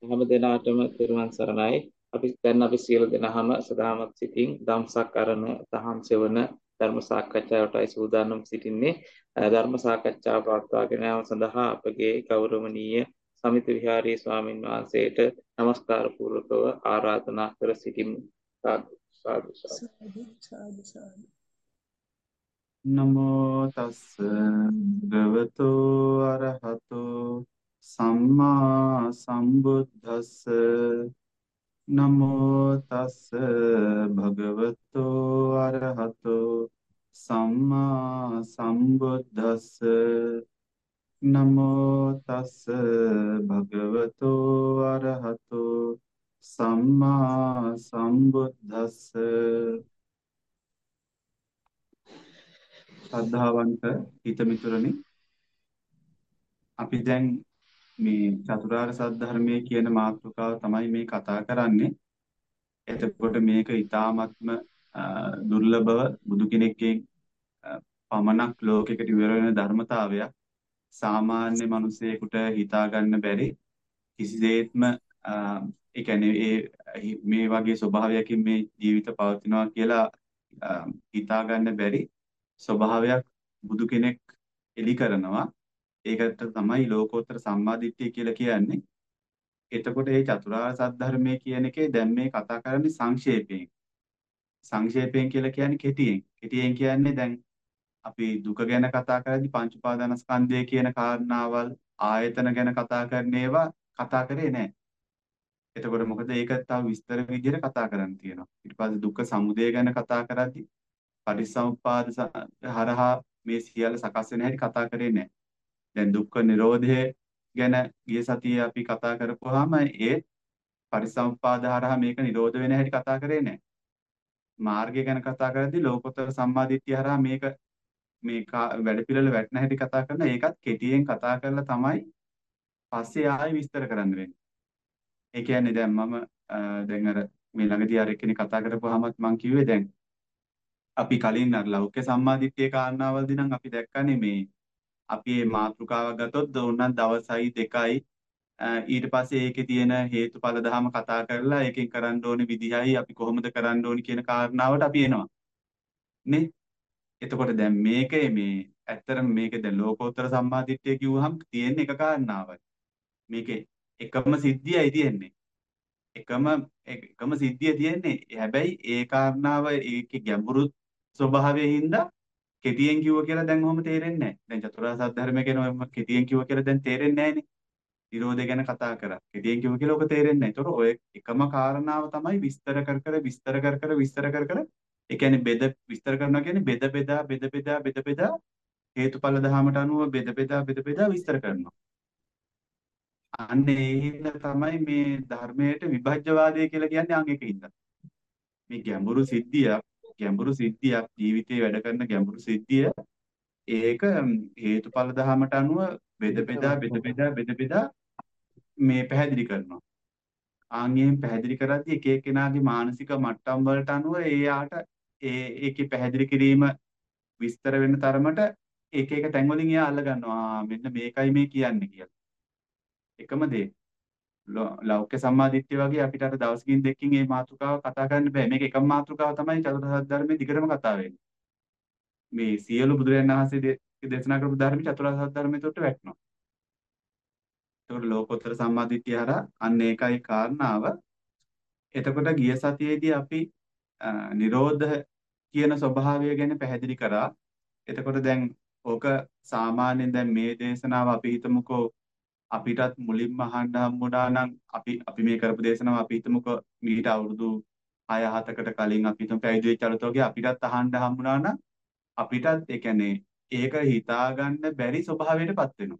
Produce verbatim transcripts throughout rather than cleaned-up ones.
හැම දිනාටම තෙරුවන් සරණයි. අපි දැන් අපි සියලු දෙනාම සදාමත් සිතින් ධම්සක් අරණ දහම් සෙවන ධර්ම සාකච්ඡාවටයි සූදානම් සිටින්නේ. ධර්ම සාකච්ඡාව පවත්වාගෙන යාම සඳහා අපගේ ගෞරවනීය සමිත විහාරී ස්වාමින් වහන්සේට নমස්කාර පූර්වකව ආරාධනා කර සිටිමු. සාදු සාදු සාදු. සාදු සාදු සාදු. නමෝ තස්ස භගවතු අරහතෝ සම්මා සම්බුද්දස්ස නමෝ තස්ස භගවතු අරහතෝ සම්මා සම්බුද්දස්ස නමෝ තස්ස භගවතු අරහතෝ සම්මා සම්බුද්දස්ස. ශ්‍රද්ධාවන්ත හිතමිතුරනි, අපි දැන් මේ චතුරාර්ය සත්‍ය ධර්මයේ කියන මාතෘකාව තමයි මේ කතා කරන්නේ. එතකොට මේක ඊ타ත්ම දුර්ලභව බුදු කෙනෙක්ගෙන් පමණක් ලෝකෙකට ඉවර වෙන ධර්මතාවයක්. සාමාන්‍ය මිනිසෙකුට හිතා ගන්න බැරි කිසිසේත්ම ඒ කියන්නේ ඒ මේ වගේ ස්වභාවයකින් මේ ජීවිත පවතිනවා කියලා හිතා ගන්න බැරි ස්වභාවයක් බුදු කෙනෙක් එලි කරනවා. ඒකට තමයි ලෝකෝත්තර සම්මාදිට්ඨිය කියලා කියන්නේ. එතකොට මේ චතුරාර්ය සත්‍ය ධර්මයේ කියන එකේ දැන් මේ කතා කරන්නේ සංක්ෂේපයෙන්. සංක්ෂේපයෙන් කියලා කියන්නේ කෙටියෙන්. කෙටියෙන් කියන්නේ දැන් අපි දුක ගැන කතා කරද්දී පංච උපාදානස්කන්ධය කියන කාරණාවල් ආයතන ගැන කතා කරන ඒවා කතා කරේ නැහැ. එතකොට මොකද ඒක තව විස්තර විදිහට කතා කරන්න තියෙනවා. ඊට පස්සේ දුක්ඛ සමුදය ගැන කතා කරද්දී පටිච්චසමුප්පාද හරහා මේ සියල්ල සකස් වෙන හැටි කතා කරේ නැහැ. දැන් දුක්ඛ නිරෝධය ගැන ගිය සතියේ අපි කතා කරපුවාම ඒ පටිච්චසමුප්පාද හරහා මේක නිරෝධ වෙන හැටි කතා කරේ නැහැ. මාර්ගය ගැන කතා කරද්දී ලෝකෝත්තර සම්මාදිට්ඨිය හරහා මේක මේ වැඩ පිළිවෙල වැටෙන හැටි කතා කරන ඒකත් කෙටියෙන් කතා කරලා තමයි පස්සේ ආයෙ විස්තර කරන්න වෙන්නේ. ඒ කියන්නේ දැන් මම දැන් අර මේ ළඟදී අර එක්කෙනෙක් කතා කරපුවාමත් මම කිව්වේ දැන් අපි කලින් අර ලෞකික සම්මාදිට්ඨිය කාරණාවල්දී නම් අපි දැක්කනේ මේ අපි මේ මාතෘකාවක් ගත්තොත් ඕනනම් දවසයි දෙකයි ඊට පස්සේ ඒකේ තියෙන හේතුඵල ධම කතා කරලා ඒකෙන් කරන්න ඕනේ විදිහයි අපි කොහොමද කරන්න ඕනේ කියන කාරණාවට අපි එනවා නේ. එතකොට දැන් මේකේ මේ ඇත්තටම මේකේ දැන් ලෝකෝත්තර සම්මාදිට්ඨිය කිව්වහම තියෙන එක කාරණාවයි. මේකේ එකම සිද්ධියයි තියෙන්නේ. එකම එකම සිද්ධිය තියෙන්නේ. හැබැයි ඒ කාරණාව ඒකේ ගැඹුරු ස්වභාවයෙන් හින්දා කෙටියෙන් කිව්ව කියලා දැන් ඔහොම තේරෙන්නේ නැහැ. දැන් චතුරාර්ය සත්‍ය ධර්මය ගැන ඔහොම කෙටියෙන් කිව්ව කියලා දැන් තේරෙන්නේ නැහැනේ. විරෝධය ගැන කතා කරා. කෙටියෙන් කිව්ව කියලා ඔක තේරෙන්නේ නැහැ. ඒතකොට ඔය එකම කාරණාව තමයි විස්තර කර කර විස්තර කර කර විස්තර කර කර ඒ කියන්නේ බෙද විස්තර කරනවා කියන්නේ බෙද බෙදා බෙද බෙදා බෙද බෙදා හේතුඵල ධහමට අනුව බෙද බෙදා බෙද බෙදා විස්තර කරනවා. අන්න ඒ හින්දා තමයි මේ ධර්මයට විභජ්‍යවාදය කියලා කියන්නේ අං එකකින්ද. මේ ගැඹුරු සිද්ධියක් ගැඹුරු සිද්ධියක් ජීවිතේ වැඩ කරන ගැඹුරු සිද්ධිය ඒක හේතුඵල ධහමට අනුව බෙද බෙදා බෙද බෙදා බෙද බෙදා මේ පැහැදිලි කරනවා. ආන්ගෙන් පැහැදිලි කරද්දී එක එක්කෙනාගේ මානසික මට්ටම් වලට අනුව එයාට ඒ ඒකේ පැහැදිලි කිරීම විස්තර වෙන තරමට එක එක තැන් වලින් එයා අල්ල ගන්නවා. මෙන්න මේකයි මේ කියන්නේ කියලා. එකම දේ. ලෞකික සම්මාදිට්ඨිය වගේ අපිට අර දවසකින් දෙකකින් මේ මාතෘකාව කතා කරන්න බෑ. මේක එකම මාතෘකාව තමයි චතුරාර්ය සත්‍ය ධර්මයේ දිගටම කතා වෙන්නේ. මේ සියලු බුදුරජාණන් වහන්සේ දේශනා කරපු ධර්ම චතුරාර්ය සත්‍ය ධර්මයට උට වැටෙනවා. ඒතකොට ලෝකෝත්තර සම්මාදිට්ඨිය හරහා අන්න ඒකයි කාරණාව. එතකොට ගිය සතියේදී අපි නිරෝධ කියන ස්වභාවය ගැන පැහැදිලි කරා. එතකොට දැන් ඕක සාමාන්‍යයෙන් දැන් මේ දේශනාව අපි හිතමුකෝ අපිටත් මුලින්ම අහන්න හම්බුණා නම් අපි අපි මේ කරපු දේශනාව අපි හිතමුකෝ මීට අවුරුදු හය හතකට කලින් අපි හිතමු පැවිදි වෙච්ච අලුත වගේ අපිටත් අහන්න හම්බුණා නම් අපිටත් ඒ කියන්නේ ඒක හිතා ගන්න බැරි ස්වභාවයකටපත් වෙනවා.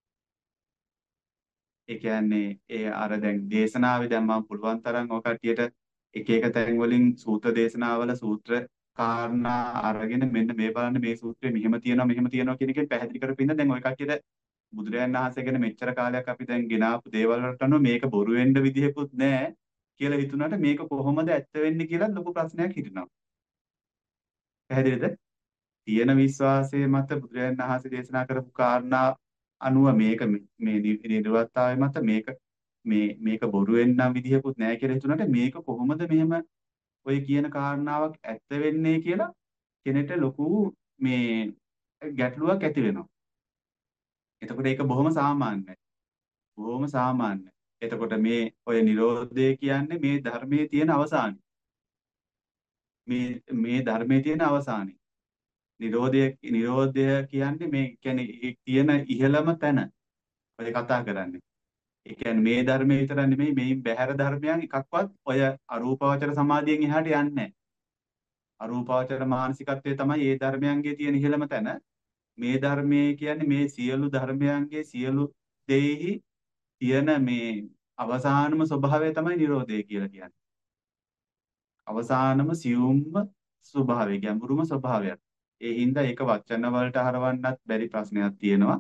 ඒ කියන්නේ ඒ අර දැන් දේශනාවේ දැන් මම පුළුවන් තරම් ඔය කට්ටියට එක එක තැන් වලින් සූත්‍ර දේශනාවල සූත්‍ර කාරණා අරගෙන මෙන්න මේ බලන්න මේ සූත්‍රය මෙහෙම තියෙනවා මෙහෙම තියෙනවා කියන එකෙන් පැහැදිලි කරපින්න දැන් ඔය කට්ටියට බුදුරජාණන් වහන්සේ ගැන මෙච්චර කාලයක් අපි දැන් ගෙනාපු දේවල් වලට අනුව මේක බොරු වෙන්න විදිහකුත් නැහැ කියලා හිතුණාට මේක කොහොමද ඇත්ත වෙන්නේ කියලා ලොකු ප්‍රශ්නයක් හිටිනවා. පැහැදිලිද? තියෙන විශ්වාසයේ මත බුදුරජාණන් වහන්සේ දේශනා කරපු කාරණා අනුව මේක මේ නිර්වත්තාවේ මත මේක මේ මේක බොරු වෙන්නම් විදිහකුත් නැහැ කියලා හිතුණාට මේක කොහොමද මෙහෙම ඔය කියන කාරණාවක් ඇත්ත වෙන්නේ කියලා කෙනෙක්ට ලොකු මේ ගැටලුවක් ඇති වෙනවා. එතකොට ඒක බොහොම සාමාන්‍යයි. බොහොම සාමාන්‍යයි. එතකොට මේ ඔය Nirodhe කියන්නේ මේ ධර්මයේ තියෙන අවසානය. මේ මේ ධර්මයේ තියෙන අවසානය. Nirodhe Nirodhe කියන්නේ මේ කියන්නේ ඒ තියෙන ඉහළම තැන. ඔය කතා කරන්නේ. ඒ කියන්නේ මේ ධර්මයේ විතර නෙමෙයි මේ බැහැර ධර්මයන් එකක්වත් ඔය අරූපාවචර සමාධියෙන් එහාට යන්නේ නැහැ. අරූපාවචර මානසිකත්වයේ තමයි මේ ධර්මයන්ගේ තියෙන ඉහළම තැන. මේ ධර්මයේ කියන්නේ මේ සියලු ධර්මයන්ගේ සියලු දෙෙහි තියෙන මේ අවසානම ස්වභාවය තමයි Nirodhe කියලා කියන්නේ. අවසානම සියුම්ම ස්වභාවය, ගැඹුරුම ස්වභාවයක්. ඒ හින්දා ඒක වචන වලට හරවන්නත් බැරි ප්‍රශ්නයක් තියෙනවා.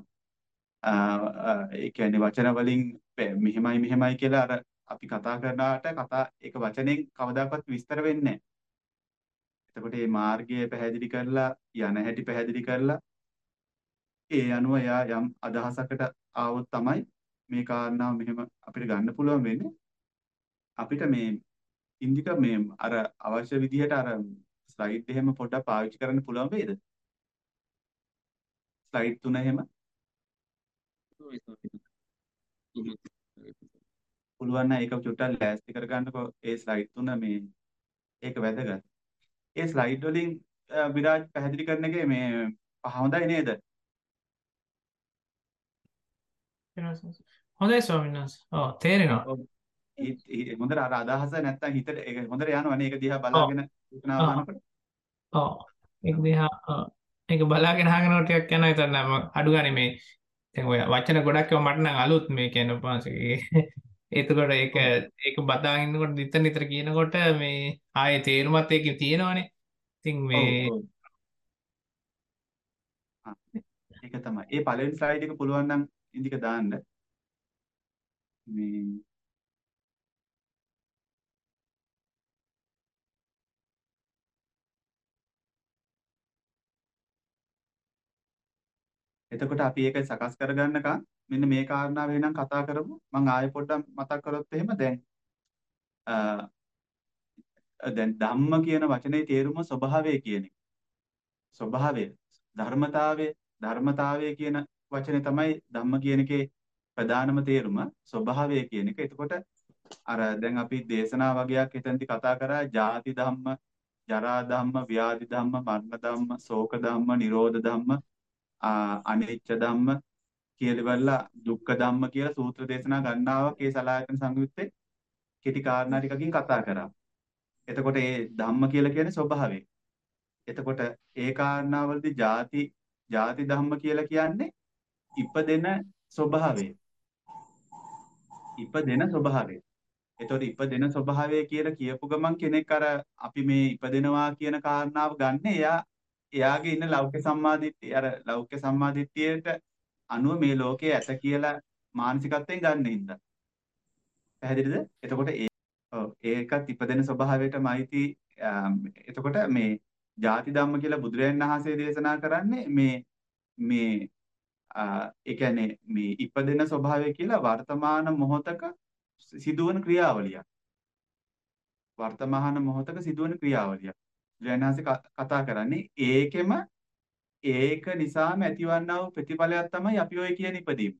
ඒ කියන්නේ වචන වලින් මෙහෙමයි මෙහෙමයි කියලා අර අපි කතා කරනාට කතා ඒක වචනෙන් කවදාකවත් විස්තර වෙන්නේ නැහැ. එතකොට මේ මාර්ගය පැහැදිලි කරලා යන හැටි පැහැදිලි කරලා ඒ අනුව එයා යම් අදහසකට ආවොත් තමයි මේ කාරණාව මෙහෙම අපිට ගන්න පුළුවන් වෙන්නේ. අපිට මේ ඉන්දික මේ අර අවශ්‍ය විදිහට අර ස්ලයිඩ් එහෙම පොඩ්ඩක් පාවිච්චි කරන්න පුළුවන් වේද? ස්ලයිඩ් තුන එහෙම පුළුවන් නම් ඒක චුට්ටක් ලෑස්ති කරගන්නකෝ. ඒ ස්ලයිඩ් තුන මේ ඒක වැදගත්. ඒ ස්ලයිඩ් වලින් විරාජ් පැහැදිලි කරන එකේ මේ හොඳයි නේද? හොඳයි ස්වාමීන් වහන්සේ. ඔව් තේරෙනවා. ඔව්. හොඳට අර අදහස නැත්තම් හිතට ඒක හොඳට යනවනේ. ඒක දිහා බලාගෙන උත්නාව බලනකොට. ඔව්. ඒක දිහා ඒක බලාගෙන අහගෙන ටිකක් යනවා විතර නෑ. මම අඩු ගානේ මේ දැන් ඔය වචන ගොඩක් ඒවා මට නම් අලුත් මේ කියන උපවාසයේ. එතකොට ඒක ඒක බදාගෙන ඉන්නකොට නිතර නිතර කියනකොට මේ ආයේ තේරුමත් ඒකේ තියෙනවනේ. ඉතින් මේ ඒක තමයි. ඒ පළවෙනි ස්ලයිඩ් එක පුළුවන් නම් ඉන්දික දාන්න. මේ එතකොට අපි ඒක සකස් කරගන්නකම් මෙන්න මේ කාරණාව වෙනම් කතා කරමු. මම ආයෙ පොඩ්ඩක් මතක් කරොත් එහෙම දැන් දැන් ධම්ම කියන වචනේ තේරුම ස්වභාවය කියන එක. ස්වභාවය, ධර්මතාවය, ධර්මතාවය කියන වචනේ තමයි ධම්ම කියන එකේ ප්‍රධානම තේරුම ස්වභාවය කියන එක. එතකොට අර දැන් අපි දේශනා වගේක් එතනදි කතා කරා ජාති ධම්ම, ජරා ධම්ම, ව්‍යාධි ධම්ම, මරණ ධම්ම, ශෝක ධම්ම, නිරෝධ ධම්ම, අනිච්ච ධම්ම කියලා දුක්ඛ ධම්ම කියලා සූත්‍ර දේශනා ගණනාවක් ඒ සලායතන සංයුත්තේ කෙටි කාරණා ටිකකින් කතා කරා. එතකොට මේ ධම්ම කියලා කියන්නේ ස්වභාවය. එතකොට ඒ කාරණාවලදී ಜಾති ಜಾති ධම්ම කියලා කියන්නේ ඉපදෙන ස්වභාවය. ඉපදෙන ස්වභාවය. එතකොට ඉපදෙන ස්වභාවය කියලා කියපු ගමන් කෙනෙක් අර අපි මේ ඉපදෙනවා කියන කාරණාව ගන්න එයා එයාගේ ඉන්න ලෞකික සම්මාදිට්ඨිය අර ලෞකික සම්මාදිට්ඨියට අනුව මේ ලෝකයේ ඇත කියලා මානසිකත්වයෙන් ගන්න හින්දා. පැහැදිලිද? එතකොට ඒ ඔව් ඒකත් ඉපදෙන ස්වභාවයටමයිති. එතකොට මේ ಜಾති ධම්ම කියලා බුදුරජාණන් වහන්සේ දේශනා කරන්නේ මේ මේ ඒ කියන්නේ මේ ඉපදෙන ස්වභාවය කියලා වර්තමාන මොහොතක සිදුවන ක්‍රියාවලියක්. වර්තමාන මොහොතක සිදුවන ක්‍රියාවලියක්. බුදුරජාණන් වහන්සේ කතා කරන්නේ ඒකෙම ඒක නිසාම ඇතිවන්නා වූ ප්‍රතිඵලයක් තමයි අපි ඔය කියන ඉපදීම.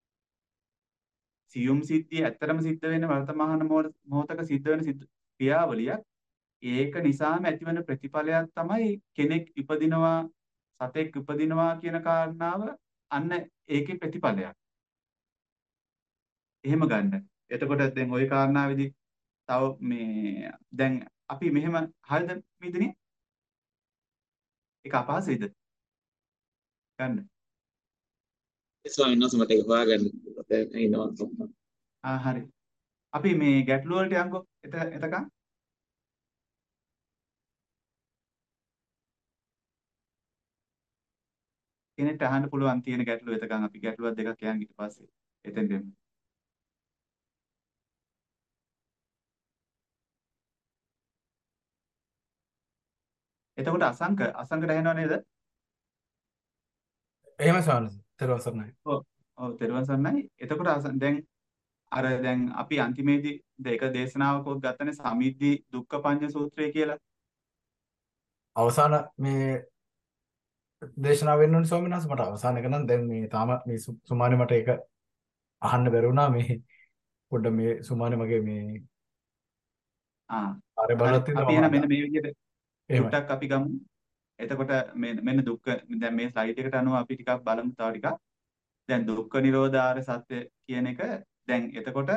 සියුම් සිද්ධිය ඇත්තරම සිද්ධ වෙන වර්තමාන මොහොතක සිද්ධ වෙන ක්‍රියාවලියක්. ඒක නිසාම ඇතිවන ප්‍රතිඵලයක් තමයි කෙනෙක් ඉපදිනවා, සතෙක් ඉපදිනවා කියන කාරණාව. අන්න ඒකේ ප්‍රතිඵලයක්. එහෙම ගන්න. එතකොට දැන් ওই කාරණාවේදී තව මේ දැන් අපි මෙහෙම හරිද මිදුනේ? ඒක අපහසුයිද? ගන්න. ඒ ස්වාමීන් වහන්සේ මට ඒක හොයාගන්න දැන් ඉනවා. ආ හරි. අපි මේ ගැටලුව වලට යන්කෝ. එත එතකන් කෙනෙක්ට අහන්න පුළුවන් තියෙන ගැටලුව එතකන් අපි ගැටලුවක් දෙකක් යන් ඊට පස්සේ එතෙන් දෙමු. එතකොට අසංක අසංකට ඇහෙනව නේද? එහෙම ස්වාමීන් වහන්සේ. ඊට පස්සේ නෑ. ඔව් ඔව් තෙරුවන් සරණයි. එතකොට දැන් අර දැන් අපි අන්තිමේදී දෙක දේශනාවක ගත්තනේ සමිද්දි දුක්ඛපඤ්ඤ සූත්‍රය කියලා. අවසාන මේ දේශනාව වෙන්න ඕනේ ස්වාමීන් වහන්සේ. මට අවසාන එක නම් දැන් මේ තාම මේ සු- සුමානේ මට ඒක අහන්න බැරි වුණා. මේ පොඩ්ඩ මේ සුමානේ මගේ මේ ආ කාර්ය හරි. බලවත් අපි තියෙනවා එහෙනම් මම මෙන්න මේ විදිහට එහෙමයි. චුට්ටක් අපි ගමු. එතකොට මේ මෙන්න දුක්ඛ දැන් මේ ස්ලයිඩ් එකට අනුව අපි ටිකක් බලමු තව ටිකක්. දැන් දුක්ඛ නිරෝධාර සත්‍ය කියන එක දැන් එතකොට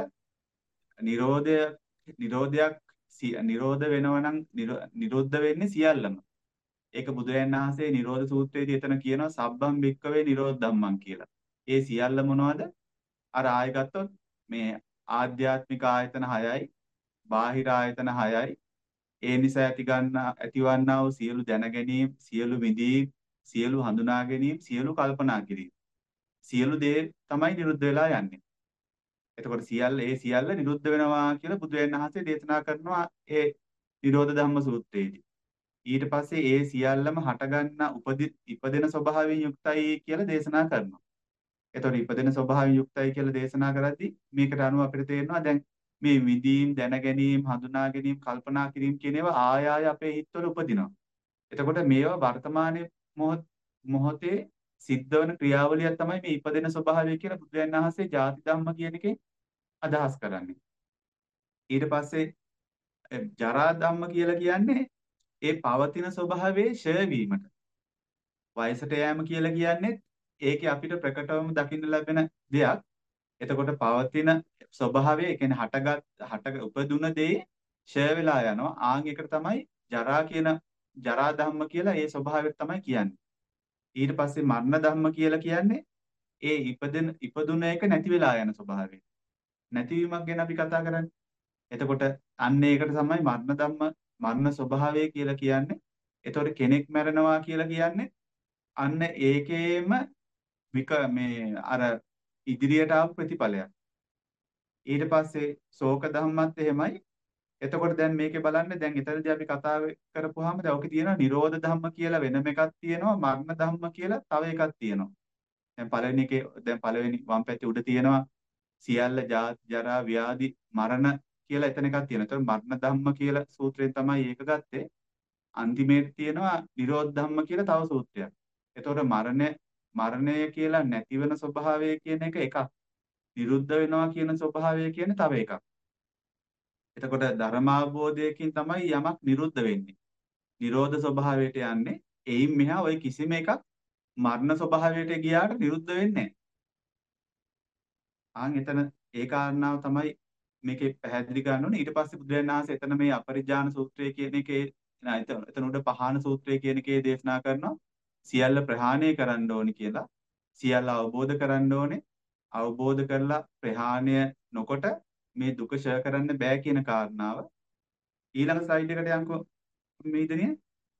නිරෝධය නිරෝධයක් සි- නිරෝධ වෙනවා නම් නිරෝ- නිරුද්ධ වෙන්නේ සියල්ලම. ඒක බුදුරජාණන් වහන්සේ නිරෝධ සූත්‍රයේදී එතන කියනවා සබ්බම් භික්කවේ නිරෝධම්මං කියලා. ඒ සියල්ල මොනවද? අර ආයෙ ගත්තොත් මේ ආධ්‍යාත්මික ආයතන හයයි, බාහිර ආයතන හයයි, ඒ නිසා ඇති ගන්නා ඇතිවන්නා වූ සියලු දැන ගැනීම, සියලු විඳීම්, සියලු හඳුනා ගැනීම, සියලු කල්පනා කිරීම. සියලු දේ තමයි නිරුද්ධ වෙලා යන්නේ. එතකොට සියල්ල ඒ සියල්ල නිරුද්ධ වෙනවා කියලා බුදුරජාණන් වහන්සේ දේශනා කරනවා ඒ නිරෝධ ධම්ම සූත්‍රයේදී. ඊට පස්සේ ඒ සියල්ලම හටගන්න උපදි ඉපදෙන ස්වභාවයෙන් යුක්තයි කියලා දේශනා කරනවා. එතකොට ඉපදෙන ස්වභාවයෙන් යුක්තයි කියලා දේශනා කරද්දී මේකට අනුව අපිට තේරෙනවා දැන් මේ විදීම් දැන ගැනීම හඳුනා ගැනීම කල්පනා කිරීම කියන ඒවා ආය ආය අපේ හිතවල උපදිනවා. එතකොට මේවා වර්තමානයේ මොහොත මොහොතේ සිද්ධ වෙන ක්‍රියාවලියක් තමයි මේ ඉපදෙන ස්වභාවය කියලා බුදුරජාණන් වහන්සේ ජාති ධම්ම කියන එකේ අදහස් කරන්නේ. ඊට පස්සේ එ, ජරා ධම්ම කියලා කියන්නේ ඒ පවතින ස්වභාවයේ ෂය වීමට. වයසට යෑම කියලා කියන්නේ ඒකේ අපිට ප්‍රකටවම දකින්න ලැබෙන දෙයක්. එතකොට පවතින ස්වභාවය ඒ කියන්නේ හටගත් හට උපදුන දේ ෂය වෙලා යනවා. ආන් එකට තමයි ජරා කියන ජරා ධම්ම කියලා ඒ ස්වභාවය තමයි කියන්නේ. ඊට පස්සේ මරණ ධම්ම කියලා කියන්නේ ඒ ඉපදෙන ඉපදුන එක නැති වෙලා යන ස්වභාවය. නැතිවීමක් ගැන අපි කතා කරන්නේ. එතකොට අන්න ඒකට තමයි මරණ ධම්ම මරණ ස්වභාවය කියලා කියන්නේ. එතකොට කෙනෙක් මැරෙනවා කියලා කියන්නේ අන්න ඒකේම වික මේ අර ඉදිරියට ආපු ප්‍රතිඵලයක්. ඊට පස්සේ ශෝක ධම්මත් එහෙමයි. එතකොට දැන් මේකේ බලන්න දැන් එතනදී අපි කතා කරපුවාම දැන් ඔකේ තියෙනවා නිරෝධ ධම්ම කියලා වෙනම එකක් තියෙනවා මරණ ධම්ම කියලා තව එකක් තියෙනවා. දැන් පළවෙනි එකේ දැන් පළවෙනි වම් පැත්තේ උඩ තියෙනවා සියල්ල ජාති ජරා ව්‍යාධි මරණ කියලා එතන එකක් තියෙනවා. ඒතකොට මරණ ධම්ම කියලා සූත්‍රයෙන් තමයි ඒක ගත්තේ. අන්තිමේට තියෙනවා නිරෝධ ධම්ම කියලා තව සූත්‍රයක්. එතකොට මරණය මරණය කියලා නැති වෙන ස්වභාවය කියන එක එකක්. නිරුද්ධ වෙනවා කියන ස්වභාවය කියන්නේ තව එකක්. එතකොට ධර්මාවබෝධයකින් තමයි යමක් නිරුද්ධ වෙන්නේ. නිරෝධ ස්වභාවයට යන්නේ. එයින් මෙහා ওই කිසිම එකක් මරණ ස්වභාවයට ගියාට නිරුද්ධ වෙන්නේ නැහැ. ආන් එතන ඒ කාරණාව තමයි මේකේ පැහැදිලි කරන්න ඕනේ. ඊට පස්සේ බුදුරජාණන් වහන්සේ එතන මේ අපරිජාන සූත්‍රය කියන එකේ නෑ, එතන එතන උඩ පහාන සූත්‍රය කියන එකේ දේශනා කරනවා සියල්ල ප්‍රහාණය කරන්න ඕනි කියලා. සියල්ල අවබෝධ කරන්න ඕනේ. අවබෝධ කරලා ප්‍රහාණය නොකොට මේ දුක ෂය කරන්න බෑ කියන කාරණාව. ඊළඟ ස්ලයිඩ් එකට යන්කෝ මේදනිය.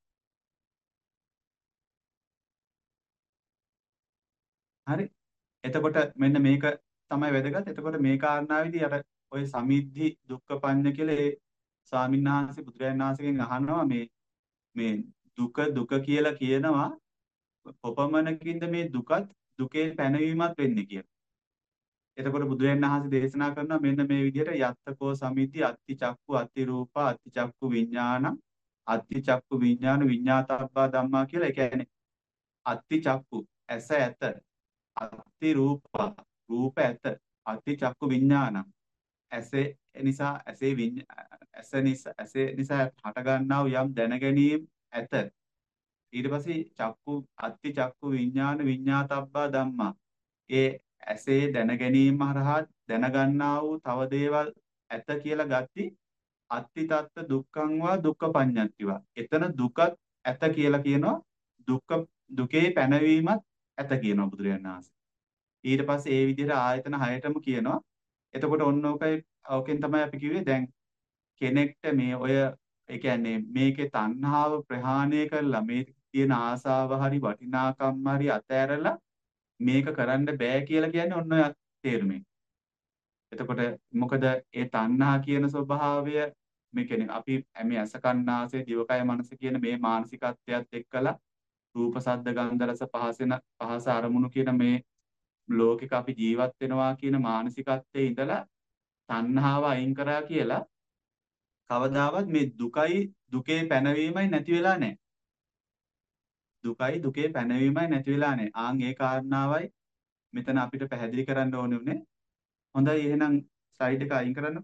හරි. එතකොට මෙන්න මේක තමයි වැදගත්. එතකොට මේ කාරණාවේදී අර ඔය සමිද්ධි දුක්ඛපඤ්ඤ කියලා ඒ ස්වාමීන් වහන්සේ බුදුරජාණන් වහන්සේගෙන් අහනවා මේ මේ දුක දුක කියලා කියනවා කොපමණකින්ද මේ දුකත් දුකේ පැනවීමත් වෙන්නේ කියලා. එතකොට බුදුරජාණන් වහන්සේ දේශනා කරනවා මෙන්න මේ විදිහට යත්තකෝ සමිද්ධි අත්ති චක්කු අත්ති රූප අත්ති චක්කු විඥාන අත්ති චක්කු විඥාන විඤ්ඤාතබ්බා ධම්මා කියලා. ඒ කියන්නේ අත්ති චක්කු ඇස ඇත අත්ති රූප රූප ඇත අත්ති චක්කු විඥාන ඇසේ නිසා ඇසේ ඇස නිසා ඇසේ නිසා හට ගන්නා වූ යම් දැන ගැනීම ඇත. ඊට පස්සේ චක්කු අත්ති චක්කු විඥාන විඤ්ඤාතබ්බා ධම්මා ඒ ඇසේ දැන ගැනීම හරහා දැනගන්නා වූ තව දේවල් ඇත කියලා ගatti අත්ති තත්ත දුක්ඛං වා දුක්ඛපඤ්ඤත්තිවා. එතන දුකත් ඇත කියලා කියනවා දුක්ඛ දුකේ පැනවීමත් ඇත කියනවා බුදුරජාණන් වහන්සේ. ඊට පස්සේ ඒ විදිහට ආයතන හයටම කියනවා. එතකොට ඔන්න ඔකයි ඔකෙන් තමයි අපි කිව්වේ දැන් කෙනෙක්ට මේ ඔය ඒ කියන්නේ මේකේ තණ්හාව ප්‍රහාණය කරලා මේ තියෙන ආසාව හරි වටිනාකම් හරි අතෑරලා මේක කරන්න බෑ කියලා කියන්නේ ඔන්න ඔය තේරුමෙන්. එතකොට මොකද ඒ තණ්හා කියන ස්වභාවය මේ කියන්නේ අපි මේ අස කන්නාසය දිවකය මනස කියන මේ මානසිකත්වයක් එක්කලා රූප ශබ්ද ගන්ධ රස පහසෙන පහස අරමුණු කියන මේ ලෝකික අපි ජීවත් වෙනවා කියන මානසිකත්වයේ ඉඳලා තණ්හාව අයින් කරා කියලා කවදාවත් මේ දුකයි දුකේ පැනවීමයි නැති වෙලා නැහැ. දුකයි දුකේ පැනවීමයි නැති වෙලා නැහැ. ආන් ඒ කාරණාවයි මෙතන අපිට පැහැදිලි කරන්න ඕනේ උනේ. හොඳයි එහෙනම් ස්ලයිඩ් එක අයින් කරන්න.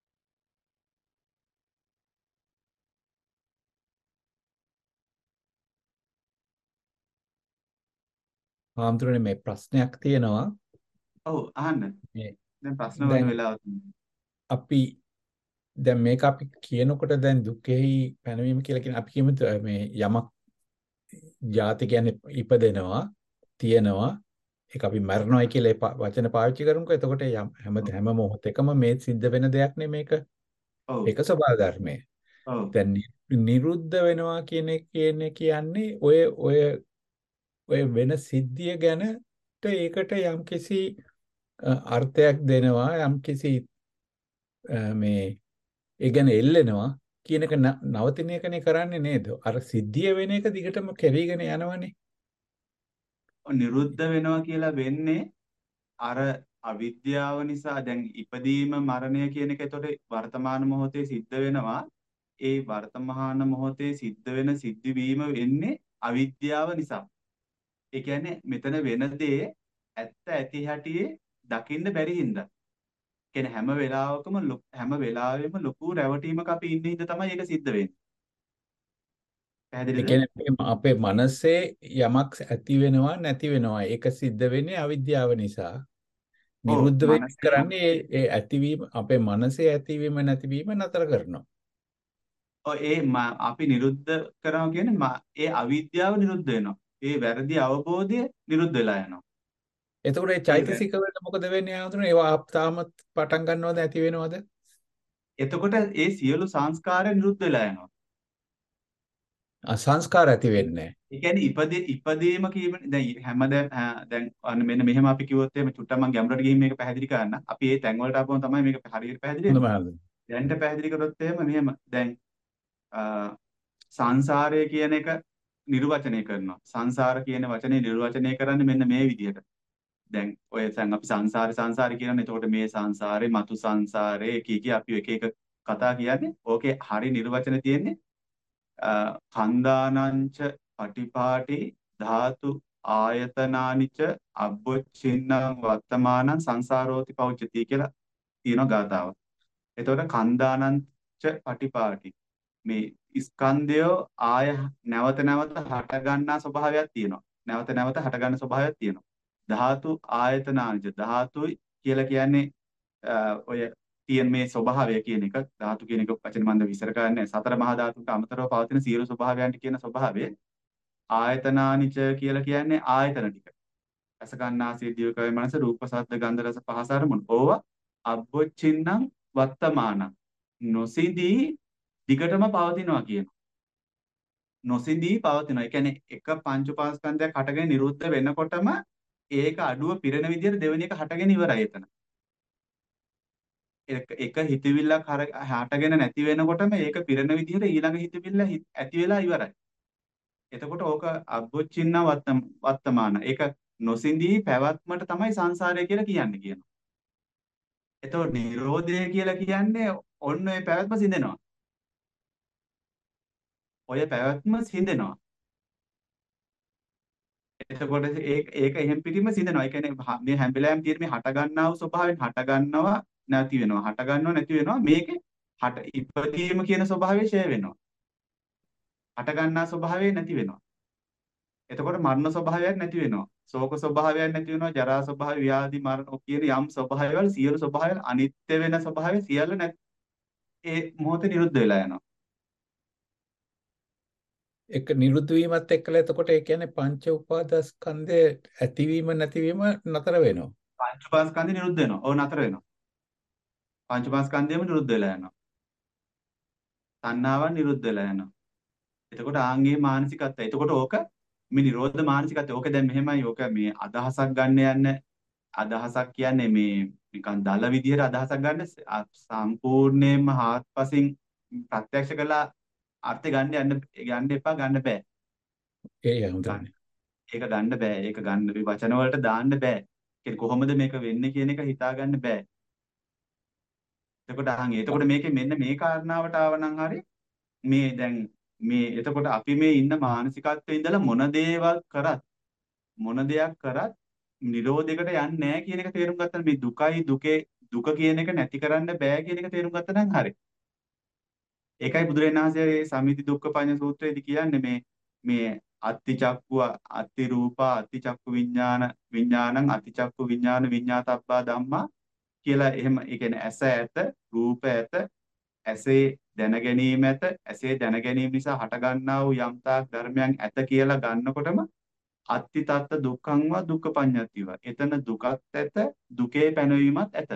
හාමුදුරනේ මේ ප්‍රශ්නයක් තියෙනවා. ඔව් අහන්න. මේ දැන් ප්‍රශ්න වල දැන් වෙලාව තියෙනවා. අපි දැන් මේක අපි කියනකොට දැන් දුකෙහි පැනවීම කියලා කියන අපි කියමු ත- මේ යමක් ಜಾති කියන්නේ ඉපදෙනවා තියෙනවා ඒක අපි මරණයි කියලා ඒ පා- වචන පාවිච්චි කරමුකෝ. එතකොට යම් හැම ඔව් හැම මොහොතකම මේ සිද්ධ වෙන දෙයක් නේ මේක. ඔව් ඒක ස්වභාව ධර්මය. ඔව් දැන් නි- නිරුද්ධ වෙනවා කියන එක කියන්නේ කියන්නේ ඔය ඔය ඔය වෙන සිද්ධිය ගැනට ඒකට යම්කිසි අ, අර්ථයක් දෙනවා යම්කිසි අ, මේ ඒ ගැන එල්ලෙනවා කියන එක න- නවතින එකනේ කරන්නේ නේද? අර සිද්ධිය වෙන එක දිගටම කෙරීගෙන යනවනේ. නිරුද්ධ වෙනවා කියලා වෙන්නේ අර අවිද්‍යාව නිසා. දැන් ඉපදීම මරණය කියන එක එතකොට වර්තමාන මොහොතේ සිද්ධ වෙනවා. ඒ වර්තමාන මොහොතේ සිද්ධ වෙන සිද්ධ වීම වෙන්නේ අවිද්‍යාව නිසා. ඒ කියන්නේ මෙතන වෙන දේ ඇත්ත ඇති හැටියේ දකින්න බැරි හින්දා. කියන්නේ හැම වෙලාවකම ලො- හැම වෙලාවෙම ලොකු රැවටීමක අපි ඉන්න හින්දා තමයි ඒක සිද්ධ වෙන්නේ. ඒ පැහැදිලිද? කියන්නේ අපේ අපේ මනසේ යමක් ඇති වෙනවා නැති වෙනවා. ඒක සිද්ධ වෙන්නේ අවිද්‍යාව නිසා. ඔව් නිරුද්ධ වෙන්න මනසේ කරන්නේ ඒ ඒ ඇතිවීම අපේ මනසේ ඇතිවීම නැතිවීම නතර කරනවා. ඔව් ඒ ම- අපි නිරුද්ධ කරනවා කියන්නේ ම- ඒ අවිද්‍යාව නිරුද්ධ වෙනවා. ඒ වැරදි අවබෝධය නිරුද්ධ වෙලා යනවා. එතකොට මේ ඒ වැ- චෛතසික වල මොකද වෙන්නේ ආතුනේ? ඒවා ආප් තාමත් පටන් ගන්නවද ඇති වෙනවද? එතකොට ඒ සියලු සංස්කාර නිරුද්ධ වෙලා යනවා. ආ, සංස්කාර ඇති වෙන්නේ ඒ කියන්නේ ඉපදී ඉපදීම කියම දැන් හැමදාම ඈ දැන් අන්න මෙන්න මෙහෙම අපි කිව්වොත් එහෙම චුට්ටක් මම ගැඹුරට ගිහින් මේක පැහැදිලි කරන්න. අපි ඒ තැන් වලට ආපුවම තමයි මේක හරියට පැහැදිලි වෙන්නේ. නැහැ. දැන්ට පැහැදිලි කරොත් එහෙම මෙහෙම දැන් අ, සංසාරය කියන එක නිර්වචනය කරනවා. සංසාර කියන වචනේ නිර්වචනය කරන්නේ මෙන්න මේ විදිහට. දැන් ඔය දැන් අපි සංසාරේ සංසාරේ කියනනේ. එතකොට මේ සංසාරේ මතු සංසාරේ එක එක අපි එක එක කතා කියන්නේ. ඕකේ හරි නිර්වචන තියෙන්නේ අ, කන්දානංච පටිපාටි ධාතු ආයතනානිච අබ්බොච්චින්නං වත්තමානං සංසාරෝති පෞච්චති කියලා තියෙනවා ගාතාව. එතකොට කන්දානංච පටිපාටි මේ ස්කන්ධය ආය නැවත නැවත හට ගන්නා ස්වභාවයක් තියෙනවා. නැවත නැවත හට ගන්න ස්වභාවයක් තියෙනවා. ධාතු ආයතනානිච ධාතුයි කියලා කියන්නේ අ, ඔය තියෙන මේ ස්වභාවය කියන එක ධාතු කියන එක වචන මන්ද විස්තර කරන්නේ සතර මහා ධාතුන්ට අමතරව පවතින සියලු ස්වභාවයන්ට කියන ස්වභාවය. ආයතනානිච කියලා කියන්නේ ආයතන ටික. රස ගන්නාසී දිවකය මනස රූප ශබ්ද ගන්ධ රස පහස අරමුණු. ඕවා අබ්බොච්චින්නම් වත්තමානං නොසිඳී දිගටම පවතිනවා කියන. නොසිඳී පවතිනවා. ඒ කියන්නේ එක පංච උපාස්කන්ධයක් හටගෙන නිරුද්ධ වෙනකොටම ඒක අඩුව පිරෙන විදිහට දෙවෙනි එක හටගෙන ඉවරයි එතන. එක එක හිතවිල්ලක් හර හටගෙන නැති වෙනකොටම ඒක පිරෙන විදිහට ඊළඟ හිතවිල්ල හිත- ඇති වෙලා ඉවරයි. එතකොට ඕක අබ්බොච්චින්න වත්තම වත්තමාන. ඒක නොසිඳී පැවැත්මට තමයි සංසාරය කියලා කියන්නේ කියනවා. එතකොට නිරෝධය කියලා කියන්නේ ඔන්න ඔය පැවැත්ම සිඳෙනවා. ඔය පැවැත්ම සිඳෙනවා. එතකොට ඒක ඒක එහෙම් පිටින්ම සිඳෙනවා. ඒ කියන්නේ හ- මේ හැම වෙලාවෙම තියෙන මේ හට ගන්නා වූ ස්වභාවයෙන් හට ගන්නවා නැති වෙනවා. හට ගන්නවා නැති වෙනවා. මේකේ හට ඉපදීම කියන ස්වභාවය ෂය වෙනවා. හට ගන්නා ස්වභාවය නැති වෙනවා. එතකොට මරණ ස්වභාවයක් නැති වෙනවා. ශෝක ස්වභාවයක් නැති වෙනවා. ජරා ස්වභාවය, ව්‍යාධි, මරණ කියන යම් ස්වභාවයවල සියලු ස්වභාවයන් අනිත්‍ය වෙන ස්වභාවය සියල්ල නැති ඒ මොහොතේ නිරුද්ධ වෙලා යනවා. ඒක නිරුද්ධ වීමත් එක්කලා එතකොට ඒ කියන්නේ පංච උපාදාස්කන්ධයේ ඇතිවීම නැතිවීම නතර වෙනවා. පංච උපාස්කන්ධය නිරුද්ධ වෙනවා. ඕන නතර වෙනවා. පංච උපාස්කන්ධයම නිරුද්ධ වෙලා යනවා. තණ්හාවන් නිරුද්ධ වෙලා යනවා. එතකොට ආන්ගේ මානසිකත්වය. එතකොට ඕක මේ නිරෝධ මානසිකත්වය. ඕක දැන් මෙහෙමයි. ඕක මේ අදහසක් ගන්න යන්න අදහසක් කියන්නේ මේ නිකන් දල විදිහට අදහසක් ගන්න ස- සම්පූර්ණයෙන්ම හාත්පසින් ප්‍රත්‍යක්ෂ කළා අර්ථය ගන්න යන්න ගන්න එපා ගන්න බෑ. ඒ ගන්න- හඳුනන්නේ. ඒක ගන්න බෑ. ඒක ගන්න මේ වචන වලට දාන්න බෑ. කියන්නේ කොහොමද මේක වෙන්නේ කියන එක හිතා ගන්න බෑ. එතකොට අහන් එතකොට මේකේ මෙන්න මේ කාරණාවට ආවනම් හරි මේ දැන් මේ එතකොට අපි මේ ඉන්න මානසිකත්වයේ ඉඳලා මොන දේවල් කරත් මොන දෙයක් කරත් නිරෝධයකට යන්නේ නැහැ කියන එක තේරුම් ගත්තා මේ දුකයි දුකේ දුක කියන එක නැති කරන්න බෑ කියන එක තේරුම් ගත්තා නම් හරි. ඒකයි බුදුරජාණන් වහන්සේ මේ සම්මිති දුක්ඛ පඤ්ඤ සූත්‍රයේදී කියන්නේ මේ මේ අත්ති චක්කුව අත්ති රූපා අත්ති චක්කු විඥාන විඥානං අත්ති චක්කු විඥාන විඤ්ඤාතබ්බා ධම්මා කියලා එහෙම ඒ කියන්නේ ඇස ඇත රූප ඇත ඇසේ දැන ගැනීම ඇත ඇසේ දැන ගැනීම නිසා හටගන්නා වූ යම්තාක් ධර්මයන් ඇත කියලා ගන්නකොටම අත්ති තත්ත දුක්ඛං වා දුක්ඛ පඤ්ඤත්තිව. එතන දුකත් ඇත දුකේ පැනවීමත් ඇත.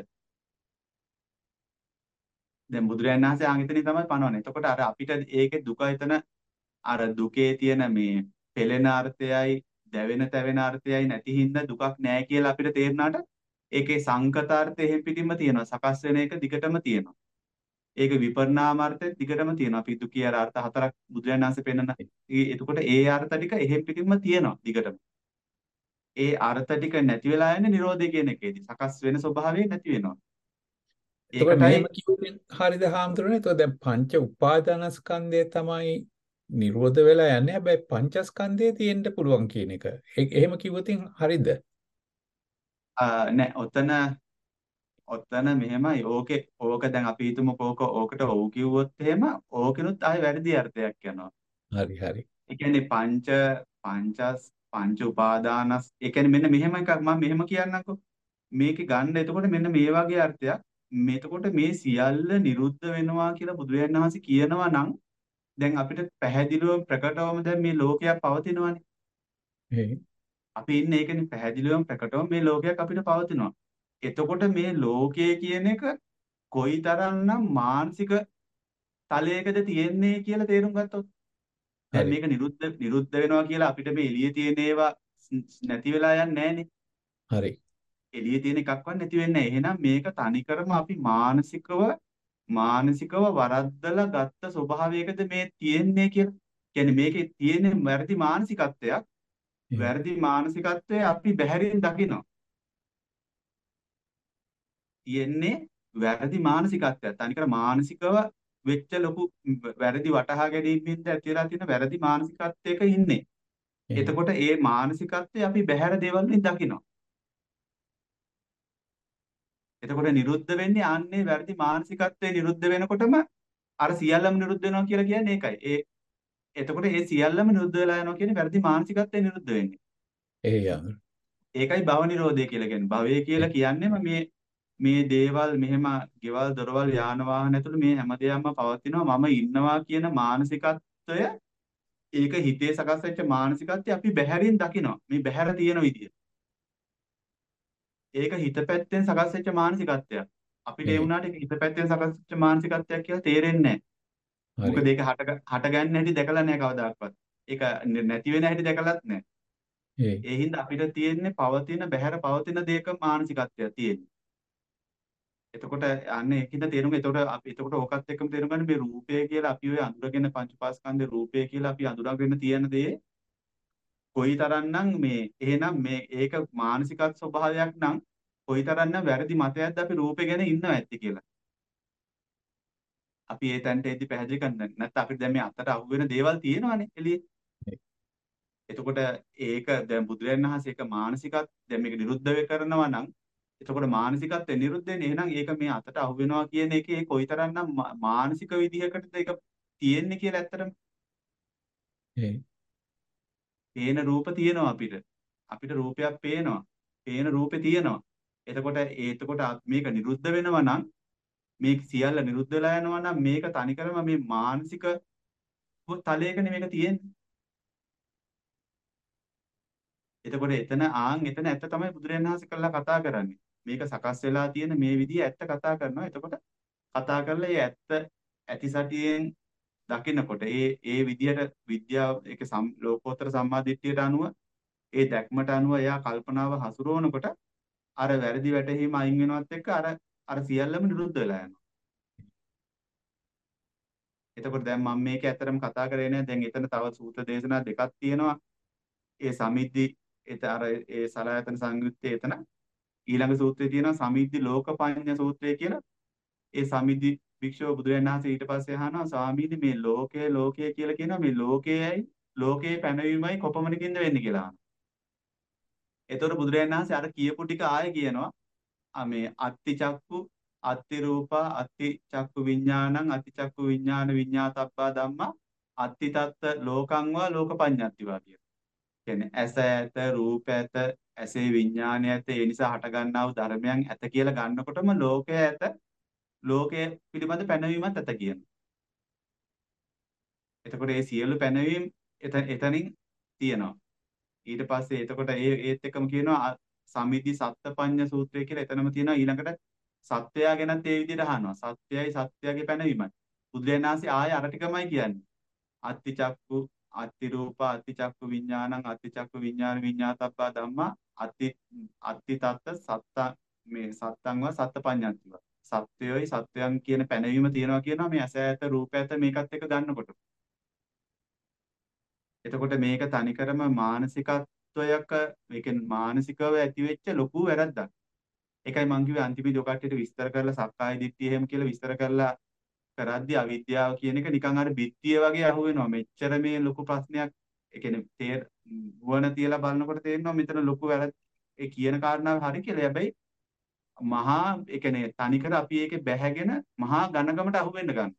දැන් බුදුරජාණන් වහන්සේ ආන්විතනේ තමයි පනවන්නේ. එතකොට අර අපිට ඒකේ දුක එතන අර දුකේ තියෙන මේ පෙළෙන අර්ථයයි දැවෙන තැවෙන අර්ථයයි නැති හින්දා දුකක් නැහැ කියලා අපිට තේරුණාට ඒකේ සංකතාර්ථය එහෙම් පිටින්ම තියෙනවා. සකස් වෙන එක දිගටම තියෙනවා. ඒක විපරිණාමාර්ථය දිගටම තියෙනවා. අපි දුකේ අර අර්ථ හතරක් බුදුරජාණන් වහන්සේ පෙන්නන. එතකොට ඒ අර්ථ ටික එහෙම් පිටින්ම තියෙනවා දිගටම. ඒ අර්ථ ටික නැති වෙලා යන්නේ නිරෝධය කියන එකේදී. සකස් වෙන ස්වභාවය නැති වෙනවා. එතකොට ඒකටයි මෙහෙම කිව්වෙන් හරියද හාමුදුරනේ? එතකොට දැන් පංච උපාදානස්කන්ධය තමයි නිරෝධ වෙලා යන්නේ. හැබැයි පංචස්කන්ධය තියෙන්න පුළුවන් කියන එක. ඒ- එහෙම කිව්වොතින් හරියද? නෑ ඔතන ඔතන මෙහෙමයි. ඕකේ ඕක දැන් අපි හිතමු ඕක ඕකට ඔව් කිව්වොත් එහෙම ඕකිනුත් ආයෙ වැරදි අර්ථයක් යනවා. හරි හරි. ඒ කියන්නේ පංච පංචස් පංච උපාදානස් ඒ කියන්නේ මෙන්න මෙහෙම එකක් මම මෙහෙම කියන්නම්කෝ. මේකේ ගන්න එතකොට මෙන්න මේ වගේ අර්ථයක්. මෙතකොට මේ සියල්ල නිරුද්ධ වෙනවා කියලා බුදුරජාණන් වහන්සේ කියනවා නම් දැන් අපිට පැහැදිලිවම ප්‍රකටවම දැන් මේ ලෝකයක් පවතිනවානේ. ඒ අපි ඉන්නේ ඒකනේ පැහැදිලිවම ප්‍රකටවම මේ ලෝකයක් අපිට පවතිනවා. එතකොට මේ ලෝකය කියන එක කොයිතරම්නම් මානසික තලයකද තියෙන්නේ කියලා තේරුම් ගත්තොත් දැන් හරි. මේක නිරුද්ධ නිරුද්ධ වෙනවා කියලා අපිට මේ එළියේ තියෙන ඒවා ස්- නැති වෙලා යන්නේ නැහනේ. හරි. එළියේ තියෙන එකක්වත් නැති වෙන්නේ නැහැ. එහෙනම් මේක තනිකරම අපි මානසිකව මානසිකව වරද්දලා ගත්ත ස්වභාවයකද මේ තියෙන්නේ කියලා. කියන්නේ මේකේ තියෙන වැරදි මානසිකත්වයක්. ඒ වැරදි මානසිකත්වය අපි බැහැරින් දකිනවා. තියෙන්නේ වැරදි මානසිකත්වයක්. තනිකර මානසිකව වෙච්ච ලොකු වැරදි වටහා ගැනීමෙන්ද ඇතිලා තියෙන වැරදි මානසිකත්වයක ඉන්නේ. ඒ එතකොට ඒ මානසිකත්වය අපි බැහැර දේවල් වලින් දකිනවා. එතකොට නිරුද්ධ වෙන්නේ ආන්නේ වැරදි මානසිකත්වයේ නිරුද්ධ වෙනකොටම අර සියල්ලම නිරුද්ධ වෙනවා කියලා කියන්නේ ඒකයි. ඒ එතකොට ඒ සියල්ලම නිරුද්ධ වෙලා යනවා කියන්නේ වැරදි මානසිකත්වයේ නිරුද්ධ වෙන්නේ. ඒ යාම. ඒකයි භව නිරෝධය කියලා කියන්නේ. භවය කියලා කියන්නේම මේ මේ දේවල් මෙහෙම ගෙවල් දොරවල් යාන වාහන ඇතුළේ මේ හැමදේම පවතිනවා මම ඉන්නවා කියන මානසිකත්වය ඒක හිතේ සකස් වෙච්ච මානසිකත්වය අපි බැහැරින් දකිනවා. මේ බැහැර තියෙන විදිය. ඒක හිත පැත්තෙන් සකස් වෙච්ච මානසිකත්වයක්. අපිට ඒ ඒ වුණාට ඒක හිත පැත්තෙන් සකස් වෙච්ච මානසිකත්වයක් කියලා තේරෙන්නේ නැහැ. හරි. මොකද ඒක හට හට ගන්න හැටි දැකලා නැහැ කවදාකවත්. ඒක නැති වෙන හැටි දැකලත් නැහැ. ඒ ඒ හින්දා අපිට තියෙන්නේ පවතින බැහැර පවතින දෙයක මානසිකත්වයක් තියෙන්නේ. එතකොට අන්නේ ඒකින්ද තේරුම් එතකොට අපි එතකොට ඕකත් එක්කම තේරුම් ගන්න මේ රූපය කියලා අපි ඔය අඳුරගෙන පංචපාස්කන්ධේ රූපය කියලා අපි අඳුරගෙන තියෙන දේ කොයිතරම්නම් මේ එහෙනම් මේ ඒක මානසික ස්වභාවයක් නම් කොයිතරම්නම් වැරදි මතයක්ද අපි රූපේ ගැන ඉන්නව ඇත්තේ කියලා. අපි ඒ තැනට එද්දි පැහැදිලි කරන්න නැත්නම් අපිට දැන් මේ අතට අහු වෙන දේවල් තියෙනවානේ එළියේ. ඒ එතකොට ඒක දැන් බුදුරජාණන් වහන්සේ ඒක මානසිකත් දැන් මේක නිරුද්ධ වේ කරනවා නම් එතකොට මානසිකත්වය නිරුද්ධ වෙන්නේ එහෙනම් ඒක මේ අතට අහු වෙනවා කියන එකේ කොයිතරම්නම් මා- මානසික විදිහකටද ඒක තියෙන්නේ කියලා ඇත්තටම ඒ පේන රූප තියෙනවා අපිට. අපිට රූපයක් පේනවා. පේන රූපේ තියෙනවා. එතකොට ඒ එතකොට අ- මේක නිරුද්ධ වෙනවා නම් මේක සියල්ල නිරුද්ධ වෙලා යනවා නම් මේක තනිකරම මේ මානසික තලයකනේ මේක තියෙන්නේ. එතකොට එතන ආන් එතන ඇත්ත තමයි බුදුරජාණන් වහන්සේ කළා කතා කරන්නේ. මේක සකස් වෙලා තියෙන මේ විදිහ ඇත්ත කතා කරනවා. එතකොට කතා කරලා ඒ ඇත්ත ඇති සතියෙන් දකිනකොට ඒ ඒ විදිහට විද්‍යාව ඒක සම්- ලෝකෝත්තර සම්මාදිට්ඨියට අනුව ඒ දැක්මට අනුව එයා කල්පනාව හසුරවනකොට අර වැරදි වැටහීම අයින් වෙනවත් එක්ක අර අර සියල්ලම නිරුද්ධ වෙලා යනවා. එතකොට දැන් මම මේක ඇත්තටම කතා කරේ නෑ. දැන් එතන තව සූත්‍ර දේශනා දෙකක් තියෙනවා. ඒ සමිද්දි ඒත අර ඒ සලායතන සංයුත්තේ එතන ඊළඟ සූත්‍රයේ තියෙනවා සමිද්දි ලෝකපඤ්ඤ සූත්‍රය කියලා. ඒ සමිධි භික්ෂුව බුදුරජාණන් වහන්සේ ඊට පස්සේ අහනවා ස්වාමීනි මේ ලෝකය ලෝකය කියලා කියනවා මේ ලෝකයයි ලෝකයේ පැනවීමයි කොපමණකින්ද වෙන්නේ කියලා අහනවා. එතකොට බුදුරජාණන් වහන්සේ අර කියපු ටික ආයෙ කියනවා ආ මේ අත්ති චක්කු අත්ති රූපා අත්ති චක්කු විඥානං අත්ති චක්කු විඥාන විඤ්ඤාතබ්බා ධම්මා අත්ති තත්ත ලෝකං වා ලෝකපඤ්ඤත්ති වා කියන. කියන්නේ ඇස ඇත රූප ඇත ඇසේ විඥානය ඇත ඒ නිසා හටගන්නා වූ ධර්මයන් ඇත කියලා ගන්නකොටම ලෝකය ඇත ලෝකය පිළිබඳ පැනවීමත් ඇත කියනවා. එතකොට මේ සියලු පැනවීම් එතනින් තියෙනවා. ඊට පස්සේ එතකොට ඒ ඒත් එක්කම කියනවා සමිධි සත්පඤ්ඤ සූත්‍රය කියලා එතනම තියෙනවා ඊළඟට සත්‍යය ගැනත් ඒ විදිහට අහනවා. සත්‍යයයි සත්‍යයේ පැනවීමයි. බුදුරජාණන් වහන්සේ ආයෙ අර ටිකමයි කියන්නේ. අත්ති චක්කු අත්ති රූප අත්ති චක්කු විඥානං අත්ති චක්කු විඥාන විඤ්ඤාතබ්බා ධම්මා අත්ති අත්ති තත්ත සත්ත මේ සත්තං වා සත්පඤ්ඤත්තිව. සත්‍යයයි සත්‍යයන් කියන පැනවීම තියෙනවා කියනවා මේ ඇස ඇත රූප ඇත මේකත් එක්ක ගන්නකොට. එතකොට මේක තනිකරම මානසිකත්වයක මේ කියන්නේ මානසිකව ඇතිවෙච්ච ලොකු වැරද්දක්. ඒකයි මං කිව්වේ අන්තිමේදී ඔය කට්ටියට විස්තර කරලා සක්කාය දිට්ඨිය එහෙම කියලා විස්තර කරලා කරද්දී අවිද්‍යාව කියන එක නිකන් අර බිත්තිය වගේ අහුවෙනවා. මෙච්චර මේ ලොකු ප්‍රශ්නයක් ඒ කියන්නේ තේර වුණ තියලා බලනකොට තේරෙනවා මෙතන ලොකු වැරද්ද ඒ කියන කාරණාව හරි කියලා. හැබැයි මහා ඒ කියන්නේ තනිකර අපි ඒකේ බැහැගෙන මහා ඝනගමට අහුවෙන්න ගන්න.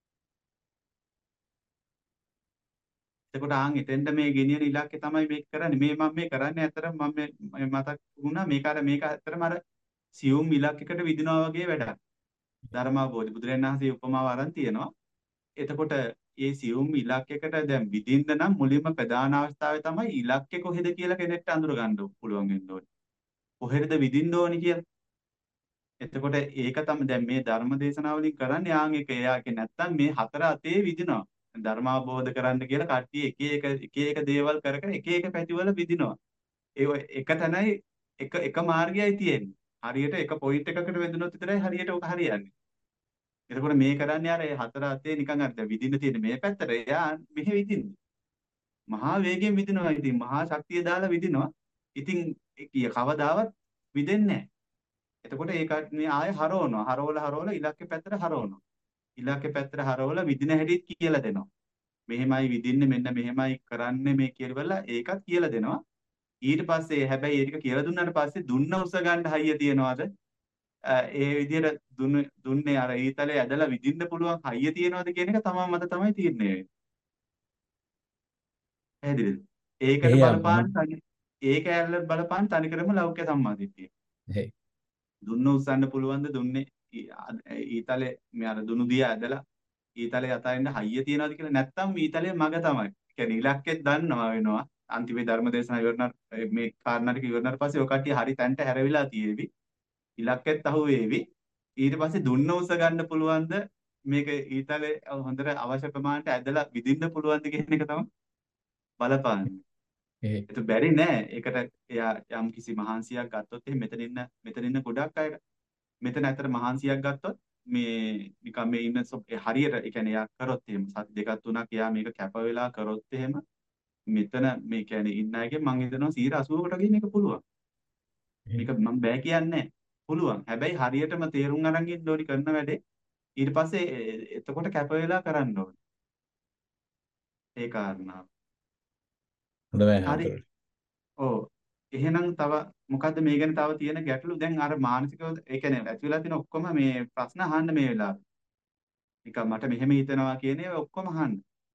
එතකොට ආන් එතෙන්ද මේ ගෙනියන ඉලක්කය තමයි මේක කරන්නේ. මේ මම මේ කරන්නේ ඇත්තටම මම මේ මතක් වුණා මේක අර මේක ඇත්තටම අර සියුම් ඉලක්කයකට විදිනවා වගේ වැඩක්. ධර්මාවබෝධ බුදුරජාණන් වහන්සේ උපමාව අරන් තියෙනවා. එතකොට මේ සියුම් ඉලක්කයකට දැන් විදින්න නම් මුලින්ම ප්‍රධාන අවස්ථාවේ තමයි ඉලක්කය කොහෙද කියලා කෙනෙක්ට අඳුර ගන්න පුළුවන් වෙන්න ඕනේ. කොහෙද විදින්න ඕනේ කියලා. එතකොට ඒක තමයි දැන් මේ ධර්ම දේශනාවලින් කරන්නේ ආන් එක එයාගේ නැත්තම් මේ හතර අතේ විදිනවා. ධර්මාවබෝධ කරන්න කියලා කට්ටිය එක එක එක එක දේවල් කර කර එක එක පැතිවල විදිනවා. ඒ එක තැනයි එක එක මාර්ගයයි තියෙන්නේ. හරියට එක පොයින්ට් එකකට වැදුනොත් විතරයි හරියට ඔක හරියන්නේ. එතකොට මේ කරන්නේ අර හතර අතේ නිකන් අර විදින්න තියෙන මේ පැත්තට එයා මෙහෙ විදින්නේ. මහා වේගයෙන් විදිනවා. ඉතින් මහා ශක්තිය දාලා විදිනවා. ඉතින් කවදාවත් විදෙන්නේ නැහැ. එතකොට ඒක මේ ආයෙ හරවනවා. හරවලා හරවලා ඉලක්කේ පැත්තට හරවනවා. ඉලක්කේ පැත්තට හරවලා විදින හැටිත් කියලා දෙනවා. මෙහෙමයි විදින්නේ මෙන්න මෙහෙමයි කරන්නේ මේ කියලා ඒකත් කියලා දෙනවා. ඊට පස්සේ හැබැයි ඒක කියලා දුන්නාට පස්සේ දුන්න උස ගන්න හයිය තියනවාද? ඒ විදිහට දුන්නේ අර ඊතලේ ඇදලා විදින්න පුළුවන් හයිය තියනවාද කියන එක තමන් මත තමයි තීරණය වෙන්නේ. පැහැදිලිද? ඒකට බලපාන ඒක ඇල්ල බලපාන තනිකරම ලෞකික සම්මාදිට්ඨිය. හේ. දුන්න උස්සන්න පුළුවන්ද දුන්නේ ඊතලේ මේ අර දුනු දිය ඇදලා ඊතලේ අතරින් හයිය තියනවාද කියලා නැත්තම් ඊතලේ මග තමයි. කියන්නේ ඉලක්කෙත් දන්නවා වෙනවා. අන්තිමේ ධර්ම දේශනාව ඉවරනාට මේ කාරණා ටික ඉවරනාට පස්සේ ඔය කට්ටිය හරි තැනට හැරවිලා තියෙවි. ඉලක්කෙත් අහුවේවි. ඊට පස්සේ දුන්න උස ගන්න පුළුවන්ද මේක ඊතලේ හොඳට අවශ්‍ය ප්‍රමාණයට ඇදලා විදින්න පුළුවන්ද කියන එක තමයි බලපාන්නේ. ඒක බැරි නෑ. ඒකට එයා යම් කිසි මහන්සියක් ගත්තොත් එහෙනම් මෙතන ඉන්න මෙතන ඉන්න ගොඩක් අය මෙතන ඇතර මහන්සියක් ගත්තොත් මේ නිකන් මේ ඉන්න හරියට ඒ කියන්නේ එයා කරොත් එහෙම සති දෙකක් තුනක් එයා මේක කැප වෙලා කරොත් එහෙම මෙතන මේ කියන්නේ ඉන්න අයගේ මම හිතනවා සියයට අසූවකට වගේ මේක පුළුවන්. මේක මම බෑ කියන්නේ පුළුවන්. හැබැයි හරියටම තේරුම් අරන් ඉන්න ඕනි කරන වැඩේ. ඊට පස්සේ එතකොට කැප වෙලා කරන්න ඕනේ. ඒ කාරණාව. හොඳයි. ඔව්. එහෙනම් තව මොකද්ද මේ ගැන තව තියෙන ගැටලු? දැන් අර මානසිකව ඒ කියන්නේ ඇති වෙලා තියෙන ඔක්කොම මේ ප්‍රශ්න අහන්න මේ වෙලාවේ. නිකන් මට මෙහෙම හිතෙනවා කියන ඒවා ඔක්කොම අහන්න.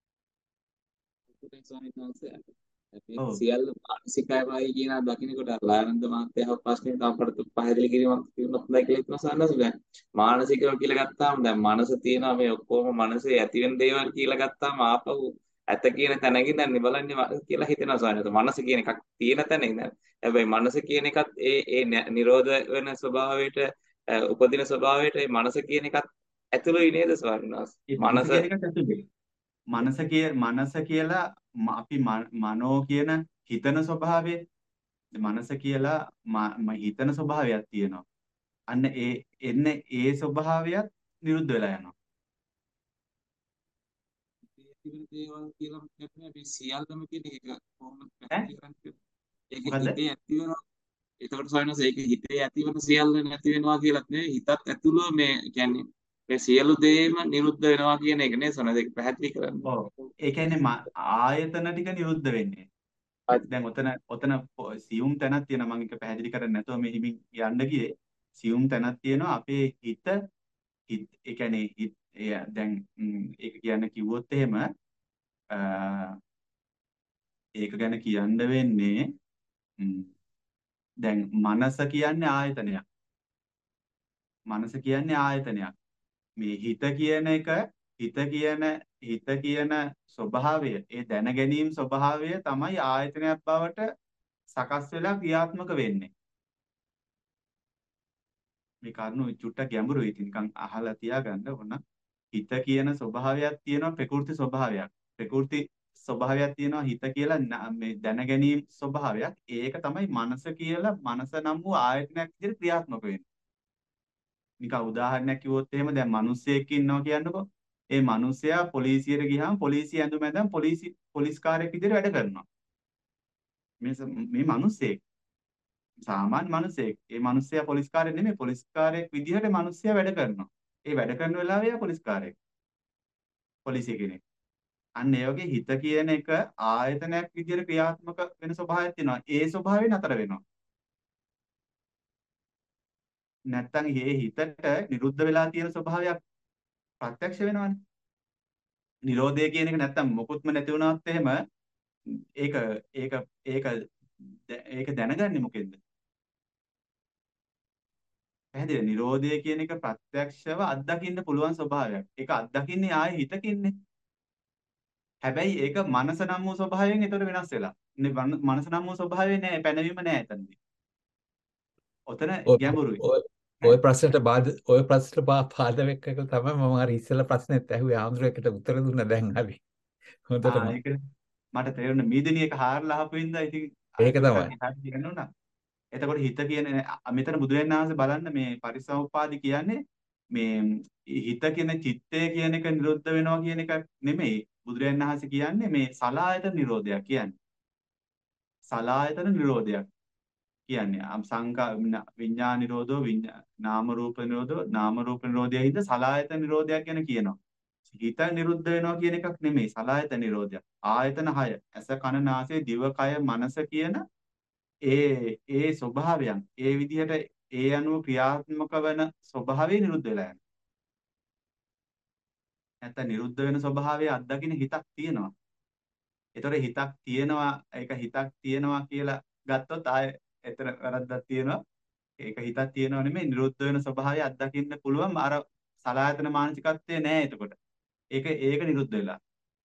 සියල්ල මානසිකයයි කියන දකින්නකොට ආනන්ද මහත්තයා ප්‍රශ්නේ තාපඩ පහදලි කිරීමක් තියෙනවා හොඳයි කියලා හිතනවා සන්නස දැන් මානසිකව කියලා ගත්තාම දැන් මනස තියෙනවා මේ ඔක්කොම මනසේ ඇති වෙන දේවල් කියලා ගත්තාම ආපහු ඇත කියන තැනකින් දැන් බලන්නේ කියලා හිතෙනවා සන්නස මනස කියන එකක් තියෙන තැන ඉඳන් හැබැයි මනස කියන එකත් ඒ ඒ නිරෝධ වෙන ස්වභාවයට උපදින ස්වභාවයට ඒ මනස කියන එකත් ඇතුළුයි නේද ස්වාමීනාස් මනස මනස කිය මනස කියලා අපි මනෝ කියන හිතන ස්වභාවය මනස කියලා හිතන ස්වභාවයක් තියෙනවා. අන්න ඒ එන්නේ ඒ ස්වභාවයත් නිරුද්ධ වෙලා යනවා. දේවල් කියලා කියන්නේ මේ සියල්ලම කියන එක කොහොමද පැහැදිලි කරන්නේ? ඒක හිතේ ඇති වෙනවා. ඒකට සොයනස ඒක හිතේ ඇතිවන සියල්ල නැති වෙනවා කියලාත් නෙවෙයි හිතත් ඇතුළේ මේ කියන්නේ මේ සියලු දේම නිරුද්ධ වෙනවා කියන එක නේ සන දෙක පැහැදිලි කරන්න. ඔව්. ඒ කියන්නේ ම- ආයතන ටික නිරුද්ධ වෙන්නේ. දැන් ඔතන ඔතන පො- සියුම් තැනක් තියෙනවා මම එක පැහැදිලි කරන්නේ නැතුව මේ හිමින් යන්න ගියේ. සියුම් තැනක් තියෙනවා අපේ හිත හිත ඒ කියන්නේ හිත එය දැන් ම්, ඒක කියන්න කිව්වොත් එහෙම අ, ඒක ගැන කියන්න වෙන්නේ ම්, දැන් මනස කියන්නේ ආයතනයක්. මනස කියන්නේ ආයතනයක්. මේ හිත කියන එක හිත කියන හිත කියන ස්වභාවය ඒ දැන ගැනීම ස්වභාවය තමයි ආයතනයක් බවට සකස් වෙලා ක්‍රියාත්මක වෙන්නේ. මේ කරුණු චුට්ටක් ගැඹුරුයි. ඉතින් නිකන් අහලා තියාගන්න ඕන. හිත කියන ස්වභාවයක් තියෙනවා ප්‍රකෘති ස්වභාවයක්. ප්‍රකෘති ස්වභාවයක් තියෙනවා හිත කියලා න- මේ දැන ගැනීම ස්වභාවයක්. ඒක තමයි මනස කියලා මනස නම් වූ ආයතනයක් විදිහට ක්‍රියාත්මක වෙන්නේ. නිකන් උදාහරණයක් කිව්වොත් එහෙම දැන් මිනිස්සෙක් ඉන්නවා කියන්නකෝ. ඒ මිනිසයා පොලිසියට ගියාම පොලිසිය ඇඳුම ඇඳන් පොලිසි පොලිස්කාරයෙක් විදිහට වැඩ කරනවා. මේ ස- මේ මිනිස්සෙක් සාමාන්‍ය මිනිසෙක්. ඒ මිනිස්සයා පොලිස්කාරයෙක් නෙමෙයි පොලිස්කාරයෙක් විදිහට මිනිස්සයා වැඩ කරනවා. ඒ වැඩ කරන වෙලාවේ එයා පොලිස්කාරයෙක්. පොලිසිය කෙනෙක්. අන්න ඒ වගේ හිත කියන එක ආයතනයක් විදිහට ක්‍රියාත්මක වෙන ස්වභාවයක් තියෙනවා. ඒ ස්වභාවය නතර වෙනවා. නැත්තම් මේ හිතට නිරුද්ධ වෙලා තියෙන ස්වභාවයක් ප්‍රත්‍යක්ෂ වෙනවනේ. නිරෝධය කියන එක නැත්තම් මොකුත්ම නැති වුණාත් එහෙම ඒක ඒක ඒක දැ- ඒක දැනගන්නේ මොකෙන්ද? පැහැදිලි. නිරෝධය කියන එක ප්‍රත්‍යක්ෂව අත්දකින්න පුළුවන් ස්වභාවයක්. ඒක අත්දකින්නේ ආයේ හිතකින්නේ. හැබැයි ඒක මනස නම් වූ ස්වභාවයෙන් ඒතර වෙනස් වෙලා. නේ මන- මනස නම් වූ ස්වභාවය නෑ පැනවීම නෑ එතනදී. ඔතන ඔය ගැඹුරුයි. ඔය ඔය ප්‍රශ්නට බාධ ඔය ප්‍රශ්නට පා- පාදක එක තමයි මම අර ඉස්සෙල්ලා ප්‍රශ්නෙත් ඇහුවේ ආන්දරේකට උත්තර දුන්න දැන් හරි ආ හොඳටම ඒක මට තේරුණ මීදිනිය එක හාරලා අහපු හින්දා ඉතින් අර ඒක තමයි චුට්ටක් එහාට කියන්න උනා. එතකොට හිත කියන මෙතන බුදුරජාණන් වහන්සේ බලන්න මේ පරිසම්පාදි කියන්නේ මේ හිත කියන චිත්තය කියන එක නිරුද්ධ වෙනවා කියන එක නෙමෙයි. බුදුරජාණන් වහන්සේ කියන්නේ මේ සලායතන නිරෝධයක් කියන්නේ. සලායතන නිරෝධයක් කියන්නේ අම් සංකා විඤ්ඤා- විඤ්ඤාණ නිරෝධෝ විඤ්ඤා නාම රූප නිරෝධෝ නාම රූප නිරෝධය හින්දා සලායතන නිරෝධයක් ගැන කියනවා. හිත නිරුද්ධ වෙනවා කියන එකක් නෙමෙයි සලායතන නිරෝධයක්. ආයතන හය ඇස කන නාසය දිව කය මනස කියන ඒ ඒ ස්වභාවයන් ඒ විදිහට ඒ අනුව ක්‍රියාත්මක වෙන ස්වභාවය නිරුද්ධ වෙලා යනවා. නැත්නම් නිරුද්ධ වෙන ස්වභාවය අත්දකින්න හිතක් තියෙනවා. ඒතොර හිතක් තියෙනවා ඒක හිතක් තියෙනවා කියලා ගත්තොත් ආයෙ එතන වැරද්දක් තියෙනවා. ඒක හිතක් තියෙනව නෙමෙයි නිරුද්ධ වෙන ස්වභාවය අත්දකින්න පුළුවන් අර සලායතන මානසිකත්වය නෑ එතකොට. ඒක ඒක නිරුද්ධ වෙලා.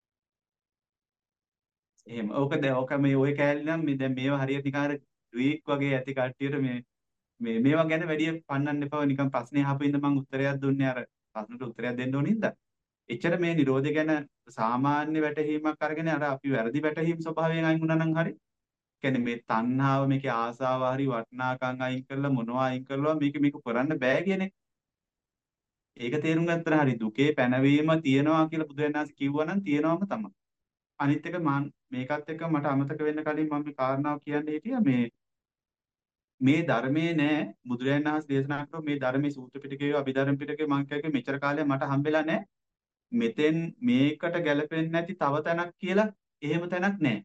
එහෙම. ඕක දැන් ඕක මේ ওই කෑලි නම් මේ දැන් මේවා හරියට නිකන් අර ග්‍රීක් වගේ ඇති කට්ටියට මේ මේ මේවා ගැන වැඩි පන්නන්න එපා. නිකන් ප්‍රශ්නේ අහපු ඉඳ මම උත්තරයක් දුන්නේ අර ප්‍රශ්නට උත්තරයක් දෙන්න ඕන හින්දා. එච්චර මේ Nirodha ගැන සාමාන්‍ය වැටහීමක් අරගෙන අර අපි වැරදි වැටහීම් ස්වභාවයෙන් අයින් වුණා නම් හරි. කියන්නේ මේ තණ්හාව මේකේ ආසාව හරි වටනාකම් අයින් කරලා මොනවා අයින් කරලා මේක මේක කරන්න බෑ කියන එක. ඒක තේරුම් ගත්තට හරි දුකේ පැනවීම තියනවා කියලා බුදුරජාණන් වහන්සේ කිව්වා නම් තියනවාම තමයි. අනිත් එක මම මේකත් එක්ක මට අමතක වෙන්න කලින් මම මේ කාරණාව කියන්න හිටියා මේ මේ ධර්මයේ නෑ බුදුරජාණන් වහන්සේ දේශනා කරපු මේ ධර්මයේ සූත්‍ර පිටකයේ අභිධර්ම පිටකයේ මම කියකේ මෙච්චර කාලයක් මට හම්බෙලා නෑ මෙතෙන් මේකට ගැලපෙන්නේ නැති තව තැනක් කියලා එහෙම තැනක් නෑ.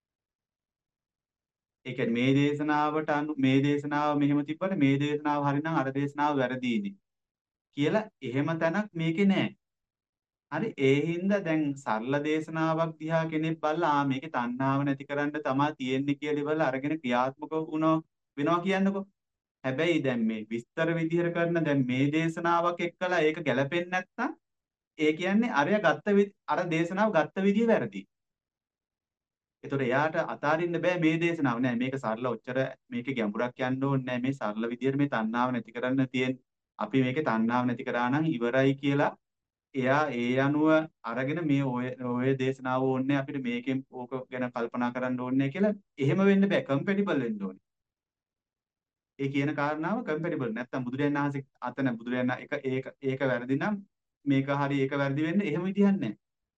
ඒ කියන්නේ මේ දේශනාවට අනු මේ දේශනාව මෙහෙම තිබ්බට මේ දේශනාව හරිනම් අර දේශනාව වැරදීනේ කියලා එහෙම තැනක් මේකේ නෑ. හරි ඒ හින්දා දැන් සරල දේශනාවක් දිහා කෙනෙක් බලලා ආ මේකේ තණ්හාව නැති කරන්න තමයි තියෙන්නේ කියලා ඉවරලා අරගෙන ක්‍රියාත්මක වුණා වෙනවා කියන්නකෝ. හැබැයි දැන් මේ විස්තර විදිහට කරන දැන් මේ දේශනාවක් එක්කලා ඒක ගැලපෙන්නේ නැත්නම් ඒ කියන්නේ අරයා ගත්ත වි- අර දේශනාව ගත්ත විදිය වැරදි. ඒතකොට එයාට අතාරින්න බෑ මේ දේශනාව නෑ මේක සරල ඔච්චර මේකේ ගැඹුරක් යන්න ඕනේ නෑ මේ සරල විදියට මේ තණ්හාව නැති කරන්න තියෙන අපි මේකේ තණ්හාව නැති කරා නම් ඉවරයි කියලා එයා ඒ අනුව අරගෙන මේ ඔය ඔය දේශනාව ඕනේ අපිට මේකෙන් ඕක ගැන කල්පනා කරන්න ඕනේ කියලා එහෙම වෙන්න බෑ කම්පැටිබල් වෙන්න ඕනේ. ඒ කියන කාරණාව කම්පැටිබල් නැත්තම් බුදුරජාණන් වහන්සේ අතන බුදුරජාණන් එක ඒක ඒක වැරදි නම් මේක හරි ඒක වැරදි වෙන්න එහෙම විදිහක් නැහැ.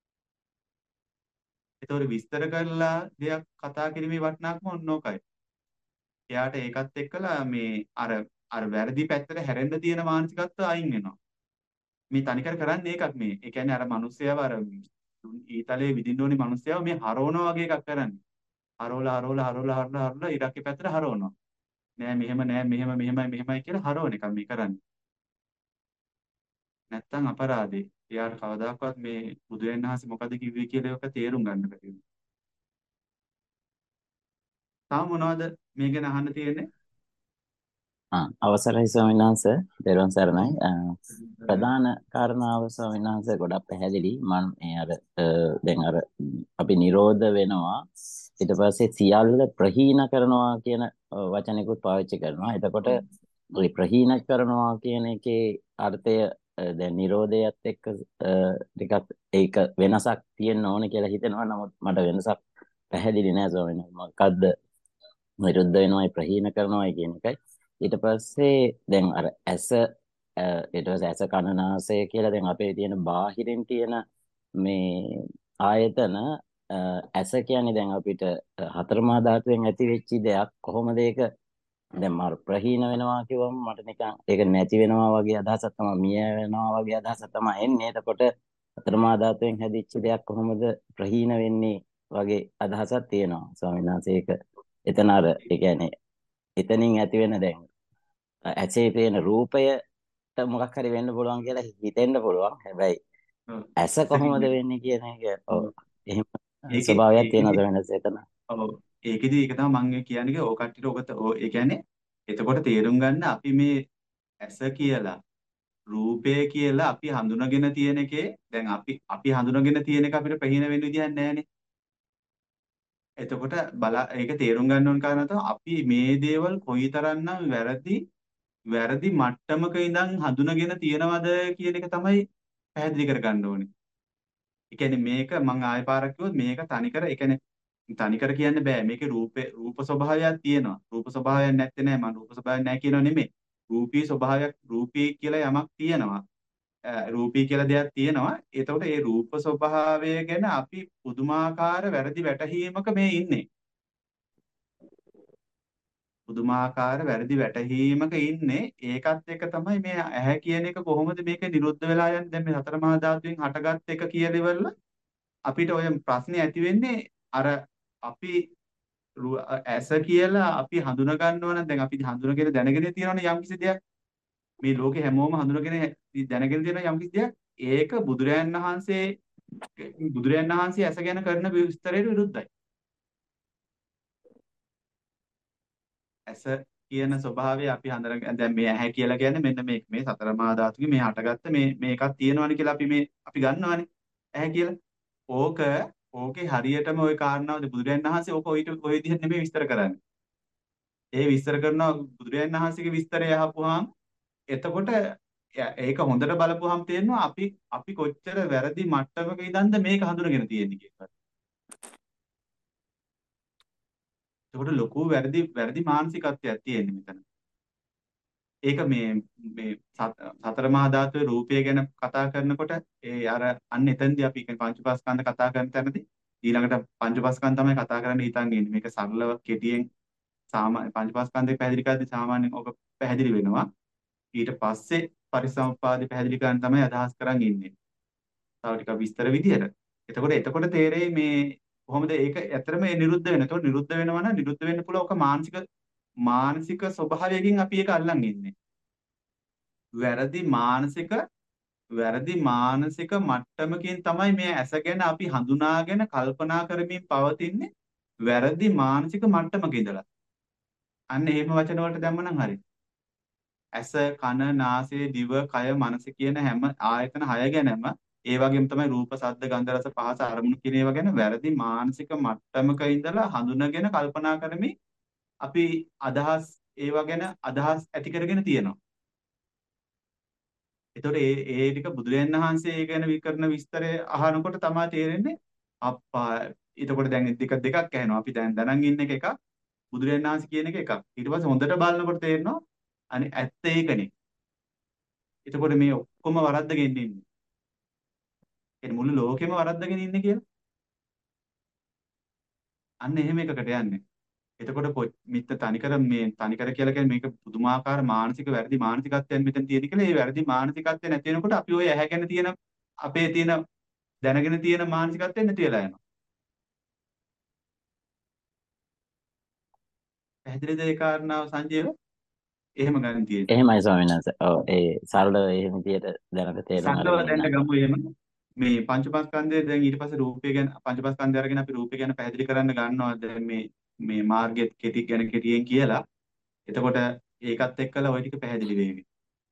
ඒතකොට විස්තර කරලා දෙයක් කතා කිරීමේ වටිනාකම ඔන්න ඕකයි. එයාට ඒකත් එක්කලා මේ අර අර වැරදි පැත්තට හැරෙන්න තියෙන මානසිකත්වය අයින් වෙනවා. මේ තනිකර කරන්නේ ඒකක් මේ. ඒ කියන්නේ අර මිනිස්සයව අර ඊතලයේ විදින්න ඕනේ මිනිස්සයව මේ හරවනවා වගේ එකක් කරන්නේ. හරවලා හරවලා හරවලා හරවලා හරවලා ඉරක්කේ පැත්තට හරවනවා. නෑ මෙහෙම නෑ මෙහෙම මෙහෙමයි මෙහෙමයි කියලා හරවන එක මේ කරන්නේ. නැත්තම් අපරාධේ. එයාට කවදාකවත් මේ බුදුරජාණන් වහන්සේ මොකද කිව්වේ කියලා එක තේරුම් ගන්න බැරි වෙනවා. තාම මොනවද මේ ගැන අහන්න තියෙන්නේ? ආ අවසරයි ස්වාමීන් වහන්සේ දරුවන් සරණයි. අ, ප්‍රධාන කාරණාව ස්වාමීන් වහන්සේ ගොඩක් පැහැදිලි. මම මේ අර අ, දැන් අර ම්, අපි නිරෝධ වෙනවා ඊට පස්සේ සියල්ල ප්‍රහීන කරනවා කියන අ, වචනෙකුත් පාවිච්චි කරනවා. එතකොට ওই ප්‍රහීන කරනවා කියන එකේ අර්ථය අ, දැන් නිරෝධයත් එක්ක අ, ටිකක් ඒක වෙනසක් තියෙන්න ඕන කියලා හිතෙනවා. නමුත් මට වෙනසක් පැහැදිලි නෑ ස්වාමීන් වහන්සේ. මොකද්ද නිරුද්ධ වෙනවයි ප්‍රහීන කරනවයි කියන එකයි. ඊට පස්සේ දැන් අර ඇස අ, ඊට පස්සේ ඇස කන නාසය කියලා දැන් අපේ තියෙන බාහිරින් තියෙන මේ ආයතන අ, ඇස කියන්නේ දැන් අපිට අ, හතරමා ධාතුවෙන් ඇති වෙච්ච දෙයක්. කොහොමද ඒක දැන් මාර ප්‍රහීන වෙනවා කිව්වම මට නිකන් ඒක නැති වෙනවා වගේ අදහසක් තමයි, මිය වෙනවා වගේ අදහසක් තමයි එන්නේ. එතකොට හතරමා ධාතුවෙන් හැදිච්ච දෙයක් කොහොමද ප්‍රහීන වෙන්නේ වගේ අදහසක් තියෙනවා ස්වාමීන් වහන්සේ. ඒක එතන අර ඒ කියන්නේ එතනින් ඇති වෙන දැන් ඇසේ තියෙන රූපයට මොකක් හරි වෙන්න පුළුවන් කියලා හිතෙන්න පුළුවන්. හැබැයි ඔව්. ඇස කොහොමද වෙන්නේ කියන එක ඔව් ඔව්. එහෙම ඒකේ ස්වභාවයක් තියෙනවා ඒකෙදි වෙනස එතන. ඔව් ඒකෙදි ඒක තමයි මම කියන්නේ ඕ කට්ටියට ඔක ත- ඕ- ඒ කියන්නේ එතකොට තේරුම් ගන්න අපි මේ ඇස කියලා රූපය කියලා අපි හඳුනගෙන තියෙන එකේ දැන් අපි අපි හඳුනගෙන තියෙන එක අපිට ප්‍රහීන වෙන්න විදිහක් නැහැනේ. එතකොට බලා ඒක තේරුම් ගන්න ඕන කාරණා තමයි අපි මේ දේවල් කොයිතරම්නම් වැරදි වැරදි මට්ටමක ඉඳන් හඳුනගෙන තියනවද කියන එක තමයි පැහැදිලි කරගන්න ඕනේ. ඒ කියන්නේ මේක මම ආයෙ පාරක් කිව්වොත් මේක තනිකර ඒ කියන්නේ තනිකර කියන්න බෑ. මේකේ රූපේ රූප ස්වභාවයක් තියෙනවා. රූප ස්වභාවයක් නැත්තේ නෑ. මම රූප ස්වභාවයක් නෑ කියනව නෙමෙයි. රූපී ස්වභාවයක් රූපී කියලා යමක් තියෙනවා. අ, රූපී කියලා දෙයක් තියෙනවා. එතකොට ඒ රූප ස්වභාවය ගැන අපි පුදුමාකාර වැරදි වැටහීමක මේ ඉන්නේ. පුදුමාකාර වැරදි වැටහීමක ඉන්නේ. ඒකත් එක තමයි මේ ඇහැ කියන එක කොහොමද මේක නිරුද්ධ වෙලා යන්නේ? දැන් මේ සතර මහා ධාතුවෙන් හටගත් එක කියලෙවල අපිට ඔය ප්‍රශ්නේ ඇති වෙන්නේ අර අපි රු- ඇස කියලා අපි හඳුනා ගන්නවා නම් දැන් අපි හඳුනගෙන දැනගෙන තියෙනවනේ යම් කිසි දෙයක්. මේ ලෝකේ හැමෝම හඳුනගෙන දැනගෙන තියෙන යම් කිසි දෙයක්. ඒක බුදුරයන් වහන්සේ බුදුරයන් වහන්සේ ඇස ගැන කරන විස්තරයට විරුද්ධයි. ඇස කියන ස්වභාවය අපි හඳුනගෙන දැන් මේ ඇහැ කියලා කියන්නේ මෙන්න මේ මේ සතර මහා ධාතුගේ මේ හටගත්ත මේ මේකක් තියෙනවනේ කියලා අපි මේ අපි ගන්නවානේ ඇහැ කියලා. ඕක ඕකේ හරියටම ওই කාරණාවද බුදුරයන් වහන්සේ ඕක ඔය ඔය විදිහට නෙමෙයි විස්තර කරන්නේ. ඒ විස්තර කරනවා බුදුරයන් වහන්සේගේ විස්තරය අහපුවාම එතකොට ය- ඒක හොඳට බලපුවාම තේරෙනවා අපි අපි කොච්චර වැරදි මට්ටමක ඉඳන්ද මේක හඳුනගෙන තියෙන්නේ කියලා. එතකොට ලොකු වැරදි වැරදි මානසිකත්වයක් තියෙන්නේ මෙතන. ඒක මේ මේ සත- සතර මහා ධාතුවේ රූපය ගැන කතා කරනකොට ඒ අර අන්න එතනදී අපි කියන්නේ පංචපාස්කන්ධ කතා කරන තැනදී ඊළඟට පංචපාස්කන්ධ තමයි කතා කරන්න හිතන් ඉන්නේ. මේක සරලව කෙටියෙන් සාමාන්‍ය පංචපාස්කන්ධය පැහැදිලි කරද්දී සාමාන්‍යයෙන් ඕක පැහැදිලි වෙනවා. ඊට පස්සේ පරිසම්පාදේ පැහැදිලි කරන්න තමයි අදහස් කරන් ඉන්නේ. තව ටිකක් විස්තර විදියට. එතකොට එතකොට තේරෙයි මේ කොහොමද ඒක ඇත්තටම ඒ නිරුද්ධ වෙන. එතකොට නිරුද්ධ වෙනවා නම් නිරුද්ධ වෙන්න පුළුවන් ඔක මානසික මානසික ස්වභාවයකින් අපි ඒක අල්ලන් ඉන්නේ. වැරදි මානසික වැරදි මානසික මට්ටමකින් තමයි මේ ඇස ගැන අපි හඳුනාගෙන කල්පනා කරමින් පවතින්නේ වැරදි මානසික මට්ටමක ඉඳලා. අන්න එහෙම වචන වලට දැම්මනම් හරි. ඇස, කන, නාසය, දිව, කය, මනස කියන හැම ආයතන හය ගැනම ඒ වගේම තමයි රූප, ශබ්ද, ගන්ධ, රස, පහස, අරමුණු කියන ඒවා ගැන වැරදි මානසික මට්ටමක ඉඳලා හඳුනාගෙන කල්පනා කරමින් අපි අදහස් ඒවා ගැන අදහස් ඇති කරගෙන තියෙනවා. එතකොට ඒ ඒ ටික බුදුරජාණන් වහන්සේ ඒ ගැන විකරන විස්තරය අහනකොට තමයි තේරෙන්නේ අප්පා එතකොට දැන් දෙක දෙකක් ඇහෙනවා. අපි දැන් දැනන් ඉන්න එක එකක් බුදුරජාණන් වහන්සේ කියන එක එකක්. ඊට පස්සේ හොඳට බලනකොට තේරෙනවා අනේ ඇත්ත ඒකනේ. එතකොට මේ ඔක්කොම වරද්දගෙන ඉන්නේ. ඒ මුළු ලෝකෙම වරද්දගෙන ඉන්නේ කියලා. අන්න එහෙම එකකට යන්නේ. එතකොට කො- මිත්ත තනිකර මේ තනිකර කියලා කියන්නේ මේක පුදුමාකාර මානසික වැරදි මානසිකත්වයක් මෙතන තියෙන කියලා ඒ වැරදි මානසිකත්වය නැති වෙනකොට අපි ওই ඇහැගෙන තියෙන අපේ තියෙන දැනගෙන තියෙන මානසිකත්වය නැති වෙලා යනවා. පැහැදිලිද ඒ කාරණාව සංජීව? එහෙම ගන්න තියෙන්නේ. එහෙමයි ස්වාමීන් වහන්සේ. ඔව් ඒ සරල එහෙම විදියට දැනට තේරුම් සරලව අරගෙන දැන්න ඉන්නම්. ගමු එහෙම. මේ පංචපස්කන්ධය දැන් ඊට පස්සේ රූපය ගැන පංචපස්කන්ධය අරගෙන අපි රූපය ගැන පැහැදිලි කරන්න ගන්නවා දැන් මේ මේ මාර්ගයේ කෙටි ගැන කෙටියෙන් කියලා. එතකොට ඒකත් එක්කලා ওই ටික පැහැදිලි වෙවි.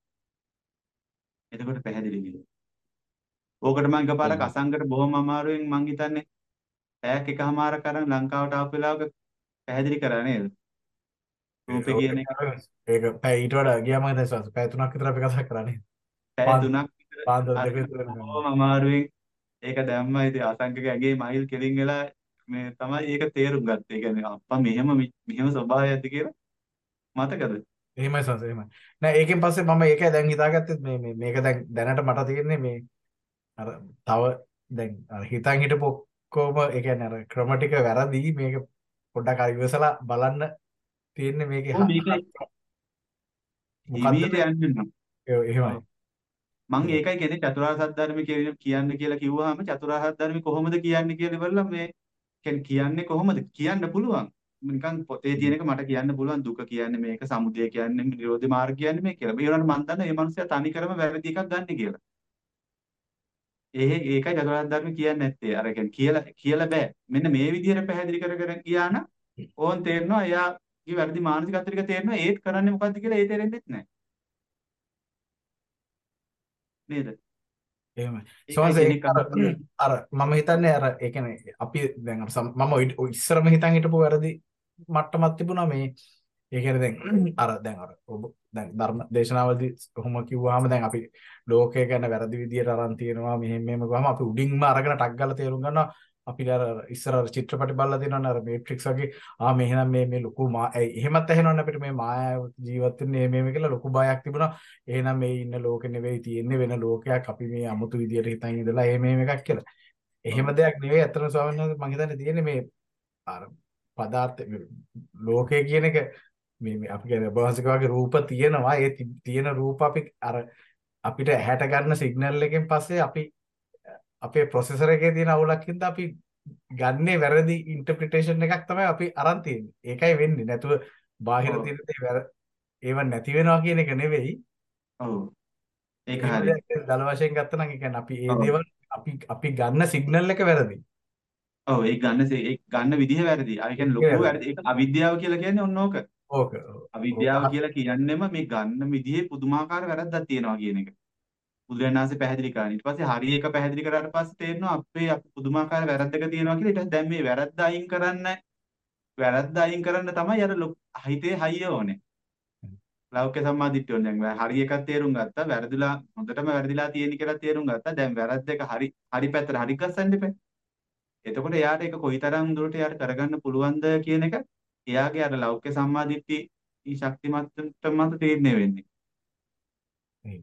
එතකොට පැහැදිලි වෙවි. ඕකට මම එකපාරක් එහෙමයි. අසංගට බොහොම අමාරුවෙන් මං හිතන්නේ පැයක් එකමාරක් අරන් ලංකාවට ආපු වෙලාවක පැහැදිලි කරා නේද? රූපේ කියන එක ඒක පැය ඊට වඩා ගියාම හිතන්නේ ස්වාමීන් පැය තුනක් විතර අපි කතා කරා නේද? පැය පාන්දර තුනක් විතර පාන්දර දෙක අරගෙන විතර වෙනකම්. බොහොම අමාරුවෙන් ඒක දැම්මා. ඉතින් අසංගගේ ඇඟේ මයිල් කෙලින් වෙලා මේ තමයි ඒක තේරුම් ගත්තේ. ඒ කියන්නේ අප්පා මෙහෙම මෙහෙම ස්වභාවයක්ද කියලා මතකද? එහෙමයි සංස එහෙමයි. නෑ ඒකෙන් පස්සේ මම ඒකයි දැන් හිතාගත්තේ මේ මේ මේක දැන් දැනට මට තියෙන්නේ මේ අර තව දැන් අර හිතන් හිටපු ඔක්කොම ඒ කියන්නේ අර ක්‍රම ටික වැරදි මේක පොඩ්ඩක් අර ඉවසලා බලන්න තියෙන්නේ මේකේ ඔව් මේක මොකද්ද හිමීට මේ යන්න වෙනවා. ඒ- එහෙමයි. ඔව්. මම ඒකයි කියන්නේ චතුරාර්ය සත්‍ය ධර්ම කියන්න කියලා කිව්වහම චතුරාර්ය සත්‍ය ධර්ම කොහොමද කියන්නේ කියලා ඉවරලා මේ කියන්නේ කියන්නේ කොහොමද කියන්න පුළුවන්. නිකන් පොතේ තියෙන එක මට කියන්න පුළුවන් දුක කියන්නේ මේක සමුදය කියන්නේ නිරෝධ මාර්ග කියන්නේ මේක කියලා. ඒ වුණාට මම දන්නවා මේ මනුස්සයා තනි කරම වැරදි එකක් ගන්න කියලා. ඒ ඒකයි චතුරාර්ය ධර්ම කියන්නේ නැත්තේ. අර කියන්නේ කියලා කියලා බෑ. මෙන්න මේ විදිහට පැහැදිලි කර කර ගියා නම් ඕන් තේරෙනවා එයාගේ වැරදි මානසිකත්ව ටික තේරෙනවා ඒත් කරන්නේ මොකද්ද කියලා ඒ තේරෙන්නේ නැහැ. නේද? එහෙමයි. ඒකයි සෝන්ස ඒක කෙනෙක් අර අහන්නේ අර මම හිතන්නේ අර ඒ කියන්නේ අපි දැන් අර සම- මම ඔය- ඔය ඉස්සරම හිතන් හිටපු වැරදි මට්ටමක් තිබුණා මේ ඒ කියන්නේ දැන් අර දැන් අර ඔබ දැන් ධර්ම දේශනාවලදී කොහොම කිව්වහම දැන් අපි ලෝකය ගැන වැරදි විදියට අරන් තියෙනවා මෙහෙම මෙහෙම ගාම අපි උඩින්ම අරගෙන ටක් ගාලා තේරුම් ගන්නවා අපි අර ඉස්සර අර චිත්‍රපටි බලලා තියෙනවනේ අර මේට්‍රික්ස් වගේ ආ මෙහෙනම් මේ මේ ලොකු මා ඇයි එහෙමත් ඇහෙනවනේ අපිට මේ මායාව ජීවත් වෙන්නේ මේ මේ කියලා ලොකු බයක් තිබුණා එහෙනම් මේ ඉන්න ලෝකෙ නෙවෙයි තියෙන්නේ වෙන ලෝකයක් අපි මේ අමුතු විදියට හිතන් ඉඳලා එහෙම එහෙම එකක් කියලා. එහෙම දෙයක් නෙවෙයි අතන ස්වාමීන් වහන්සේ මම හිතන්නේ තියෙන්නේ මේ අර පදාර්ථ ලෝකය කියන එක මේ මේ අපි කියන්නේ බවසික වගේ රූප තියෙනවා ඒ ති- තියෙන රූප අපි අර අපිට ඇහැට ගන්න සිග්නල් එකෙන් පස්සේ අපි අපේ ප්‍රොසෙසර් එකේ තියෙන අවුලක් හින්දා අපි ගන්නේ වැරදි ඉන්ටර්ප්‍රිටේෂන් එකක් තමයි අපි අරන් තියෙන්නේ. ඒකයි වෙන්නේ. නැතුව බාහිර ඔව්. තියෙන දේ වැර ඒව නැති වෙනවා කියන එක නෙවෙයි. ඔව්. ඒක එහෙම හරි. දෙයක් දල වශයෙන් ගත්තා නම් ඒ කියන්නේ අපි ඒ ඔව්. දේවල් අපි අපි ගන්න සිග්නල් එක වැරදි. ඔව් ඒක ගන්න සේ- ඒක ගන්න විදිහ වැරදි. ඒ කියන්නේ ඒක ලොකු වැරදි. වැරදි. ඒක අවිද්‍යාව කියලා කියන්නේ ඔන්න ඕක. ඕක ඕක අවිද්‍යාව කියලා කියන්නෙම මේ ගන්න විදිහේ පුදුමාකාර වැරද්දක් තියෙනවා කියන එක. බුදුරජාණන් වහන්සේ පැහැදිලි කරා. ඊට පස්සේ හරි එක පැහැදිලි කරාට පස්සේ තේරෙනවා අපේ අපේ පුදුමාකාර වැරද්දක තියෙනවා කියලා. ඊට පස්සේ දැන් මේ වැරද්ද අයින් කරන්න වැරද්ද අයින් කරන්න තමයි අර ලොකු- හිතේ හයිය ඕනේ. ලෞකික සම්මාදිට්ඨිය ඕනේ. දැන් හරි එකක් තේරුම් ගත්තා. වැරදිලා හොඳටම වැරදිලා තියෙන කියලා තේරුම් ගත්තා. දැන් වැරද්ද එක හරි හරි පැත්තට හරි ගස්සන්න එපා. එතකොට එයාට ඒක කොයිතරම් දුරට එයාට කරගන්න පුළුවන්ද කියන එක එයාගේ අර ලෞකික සම්මාදිට්ඨිය ඊ ශක්තිමත් මත තීරණය වෙන්නේ. හරි.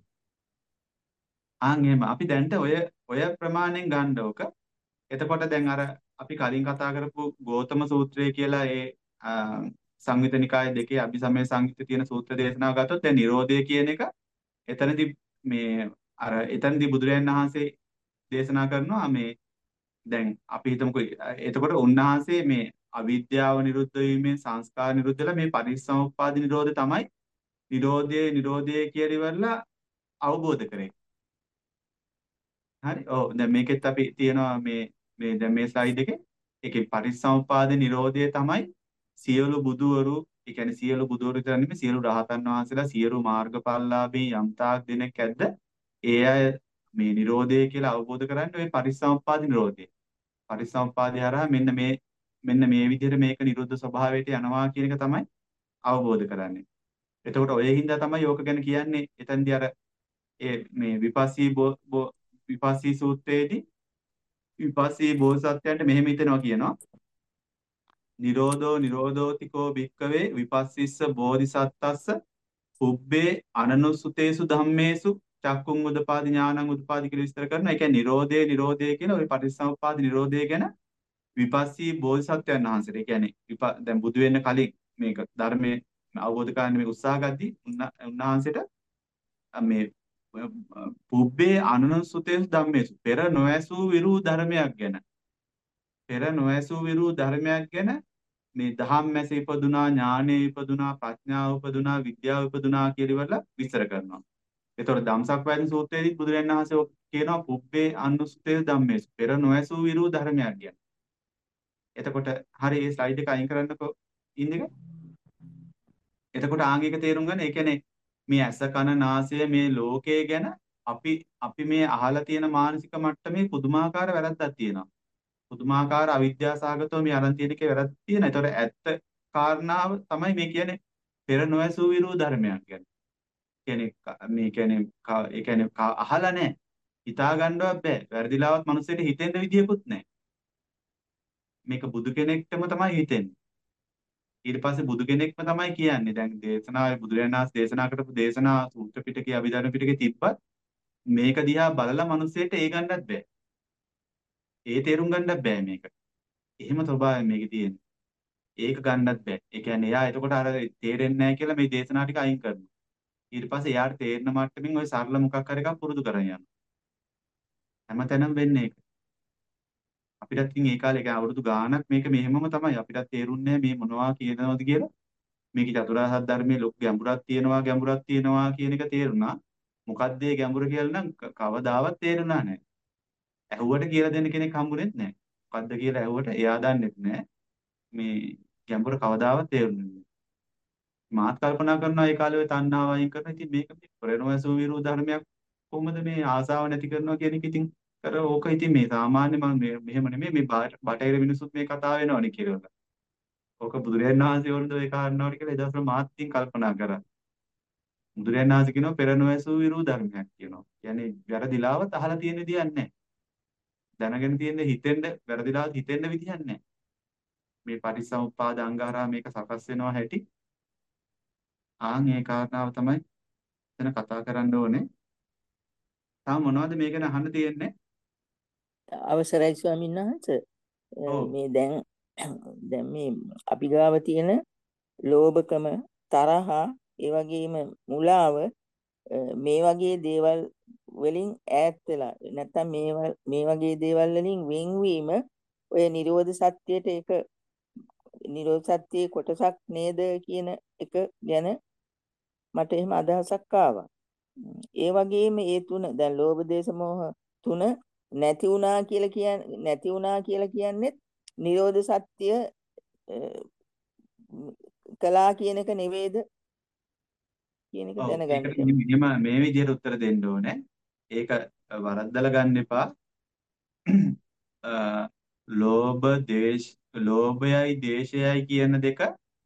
ආන් එහෙම අපි දැන්ට ඔය ඔය ප්‍රමාණයෙන් ගන්න ඕක. එතකොට දැන් අර අපි කලින් කතා කරපු ගෝතම සූත්‍රය කියලා ඒ ආ, සංයුත නිකාය දෙකේ අභිසමය සංයුත්තේ තියෙන සූත්‍ර දේශනාව ගත්තොත් දැන් Nirodha කියන එක එතනදී මේ අර එතනදී බුදුරජාණන් වහන්සේ දේශනා කරනවා මේ දැන් අපි හිතමුකෝ එතකොට උන්වහන්සේ මේ අවිද්‍යාව නිරුද්ධ වීමෙන් සංස්කාර නිරුද්ධ වෙලා මේ පරිසම්පාද නිරෝධය තමයි නිරෝධය නිරෝධය කියලා ඉවරලා අවබෝධ කරේ. හරි. ඔව් දැන් මේකෙත් අපි තියනවා මේ මේ දැන් මේ ස්ලයිඩ් එකේ ඒකේ පරිසම්පාද නිරෝධය තමයි සියලු බුදුවරු ඒ කියන්නේ සියලු බුදුවරු විතර නෙමෙයි සියලු රහතන් වහන්සේලා සියලු මාර්ගඵලලාභී යම් තාක් දෙනෙක් ඇද්ද ඒ අය මේ නිරෝධය කියලා අවබෝධ කරන්නේ ওই පරිසම්පාද නිරෝධය. පරිසම්පාදය හරහා මෙන්න මේ මෙන්න මේ විදිහට මේක නිරුද්ධ ස්වභාවයට යනවා කියන එක තමයි අවබෝධ කරන්නේ. එතකොට ඔය හින්දා තමයි යෝක ගැන කියන්නේ එතනදී අර ඒ මේ විපස්සී බෝ බෝ- විපස්සී සූත්‍රයේදී විපස්සී බෝසත්යන්ට මෙහෙම හිතෙනවා කියනවා. නිරෝධෝ නිරෝධෝතිකෝ භික්කවේ විපස්සිස්ස බෝධිසත්තස්ස උබ්බේ අනනුසුතේසු ධම්මේසු චක්කුං උදපාදි ඥානං උදපාදි කියලා විස්තර කරනවා. ඒ කියන්නේ නිරෝධය නිරෝධය කියන ওই පටිච්චසමුප්පාද නිරෝධය ගැන විපස්සී බෝධිසත්වයන් වහන්සේට. ඒ කියන්නේ විප දැන් බුදු වෙන්න කලින් මේක ධර්මයේ අවබෝධ කරගන්න මේ උත්සාහ ගද්දී උන්නා- උන්වහන්සේට මේ පුබ්බේ අනුසුතේසු ධම්මේසු පෙර නොඇසූ විරූ ධර්මයක් ගැන පෙර නොඇසූ විරූ ධර්මයක් ගැන මේ දහම් මැස ඉපදුනා ඥානෙ ඉපදුනා ප්‍රඥාව ඉපදුනා විද්‍යාව ඉපදුනා කියලා විස්තර කරනවා. ඒතකොට ධම්සක් වයින් සූත්‍රයේදී බුදුරජාණන් වහන්සේ ඔක් කියනවා පුබ්බේ අනුසුතේසු ධම්මේසු පෙර නොඇසූ විරූ ධර්මයක් ගැන. එතකොට හරි මේ ස්ලයිඩ් එක අයින් කරන්නකෝ ඉන්න එක. එතකොට ආංගික තේරුම් ගන්න. ඒ කියන්නේ මේ ඇස කන නාසය මේ ලෝකය ගැන අපි අපි මේ අහලා තියෙන මානසික මට්ටමේ පුදුමාකාර වැරද්දක් තියෙනවා. පුදුමාකාර අවිද්‍යා සහගතව මේ අරන් තියෙන එකේ වැරද්දක් තියෙනවා. ඒතකොට ඇත්ත කාරණාව තමයි මේ කියන්නේ පෙර නොඇසූ විරූ ධර්මයක් ගැන. කියන්නේ ක- මේ කියන්නේ ක- ඒ කියන්නේ ක- අහලා නැහැ. හිතා ගන්නවත් බෑ. වැරදිලාවත් මිනිස්සෙට හිතෙන්න විදියකුත් නැහැ. මේක බුදු කෙනෙක්ටම තමයි හිතෙන්නේ. ඊට පස්සේ බුදු කෙනෙක්ම තමයි කියන්නේ. දැන් දේශනාවේ බුදුරජාණන් වහන්සේ දේශනා කරපු දේශනා සූත්‍ර පිටකේ අභිධර්ම පිටකේ තිබ්බත් මේක දිහා බලලා මිනිස්සෙට ඒ ගන්නත් බෑ. ඒ තේරුම් ගන්නත් බෑ මේක. එහෙම ස්වභාවය මේකේ තියෙන්නේ. ඒක ගන්නත් බෑ. ඒ කියන්නේ එයා එතකොට අර තේරෙන්නේ නැහැ කියලා මේ දේශනා ටික අයින් කරනවා. ඊට පස්සේ එයාට තේරෙන මට්ටමින් ওই සරල මොකක් හරි එකක් පුරුදු කරගෙන යනවා. හැමතැනම වෙන්නේ ඒක. අපිටත් ඉතින් ඒ කාලේ ඒ කියන්නේ අවුරුදු ගාණක් මේක මෙහෙමම තමයි. අපිටත් තේරුන්නේ මේ මොනවා කියනවද කියලා. මේකේ චතුරාර්ය සත්‍ය ධර්මයේ ලොකු ගැඹුරක් තියෙනවා ගැඹුරක් තියෙනවා කියන එක තේරුණා. මොකක්ද ඒ ගැඹුර කියලා නම් ක- කවදාවත් තේරුණා නැහැ. ඇහුවට කියලා දෙන්න කෙනෙක් හම්බුනේත් නැහැ. මොකද්ද කියලා ඇහුවට එයා දන්නෙත් නැහැ. මේ ගැඹුර කවදාවත් තේරුන්නේ නැහැ. මාත් කල්පනා කරනවා ඒ කාලේ ඔය තණ්හාව අයින් කරන ඉතින් මේක මේ ප්‍රේරණවසු විරූ ධර්මයක් කොහොමද මේ ආසාව නැති කරනවා කියන එක ඉතින් කර ඕක ඉතින් මේ සාමාන්‍ය මම මේ- මෙහෙම නෙමෙයි මේ බාහිර- බටහිර මිනිස්සුත් මේ කතාව වෙනවනේ කියලා. ඕක බුදුරජාණන් වහන්සේ වරුන්ද ඒ කාරණාවට කියලා එදවස්වල මාත් ඉතින් කල්පනා කරා. බුදුරජාණන් වහන්සේ කියනවා පෙර නොඇසූ විරූ ධර්මයක් කියනවා. කියන්නේ වැරදිලාවත් අහලා තියෙන විදියක් නැහැ. දැනගෙන තියෙන හිතෙන්න වැරදිලාවත් හිතෙන්න විදියක් නැහැ. මේ පටිච්චසමුප්පාද අංගහරහා මේක සකස් වෙනවා හැටි. ආන් ඒ කාරණාව තමයි එතන කතා කරන්න ඕනේ. තාම මොනවද මේක ගැන අහන්න තියෙන්නේ? අවසරයි ස්වාමීන් වහන්සේ. අ, ඔව්. මේ දැන් දැන් මේ අපි ගාව තියෙන ලෝභකම තරහ ඒ වගේම මුලාව අ, මේ වගේ දේවල් වලින් ඈත් වෙලා නැත්තම් මේ ව- මේ වගේ දේවල් වලින් වෙන්වීම ඔය නිරෝධ සත්‍යයට ඒක නිරෝධ සත්‍යයේ කොටසක් නේද කියන එක ගැන මට එහෙම අදහසක් ආවා. ම්, ඒ වගේම ඒ තුන දැන් ලෝභ දේශ මොහ තුන නැති වුණා කියලා කියන්නේ නැති වුණා කියලා කියන්නේ නිරෝධ සත්‍ය අ, ම්, කළා කියන එක නෙවෙයිද කියන එක ඔව්. දැනගන්න ඒකට කැමතියි. මෙහෙම මේ විදිහට උත්තර දෙන්න ඕනේ. ඒක වරද්දලා ගන්න එපා. අ, ලෝභ, දේශ, ලෝභයයි, දේශයයි කියන දෙක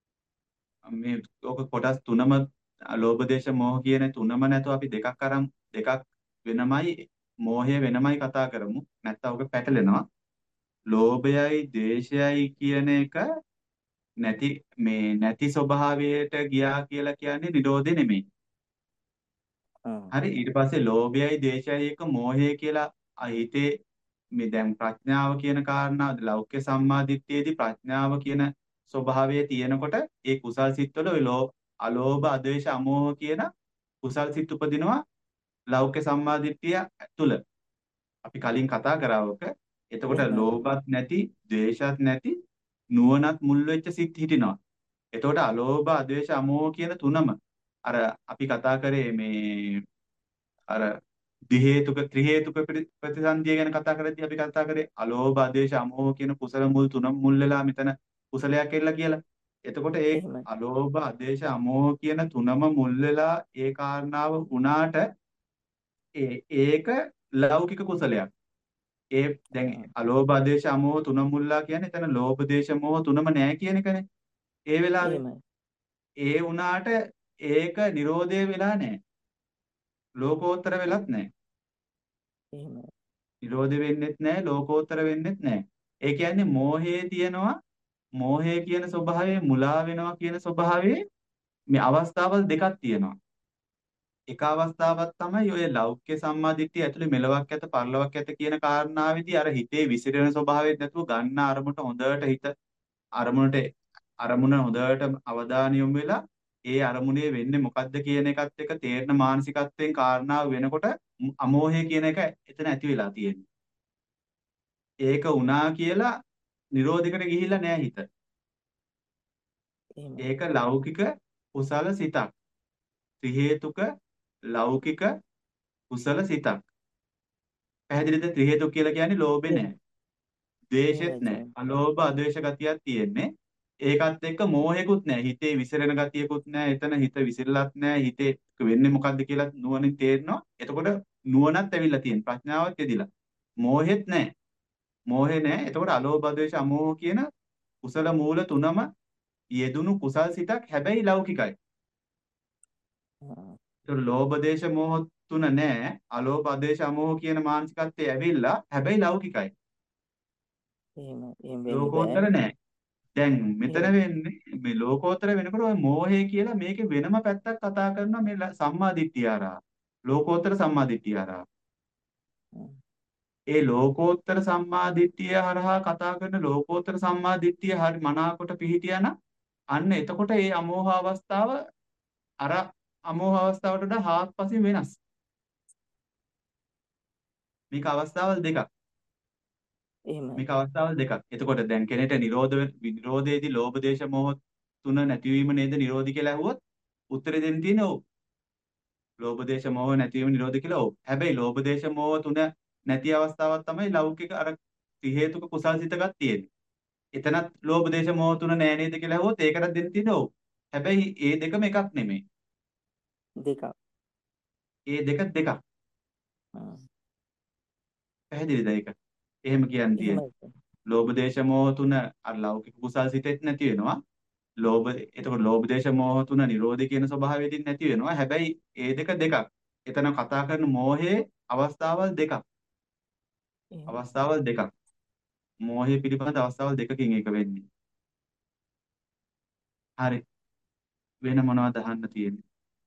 මේ ඔක කොටස් තුනම ලෝභ, දේශ, මොහ කියන තුනම නැතුව අපි දෙකක් අරන් දෙකක් වෙනමයි මෝහය වෙනමයි කතා කරමු. නැත්නම් ඔක පැටලෙනවා. ලෝභයයි, දේශයයි කියන එක නැති මේ නැති ස්වභාවයට ගියා කියලා කියන්නේ නිරෝධය නෙමෙයි. ආ. හරි ඊට පස්සේ ලෝභයයි දේශයයි එක මෝහය කියලා අහිතේ මේ දැන් ප්‍රඥාව කියන කාරණාව ලෞකික සම්මාදිට්ඨියේදී ප්‍රඥාව කියන ස්වභාවය තියෙනකොට ඒ කුසල් සිත්වල ඔය ලෝ අලෝභ අද්වේෂ අමෝහ කියන කුසල් සිත් උපදිනවා ලෞකික සම්මාදිට්ඨිය තුල අපි කලින් කතා කරා ඔක එතකොට එහෙමයි. ලෝභත් නැති ද්වේෂත් නැති නුවණත් මුල් වෙච්ච සිත් හිටිනවා එතකොට අලෝභ අද්වේෂ අමෝහ කියන තුනම අර අපි කතා කරේ මේ අර ද්වි හේතුක ත්‍රි හේතුක ප්‍රති- ප්‍රතිසන්දිය ගැන කතා කරද්දී අපි කතා කරේ අලෝභ ආදේශ අමෝහ කියන කුසල මුල් තුනම මුල් වෙලා මෙතන කුසලයක් එල්ල කියලා. එතකොට ඒ එහෙමයි. අලෝභ ආදේශ අමෝහ කියන තුනම මුල් වෙලා ඒ කාරණාව වුණාට ඒ ඒක ලෞකික කුසලයක්. ඒ දැන් ආ. අලෝභ ආදේශ අමෝහ තුන මුල්ලා කියන්නේ එතන ලෝභ දේශ මොහ තුනම නැහැ කියන එකනේ. ඒ වෙලාවේ එහෙමයි. ඒ වුණාට ඒක නිරෝධය වෙලා නැහැ. ලෝකෝත්තර වෙලත් නැහැ. එහෙමයි. නිරෝධ වෙන්නෙත් නැහැ ලෝකෝත්තර වෙන්නෙත් නැහැ. ඒ කියන්නේ මෝහයේ තියෙනවා මෝහය කියන ස්වභාවය මුලා වෙනවා කියන ස්වභාවයේ මේ අවස්ථාවල් දෙකක් තියෙනවා. එක අවස්ථාවක් තමයි ඔය ලෞකික සම්මාදිට්ඨිය ඇතුලේ මෙලොවක් ඇත පරලොවක් ඇත කියන කාරණාවේදී අර හිතේ විසිරෙන ස්වභාවයෙන් නැතුව ගන්න අරමුණට හොඳට හිත අරමුණට අරමුණ හොඳට අවධානය යොමු වෙලා ඒ අරමුණේ වෙන්නේ මොකද්ද කියන එකත් එක්ක තේරෙන මානසිකත්වයෙන් කාරණාව වෙනකොට අමෝහය කියන එක එතන ඇති වෙලා තියෙනවා. ඒක වුණා කියලා නිරෝධයකට ගිහිල්ලා නෑ හිත. එහෙමයි. ඒක ලෞකික කුසල සිතක්. ත්‍රි හේතුක ලෞකික කුසල සිතක්. පැහැදිලිද? ත්‍රි හේතුක කියලා කියන්නේ ලෝභේ නෑ, ද්වේෂෙත් එහෙමයි නෑ, සාරා. අලෝභ අද්වේෂ ගතියක් තියෙන්නේ. ඒකත් එක්ක මෝහෙකුත් නෑ, හිතේ විසිරෙන ගතියකුත් නෑ, එතන හිත විසිරලත් නෑ, හිතේ වෙන්නේ මොකද්ද කියලා නුවණින් තේරෙනවා. එතකොට නුවණත් ඇවිල්ලා තියෙන ප්‍රඥාවත් යෙදිලා. මෝහෙත් නෑ, මෝහේ නෑ. එතකොට අලෝභ අද්වේෂ අමෝහ කියන කුසල මූල තුනම යෙදුණු කුසල් සිතක්, හැබැයි ලෞකිකයි. ආ, ඒතකොට ලෝභ දේශ මොහ තුන නෑ, අලෝභ අද්වේෂ අමෝහ කියන මානසිකත්වයේ ඇවිල්ලා හැබැයි ලෞකිකයි. එහෙමයි. එහෙම වෙන්න බෑ. ලෝකෝත්තර නෑ. දැන් මෙතන එහෙම. වෙන්නේ මේ ලෝකෝත්තර වෙනකොට ඔය මෝහය කියලා මේකේ වෙනම පැත්තක් කතා කරනවා මේ ල- සම්මා දිට්ඨිය හරහා. ලෝකෝත්තර සම්මා දිට්ඨිය හරහා. හ්ම්. ඒ ලෝකෝත්තර සම්මා දිට්ඨිය හරහා කතා කරන ලෝකෝත්තර සම්මා දිට්ඨිය හරි මනාකොට පිහිටියා නම් අන්න එතකොට ඒ අමෝහ අවස්ථාව අර අමෝහ අවස්ථාවට වඩා හාත්පසින් වෙනස්. මේක අවස්ථාවල් දෙකක්. එහෙමයි. මේක අවස්ථාවල් දෙකක්. එතකොට දැන් කෙනෙක්ට නිරෝධ වෙ- නිරෝධයේදී ලෝභ දේශ මොහ තුන නැතිවීම නේද නිරෝධි කියලා ඇහුවොත් උත්තරේ දෙන්න තියෙන්නේ ඔව්. ලෝභ දේශ මොහ නැතිවීම නිරෝධි කියලා ඔව්. හැබැයි ලෝභ දේශ මොහ තුන නැති අවස්ථාවක් තමයි ලෞකික අර ත්‍රි හේතුක කුසල් සිතකක් තියෙන්නේ. එතනත් ලෝභ දේශ මොහ තුන නෑ නේද කියලා ඇහුවොත් ඒකටත් දෙන්න තියෙන්නේ ඔව්. හැබැයි ඒ දෙකම එකක් නෙමෙයි. දෙකක්. ඒ දෙක දෙකක්. ආ, පැහැදිලිද ඒක? එහෙම කියන්න තියෙන්නේ. එහෙමයි සාරා. ලෝභ දේශ මොහ තුන අර ලෞකික කුසල් සිතෙත් නැති වෙනවා. ලෝභ එතකොට ලෝභ දේශ මොහ තුන නිරෝධය කියන ස්වභාවයෙන් නැති වෙනවා. හැබැයි ඒ දෙක දෙකක්. එතන කතා කරන මෝහයේ අවස්ථාවල් දෙකක්. එහෙමයි. අවස්ථාවල් දෙකක්. මෝහය පිළිබඳ අවස්ථාවල් දෙකකින් ඒක වෙන්නේ. හරි. වෙන මොනවද අහන්න තියෙන්නේ?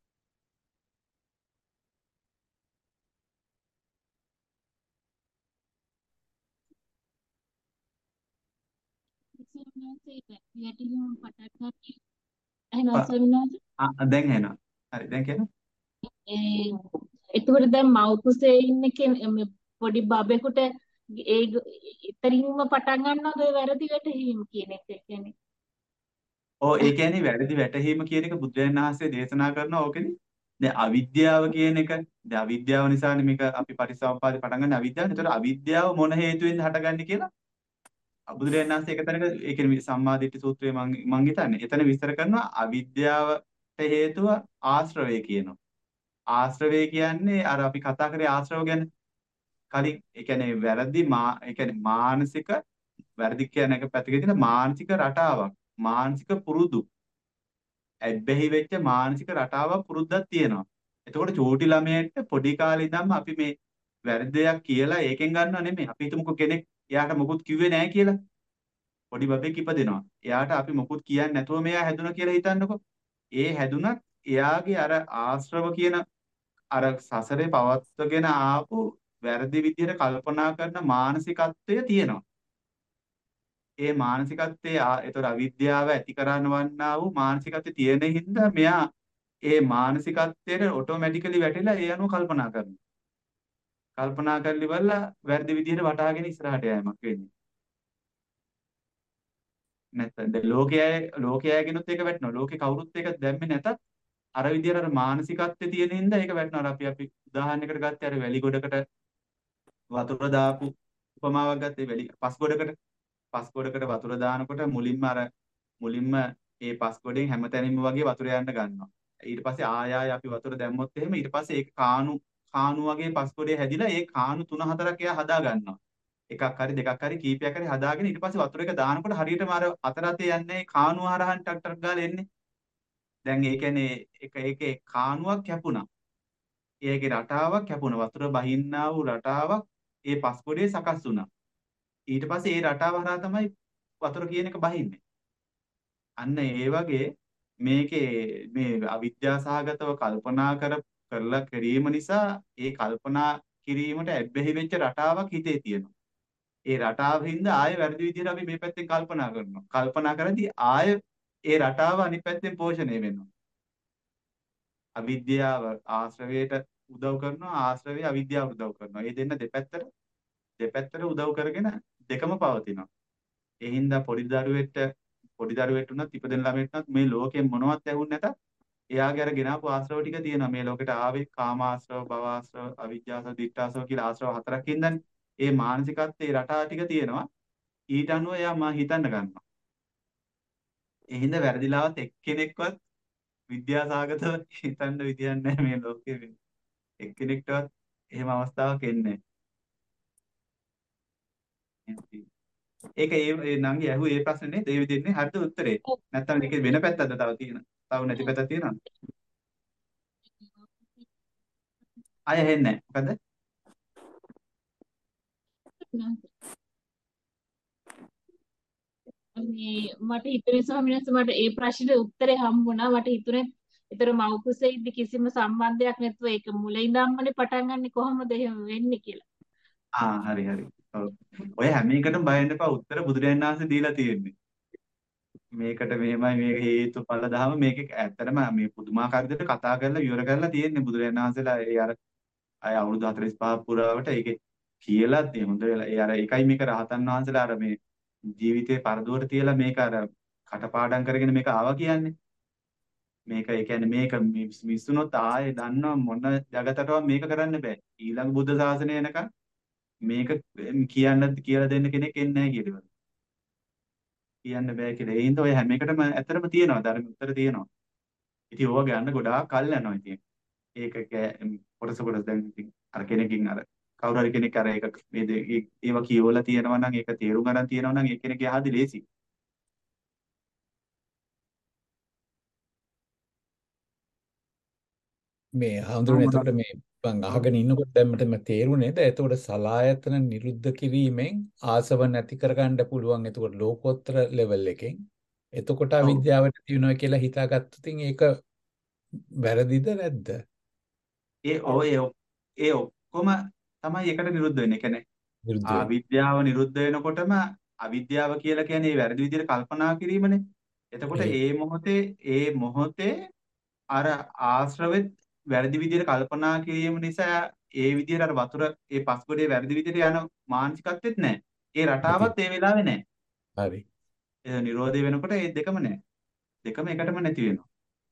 වැටහීම පටන් ගන්න එහෙනම් ප- ස්වාමීනාද ආ, දැන් එනවා. හරි දැන් කියන්න. ඒ එතකොට දැන් මව් කුසේ ඉන්න කෙන- මේ පොඩි බබෙකුට ඒ ග- එතනින්ම පටන් ගන්නවද ඔය වැරදි වැටහීම කියන එක කියන්නේ ඔව් ඒ කියන්නේ වැරදි වැටහීම කියන එක බුදුරජාණන් වහන්සේ දේශනා කරනවා ඕකෙදි. දැන් අවිද්‍යාව කියන එක දැන් අවිද්‍යාව නිසානේ මේක අපි පටිච්චසමුප්පාදේ පටන් ගන්න අවිද්‍යාව. ඒතකොට අවිද්‍යාව මොන හේතුවෙන්ද හටගන්නේ කියලා බුදුරජාණන් වහන්සේ එක තැනක ඒ කියන්නේ සම්මාදිට්ඨි සූත්‍රයේ මම මම හිතන්නේ එතන විස්තර කරනවා අවිද්‍යාවට හේතුව ආශ්‍රවය කියනවා. ආශ්‍රවය කියන්නේ අර අපි කතා කරේ ආශ්‍රව ගැන කලින් ඒ කියන්නේ වැරදි මා ඒ කියන්නේ මානසික වැරදි කියන එක පැත්තකින් තියෙන මානසික රටාවක් මානසික පුරුදු ඇබ්බැහි වෙච්ච මානසික රටාවක් පුරුද්දක් තියෙනවා. එතකොට චූටි ළමයට පොඩි කාලේ ඉඳන්ම අපි මේ වැරදි දෙයක් කියලා ඒකෙන් ගන්නව නෙමෙයි. අපි හිතමුකෝ කෙනෙක් එයාට මොකුත් කිව්වේ නැහැ කියලා. පොඩි බබෙක් ඉපදෙනවා. එයාට අපි මොකුත් කියන්නේ නැතුව මෙයා හැදුණා කියලා හිතන්නකෝ. ඒ හැදුනත් එයාගේ අර ආශ්‍රව කියන අර සසරේ පවත්වගෙන ආපු වැරදි විදිහට කල්පනා කරන මානසිකත්වය තියෙනවා. ඒ මානසිකත්වයේ ආ ඒතර අවිද්‍යාව ඇති කරනවන්නා වූ මානසිකත්වය තියෙන හින්දා මෙයා ඒ මානසිකත්වයට ඔටෝමැටිකලි වැටිලා ඒ අනුව කල්පනා කරනවා. කල්පනා කරලි බලලා වැරදි විදිහට වටහාගෙන ඉස්සරහට යෑමක් වෙන්නේ. නැත්නම් දැන් ලෝකයේ ලෝකයේගෙනුත් ඒක වැටෙනවා. ලෝකේ කවුරුත් ඒක දැම්මේ නැතත් අර විදිහට අර මානසිකත්වයේ තියෙන හින්දා ඒක වැටෙනවා. අපි අපි උදාහරණයකට ගත්තේ අර වැලි ගොඩකට වතුර දාපු උපමාවක් ගත්තේ වැලි පස් ගොඩකට පස් ගොඩකට වතුර දානකොට මුලින්ම අර මුලින්ම ඒ පස් ගොඩෙන් හැමතැනින්ම වගේ වතුර යන්න ගන්නවා. ඊට පස්සේ ආය ආය අපි වතුර දැම්මොත් එහෙම ඊට පස්සේ ඒක කාණු කාණු වගේ පස් ගොඩේ හැදිලා ඒ කාණු තුන හතරක් එයා හදා ගන්නවා. එකක් හරි දෙකක් හරි කීපයක් හරි හදාගෙන ඊට පස්සේ වතුර එක දානකොට හරියටම අර අතර අතේ යන්නේ කාණුව හරහන් ටක් ටක් ගාලා එන්නේ. දැන් ඒ කියන්නේ එක එකේ කාණුවක් කැපුණා. ඒකේ රටාවක් කැපුණා. වතුර බහින්නා වූ රටාවක් ඒ පස් ගොඩේ සකස් වුණා. ඊට පස්සේ ඒ රටාව හරහා තමයි වතුර කියන එක බහින්නේ. අන්න ඒ වගේ මේකේ මේ අවිද්‍යා සහගතව කල්පනා කර කරලා කිරීම නිසා ඒ කල්පනා කිරීමට ඇබ්බැහි වෙච්ච රටාවක් හිතේ තියෙනවා. ඒ රටාව හින්දා ආයෙ වැරදි විදිහට අපි මේ පැත්තෙන් කල්පනා කරනවා. කල්පනා කරද්දී ආයෙ ඒ රටාව අනිත් පැත්තෙන් පෝෂණය වෙනවා. අවිද්‍යාව ආශ්‍රවයට උදව් කරනවා, ආශ්‍රවය අවිද්‍යාව උදව් කරනවා. මේ දෙන්න දෙපැත්තට දෙපැත්තට උදව් කරගෙන දෙකම පවතිනවා. ඒ හින්දා පොඩි දරුවෙක්ට පොඩි දරුවෙක්ට උනත් ඉපදෙන ළමයෙක්ට උනත් මේ ලෝකෙන් මොනවත් ඇහුන්නේ නැත. එයාගේ අර ගෙනාපු ආශ්‍රව ටික තියෙනවා. මේ ලෝකෙට ආවේ කාම ආශ්‍රව, භව ආශ්‍රව, අවිජ්ජාශ්‍රව, දිට්ඨාශ්‍රව කියලා ආශ්‍රව හතරක් හින්දානේ. ඒ මානසිකත්වයේ රටා ටික තියෙනවා. ඊට අනුව එයා මා හිතන්න ගන්නවා. ඒ හින්දා වැරදිලාවත් එක්කෙනෙක්වත් විද්‍යාසාගතව හිතන්න විදියක් නැහැ මේ ලෝකෙ. එක්කෙනෙක්ටවත් එහෙම අවස්ථාවක් එන්නේ නැහැ. ඒක ඒ ඒ නංගි ඇහුවේ ඒ ප්‍රශ්නේ නේද? ඒ විදිහනේ හරිද උත්තරේ? නැත්නම් මේකේ වෙන පැත්තක්ද තව තියෙන? තව නැති පැත්තක් තියෙනවද? අය හෙන්නේ නැහැ. මොකද? මේ මට හිතුනේ ස්වාමීන් වහන්සේ මට ඒ ප්‍රශ්නෙට උත්තරේ හම්බුණා. මට හිතුනේ ඒතර මව් කුසේ ඉඳි කිසිම සම්බන්ධයක් නැතුව ඒක මුල ඉඳන්මනේ පටන් ගන්නෙ කොහොමද එහෙම වෙන්නේ කියලා. ආ හරි හරි. ඔව්. ඔය හැම එකටම බය වෙන්න එපා. උත්තර බුදුරජාණන් වහන්සේ දීලා තියෙන්නේ. මේකට මෙහෙමයි මේක හේතුඵල දහම මේක ඇත්තටම මේ පුදුමාකාර විදිහට කතා කරලා විවර කරලා තියෙන්නේ බුදුරජාණන් වහන්සේලා ඒ අර අය අවුරුදු හතළිස් පහක් පුරාවට ඒකේ කියලා තියෙන හොඳ වෙලා ඒ අර ඒකයි මේක රහතන් වහන්සේලා අර මේ ජීවිතේ පරදුවට තියලා මේක අර කටපාඩම් කරගෙන මේක ආවා කියන්නේ. මේක ඒ කියන්නේ මේක මිස්සුනොත් ආයේ දන්නව මොන జగතටවත් මේක කරන්න බෑ. ඊළඟ බුද්ධ ශාසනය එනකන් මේක කියන්න කියලා දෙන්න කෙනෙක් එන්නේ නැහැ කියලා. කියන්න බෑ කියලා. ඒ හින්දා ඔය හැම එකටම ඇත්තටම තියෙනවා ධර්ම උත්තර තියෙනවා. ඉතින් ඕවා ගන්න ගොඩාක් කල් යනවා ඉතින්. ඒක කොටස කොටස දැන් ඉතින් අර කෙනකින් අර කවුරු හරි කෙනෙක් අර ඒක මේ ඒවා කියවලා තියෙනවා නම් ඒක තේරුම් ගන්න තියෙනවා නම් ඒ කෙනෙක් යහදි ලේසි. මේ හඳුනන එතකොට මේ මං අහගෙන ඉන්නකොට දැන් මට තේරුනේ නේද? එතකොට සලායතන නිරුද්ධ කිරීමෙන් ආසව නැති කරගන්න පුළුවන්. එතකොට ලෝකෝත්තර ලෙවල් එකෙන්. එතකොට අවිද්‍යාවට තියෙනවා කියලා හිතාගත්තොත් ඒක වැරදිද නැද්ද? ඒ ඔය ඒ ඔක්කොම තමයි එකට නිරුද්ධ වෙන්නේ. ඒ කියන්නේ අවිද්‍යාව නිරුද්ධ වෙනකොටම අවිද්‍යාව කියලා කියන්නේ වැරදි විදිහට කල්පනා කිරීමනේ. එතකොට ඒ මොහොතේ ඒ මොහොතේ අර ආශ්‍රවෙත් වැරදි විදිහට කල්පනා කිරීම නිසා ඒ විදිහට අර වතුර ඒ පස්කොඩේ වැරදි විදිහට යන මානසිකත්වෙත් නැහැ. ඒ රටාවත් ඒ වෙලාවේ නැහැ. හරි. ඒ නිරෝධය වෙනකොට ඒ දෙකම නැහැ. දෙකම එකටම නැති වෙනවා.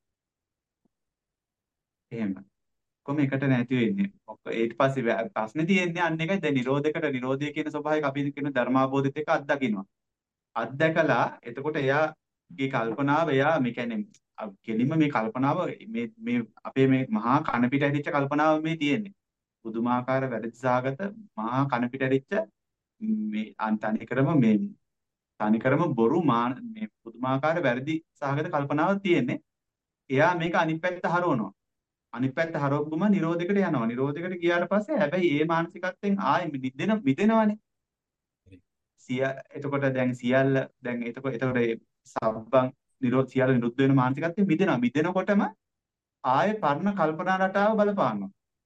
එහෙම. කොහොම එකට නැති වෙන්නේ. ඊට පස්සේ ප්‍රශ්නේ තියෙන්නේ අන්න එකයි දැන් නිරෝධයකට නිරෝධය කියන ස්වභාවයක අපි කියන ධර්මාබෝධිත එක අත්දකින්නවා. අත්දකලා එතකොට එයාගේ කල්පනාව එයා මේ කියන්නේ කෙලින්ම මේ කල්පනාව මේ මේ අපේ මේ මහා කන පිට ඇරිච්ච කල්පනාව මේ තියෙන්නේ. පුදුමාකාර වැඩිසහගත මහා කන පිට ඇරිච්ච මේ අන්තනිකරම මේ තනිකරම බොරු මේ පුදුමාකාර වැරදි සහගත කල්පනාවක් තියෙන්නේ. එයා මේක අනිත් පැත්ත හරවනවා. අනිත් පැත්ත හරවපුවම නිරෝධයකට යනවා. නිරෝධයකට ගියාට පස්සේ හැබැයි ඒ මානසිකත්වයෙන් ආයෙ මිදෙන මිදෙනවනේ. සිය එතකොට දැන් සියල්ල දැන් එතකොට එතකොට සබ්බන් නිරෝධ සියල්ල නිරුද්ධ වෙන මානසිකත්වයෙන් මිදෙනවා. මිදෙනකොටම ආයෙ පරණ කල්පනා රටාව බලපානවා.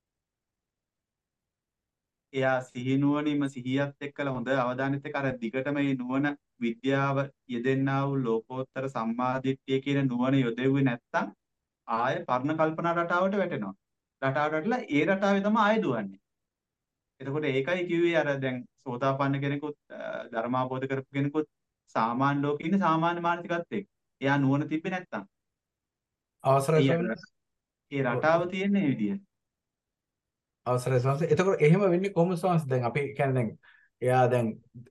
එයා සිහි නුවණින්ම සිහියත් එක්කලා හොඳ අවධානයත් එක්ක අර දිගටම මේ නුවණ විද්‍යාව යෙදෙන්නා වූ ලෝකෝත්තර සම්මාදිට්ඨිය කියන නුවණ යොදෙව්වේ නැත්තම් ආයෙ පරණ කල්පනා රටාවට වැටෙනවා. රටාවට වැටලා ඒ රටාවේ තමයි ආයෙ දුවන්නේ. එතකොට ඒකයි කිව්වේ අර දැන් සෝතාපන්න කෙනෙකුත් ධර්මාබෝධ කරපු කෙනෙකුත් සාමාන්‍ය ලෝකේ ඉන්නේ සාමාන්‍ය මානසිකත්වයක. එයා නුවණ තිබ්බේ නැත්තම්. අවසරයි ඒ රටාව තියෙන්නේ මේ විදිහට. අවසරයි ස්වාමීන් වහන්සේ. එතකොට එහෙම වෙන්නේ කොහොමද ස්වාමීන් වහන්සේ? දැන් අපි කියන්නේ දැන් එයා දැන්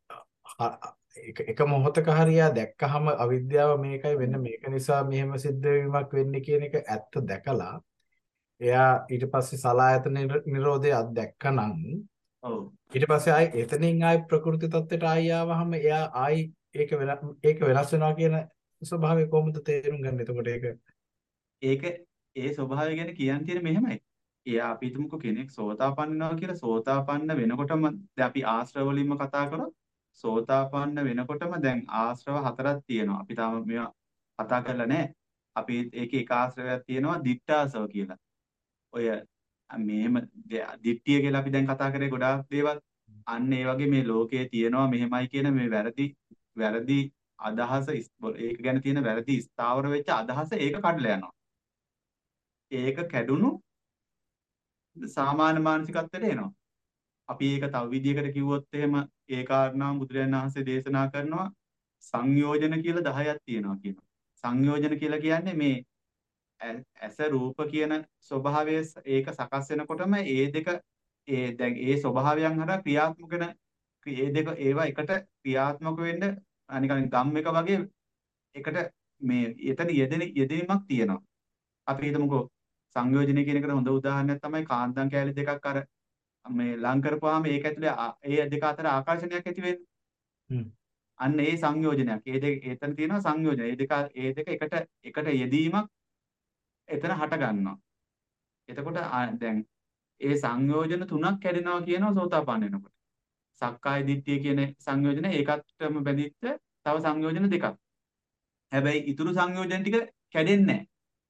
එක මොහොතක හරියා දැක්කහම අවිද්‍යාව මේකයි වෙන්න මේක නිසා මෙහෙම සිද්ධ වීමක් වෙන්නේ කියන එක ඇත්ත දැකලා එයා ඊට පස්සේ සලායතන නිරෝධය අත්දැක්කනම් ඔව් ඊට පස්සේ ආයි එතනින් ආයි ප්‍රകൃති තත්ත්වයට ආයි ආවහම එයා ආයි ඒක ඒක වෙනස් වෙනවා කියන ස්වභාවය කොහොමද තේරුම් ගන්න? එතකොට ඒක ඒක ඒ ස්වභාවය ගැන කියන්න තියෙන මෙහෙමයි. එයා අපි හිතමුකෝ කෙනෙක් සෝතාපන්න වෙනවා කියලා. සෝතාපන්න වෙනකොටම දැන් අපි ආශ්‍රව වලින්ම කතා කරොත් සෝතාපන්න වෙනකොටම දැන් ආශ්‍රව හතරක් තියෙනවා. අපි තාම මේවා කතා කරලා නැහැ. අපි ඒකේ එක ආශ්‍රවයක් තියෙනවා දිට්ඨාසව කියලා. ඔය මෙහෙම දිට්ඨිය කියලා අපි දැන් කතා කරේ ගොඩාක් දේවල්. අන්න ඒ වගේ මේ ලෝකයේ තියෙනවා මෙහෙමයි කියන මේ වැරදි වැරදි අදහස ඉස්- ඒක ගැන තියෙන වැරදි ස්ථාවර වෙච්ච අදහස ඒක කඩලා යනවා. ඒක කැඩුණු සාමාන්‍ය මානසිකත්වයට එනවා. අපි ඒක තව විදිහකට කිව්වොත් එහෙම ඒ කාරණාව බුදුරජාණන් වහන්සේ දේශනා කරනවා සංයෝජන කියලා දහයක් තියෙනවා කියනවා. සංයෝජන කියලා කියන්නේ මේ ඇ- ඇස රූප කියන ස්වභාවය ස- ඒක සකස් වෙනකොටම ඒ දෙක ඒ දැන් ඒ ස්වභාවයන් හරහා ක්‍රියාත්මක වෙන ඒ දෙක ඒවා එකට ක්‍රියාත්මක වෙන්න අනිකන් ගම් එක වගේ එකට මේ එතන යෙදෙන යෙදීමක් තියෙනවා. අපි හිතමුකෝ සංයෝජනය කියන එකට හොඳ උදාහරණයක් තමයි කාන්දම් කෑලි දෙකක් අර මේ ලං කරපුවාම ඒක ඇතුලේ ආ- ඒ දෙක අතර ආකර්ෂණයක් ඇති වෙන්නේ. හ්ම්. අන්න ඒ සංයෝජනයක්. ඒ දෙක එතන තියෙනවා සංයෝජන. ඒ දෙක ඒ දෙක එකට එකට යෙදීමක් එතන හට ගන්නවා. එතකොට ආ- දැන් ඒ සංයෝජන තුනක් කැඩෙනවා කියනවා සෝතාපන්න වෙනකොට. සක්කාය දිට්ඨිය කියන සංයෝජන ඒකටම බැඳිච්ච තව සංයෝජන දෙකක්. හැබැයි ඊතුරු සංයෝජන ටික කැඩෙන්නේ නැහැ.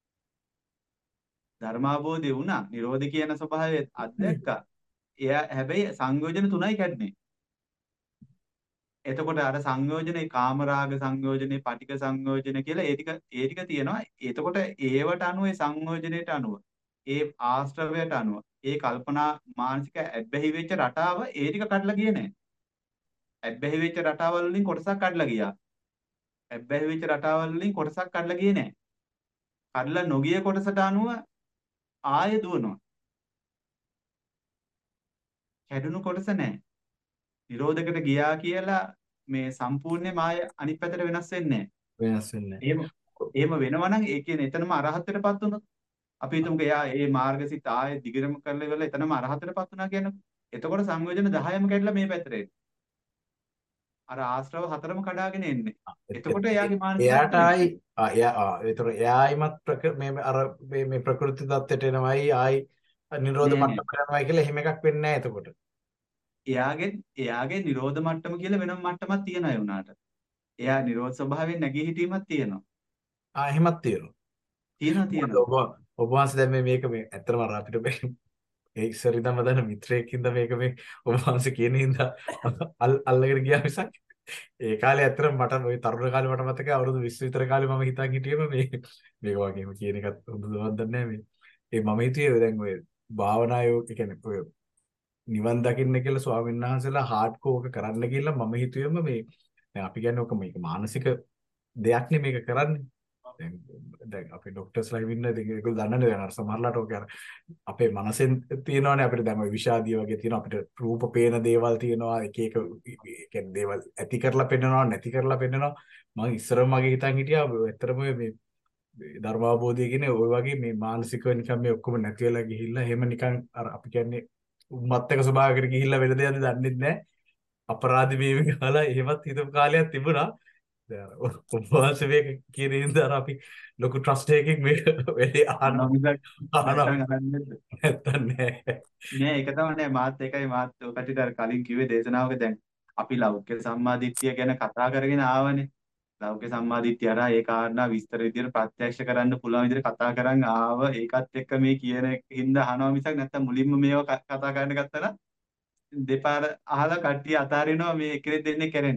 ධර්මාභෝධය වුණා. නිරෝධ කියන ස්වභාවය අත්දැක්කා. එයා හැබැයි සංයෝජන තුනයි කැඩෙන්නේ. එතකොට අර සංයෝජනේ කාමරාග සංයෝජනේ පටික සංයෝජන කියලා ඒ ටික ඒ ටික තියෙනවා. එතකොට ඒවට අනුව ඒ සංයෝජනයට අනුව ඒ ආශ්‍රවයට අනුව ඒ කල්පනා මානසික ඇබ්බැහි වෙච්ච රටාව ඒ ටික කඩලා ගියේ නැහැ. ඇබ්බැහි වෙච්ච රටාවල් වලින් කොටසක් කඩලා ගියා. ඇබ්බැහි වෙච්ච රටාවල් වලින් කොටසක් කඩලා ගියේ නැහැ. කඩලා නොගිය කොටසට අනුව ආයෙ දුවනවා. කැඩුණු කොටස නැහැ. නිරෝධකට ගියා කියලා මේ සම්පූර්ණයෙන්ම ආය අනිත් පැත්තට වෙනස් වෙන්නේ නැහැ. වෙනස් වෙන්නේ එහෙම එහෙම වෙනවා නම් ඒ කියන්නේ එතනම අරහත්ත්වයටපත් වුණොත් අපි හිතමුකෝ එයා ඒ මාර්ගසිත ආයේ දිගටම කරලා ඉවරලා එතනම අරහත්ත්වයටපත් වුණා කියන්නේ. එතකොට සංයෝජන දහයම කැඩලා මේ පැත්තට එන්නේ. අර ආශ්‍රව හතරම කඩාගෙන එන්නේ. එතකොට එයාගේ මානසිකත්වය එයාට වෙනස් ආයි වෙනවා. ආ, එයා ආ, ඒතර එයායිමත් ප්‍රක මේ මේ අර මේ මේ ප්‍රകൃති தත්ත්වයට එනවයි ආයි නිරෝධ නෑ නෑ. මට්ටමට යනවයි කියලා එහෙම එකක් වෙන්නේ නැහැ එතකොට. එයාගේ එයාගේ නිරෝධ මට්ටම කියලා වෙනම මට්ටමක් තියෙන අය වුණාට. එයා නිරෝධ ස්වභාවයෙන් නැගී හිටීමක් තියෙනවා. ආ එහෙමත් තියෙනවා. තියෙනවා මොකද තියෙනවා. ඔබ ඔබ වහන්සේ දැන් මේ මේක මේ ඇත්තටම අර අපිට මේ ඒ ඉස්සර ඉඳන්ම දන්න මිත්‍රයෙක්ින්ද මේක මේ ඔබ වහන්සේ කියන හින්දා අල් අල්ලගෙන ගියා මිසක් ඒ කාලේ ඇත්තටම මට ওই තරුණ කාලේ මට මතකයි අවුරුදු විස්ස විතර කාලේ මම හිතන් හිටියේම මේ මේක වගේම කියන එකත් හොඳදවත් දන්නේ නැහැ මේ. ඒ මම හිතුවේ දැන් ඔය භාවනායෝ ඒ කියන්නේ ඔය නිවන් දකින්න කියලා ස්වාමීන් වහන්සේලා හાર્ඩ් කෝක කරන්න කියලා මම හිතුවේම මේ දැන් අපි කියන්නේ ඔක මේක මානසික දෙයක් නේ මේක කරන්නේ. දැන් දැන් අපේ ડોක්ටර්ස්ලා ඉන්න ඉතින් ඒගොල්ලෝ දන්නනේ දැන් අර සමහරලාට ඔක අර අපේ මනසෙන් තියෙනවානේ අපිට දැන් ඔය විෂාදිය වගේ තියෙනවා අපිට රූප පේන දේවල් තියෙනවා එක එක ඒ කියන්නේ දේවල් ඇති කරලා පෙන්නනවා නැති කරලා පෙන්නනවා මම ඉස්සරම මගේ හිතන් හිටියා ඇත්තටම මේ ධර්මාභෝධය කියන්නේ ওই වගේ මේ මානසිකව නිකන් මේ ඔක්කොම නැති වෙලා ගිහිල්ලා එහෙම නිකන් අර අපි කියන්නේ උම්මත්තක ස්වභාවයකට ගිහිල්ලා වෙන දෙයක්ද දන්නේ නැහැ අපරාධ වේවි ගහලා එහෙමත් හිතපු කාලයක් තිබුණා. දැන් උපවාස වේග කියන හින්දා අර අපි ලොකු ට්‍රස්ට් එකකින් මේක වෙලේ අහනවා අනමිසක් අහනවා නැත්තම් අහන්නේ නැත්තම් නෑ. නෑ ඒක තමයි නෑ මාත් ඒකයි මාත් ඔය කටිට අර කලින් කිව්වේ දේශනාවක දැන් අපි ලෞකික සම්මාදිට්ඨිය ගැන කතා කරගෙන ආවනේ. ලෞකික සම්මාදිට්ඨිය අරහා ඒ කාරණා විස්තර විදියට ප්‍රත්‍යක්ෂ කරන්න පුළුවන් විදියට කතා කරන් ආව ඒකත් එක්ක මේ කියන හින්දා අහනවා මිසක් නැත්තම් මුලින්ම මේව ක- කතා කරන්න ගත්තා නම් දෙපාර අහලා කට්ටිය අතාරිනවා මේ එකෙක් දෙන්නේ කරෙන්න.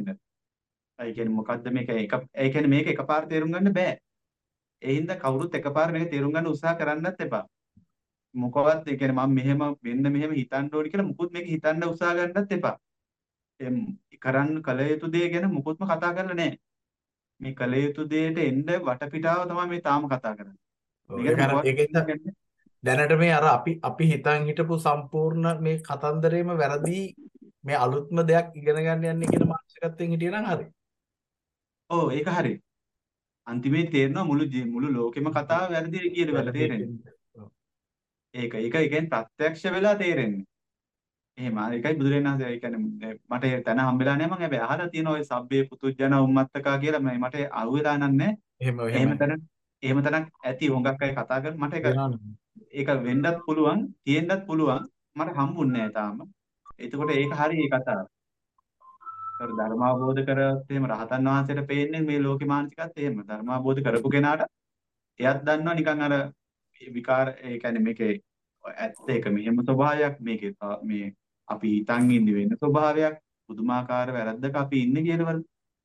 ඒ කියන්නේ මොකද්ද මේක එක ඒ කියන්නේ මේක එකපාර තේරුම් ගන්න බෑ. ඒ හින්දා කවුරුත් එකපාර මේක තේරුම් ගන්න උත්සාහ කරන්නත් එපා. මොකවත් ඒ කියන්නේ මම මෙහෙම වෙන්න මෙහෙම හිතන්න ඕනි කියලා මුකුත් මේක හිතන්න උත්සාහ ගන්නත් එපා. එම් කරන්න කල යුතු දේ ගැන මුකුත්ම කතා කරලා නැහැ. මේ කල යුතු දෙයට එන්න වටපිටාව තමයි මේ තාම කතා කරන්නේ. ඔව්, මේකට ඒක අර මොකවත් ඒකෙන්ද කියන්නේ දැනට මේ අර අපි අපි හිතන් හිටපු සම්පූර්ණ මේ කතන්දරේම වැරදි මේ අලුත්ම දෙයක් ඉගෙන ගන්න යන්නේ කියන මානසිකත්වයෙන් හිටියනම් හරි. ඔව් ඒක හරි. අන්තිමේ තේරෙනවා මුළු ජී- මුළු ලෝකෙම කතාව වැරදි කියලා වෙලා වැරදි තේරෙන්නේ. කියන ඔව්. ඒක ඒක ඒ කියන්නේ ප්‍රත්‍යක්ෂ වෙලා තේරෙන්නේ. එහෙම ආ ඒකයි බුදුරජාණන් වහන්සේ ඒ කියන්නේ මට ඒ තැන හම්බෙලා නැහැ මම හැබැයි අහලා තියෙන ඔය සබ්බේ පුතුජන උම්මත්තකා කියලා මම මට අහුවෙලා නැහැ. එහෙම එහෙම එහෙම තැන එහෙම තැනක් ඇති හොඟක් අය කතා කරන මට ඒක වෙනවනේ. ඒක වෙන්නත් පුළුවන් තියෙන්නත් පුළුවන් මට හම්බුන්නේ නැහැ තාම. එතකොට ඒක හරි ඒ කතාව. ඒතර ධර්ම අවබෝධ කරගත්ත එහෙම රහතන් වහන්සේට පේන්නේ මේ ලෝකේ මානසිකත් එහෙම ධර්ම අවබෝධ කරපු කෙනාට එයත් දන්නවා නිකන් අර විකාර ඒ කියන්නේ මේකේ ඇත්ත ඒක මෙහෙම ස්වභාවයක් මේකේ තා- මේ අපි හිතන් ඉන්නේ වෙන ස්වභාවයක් පුදුමාකාර වැරද්දක අපි ඉන්නේ කියනවල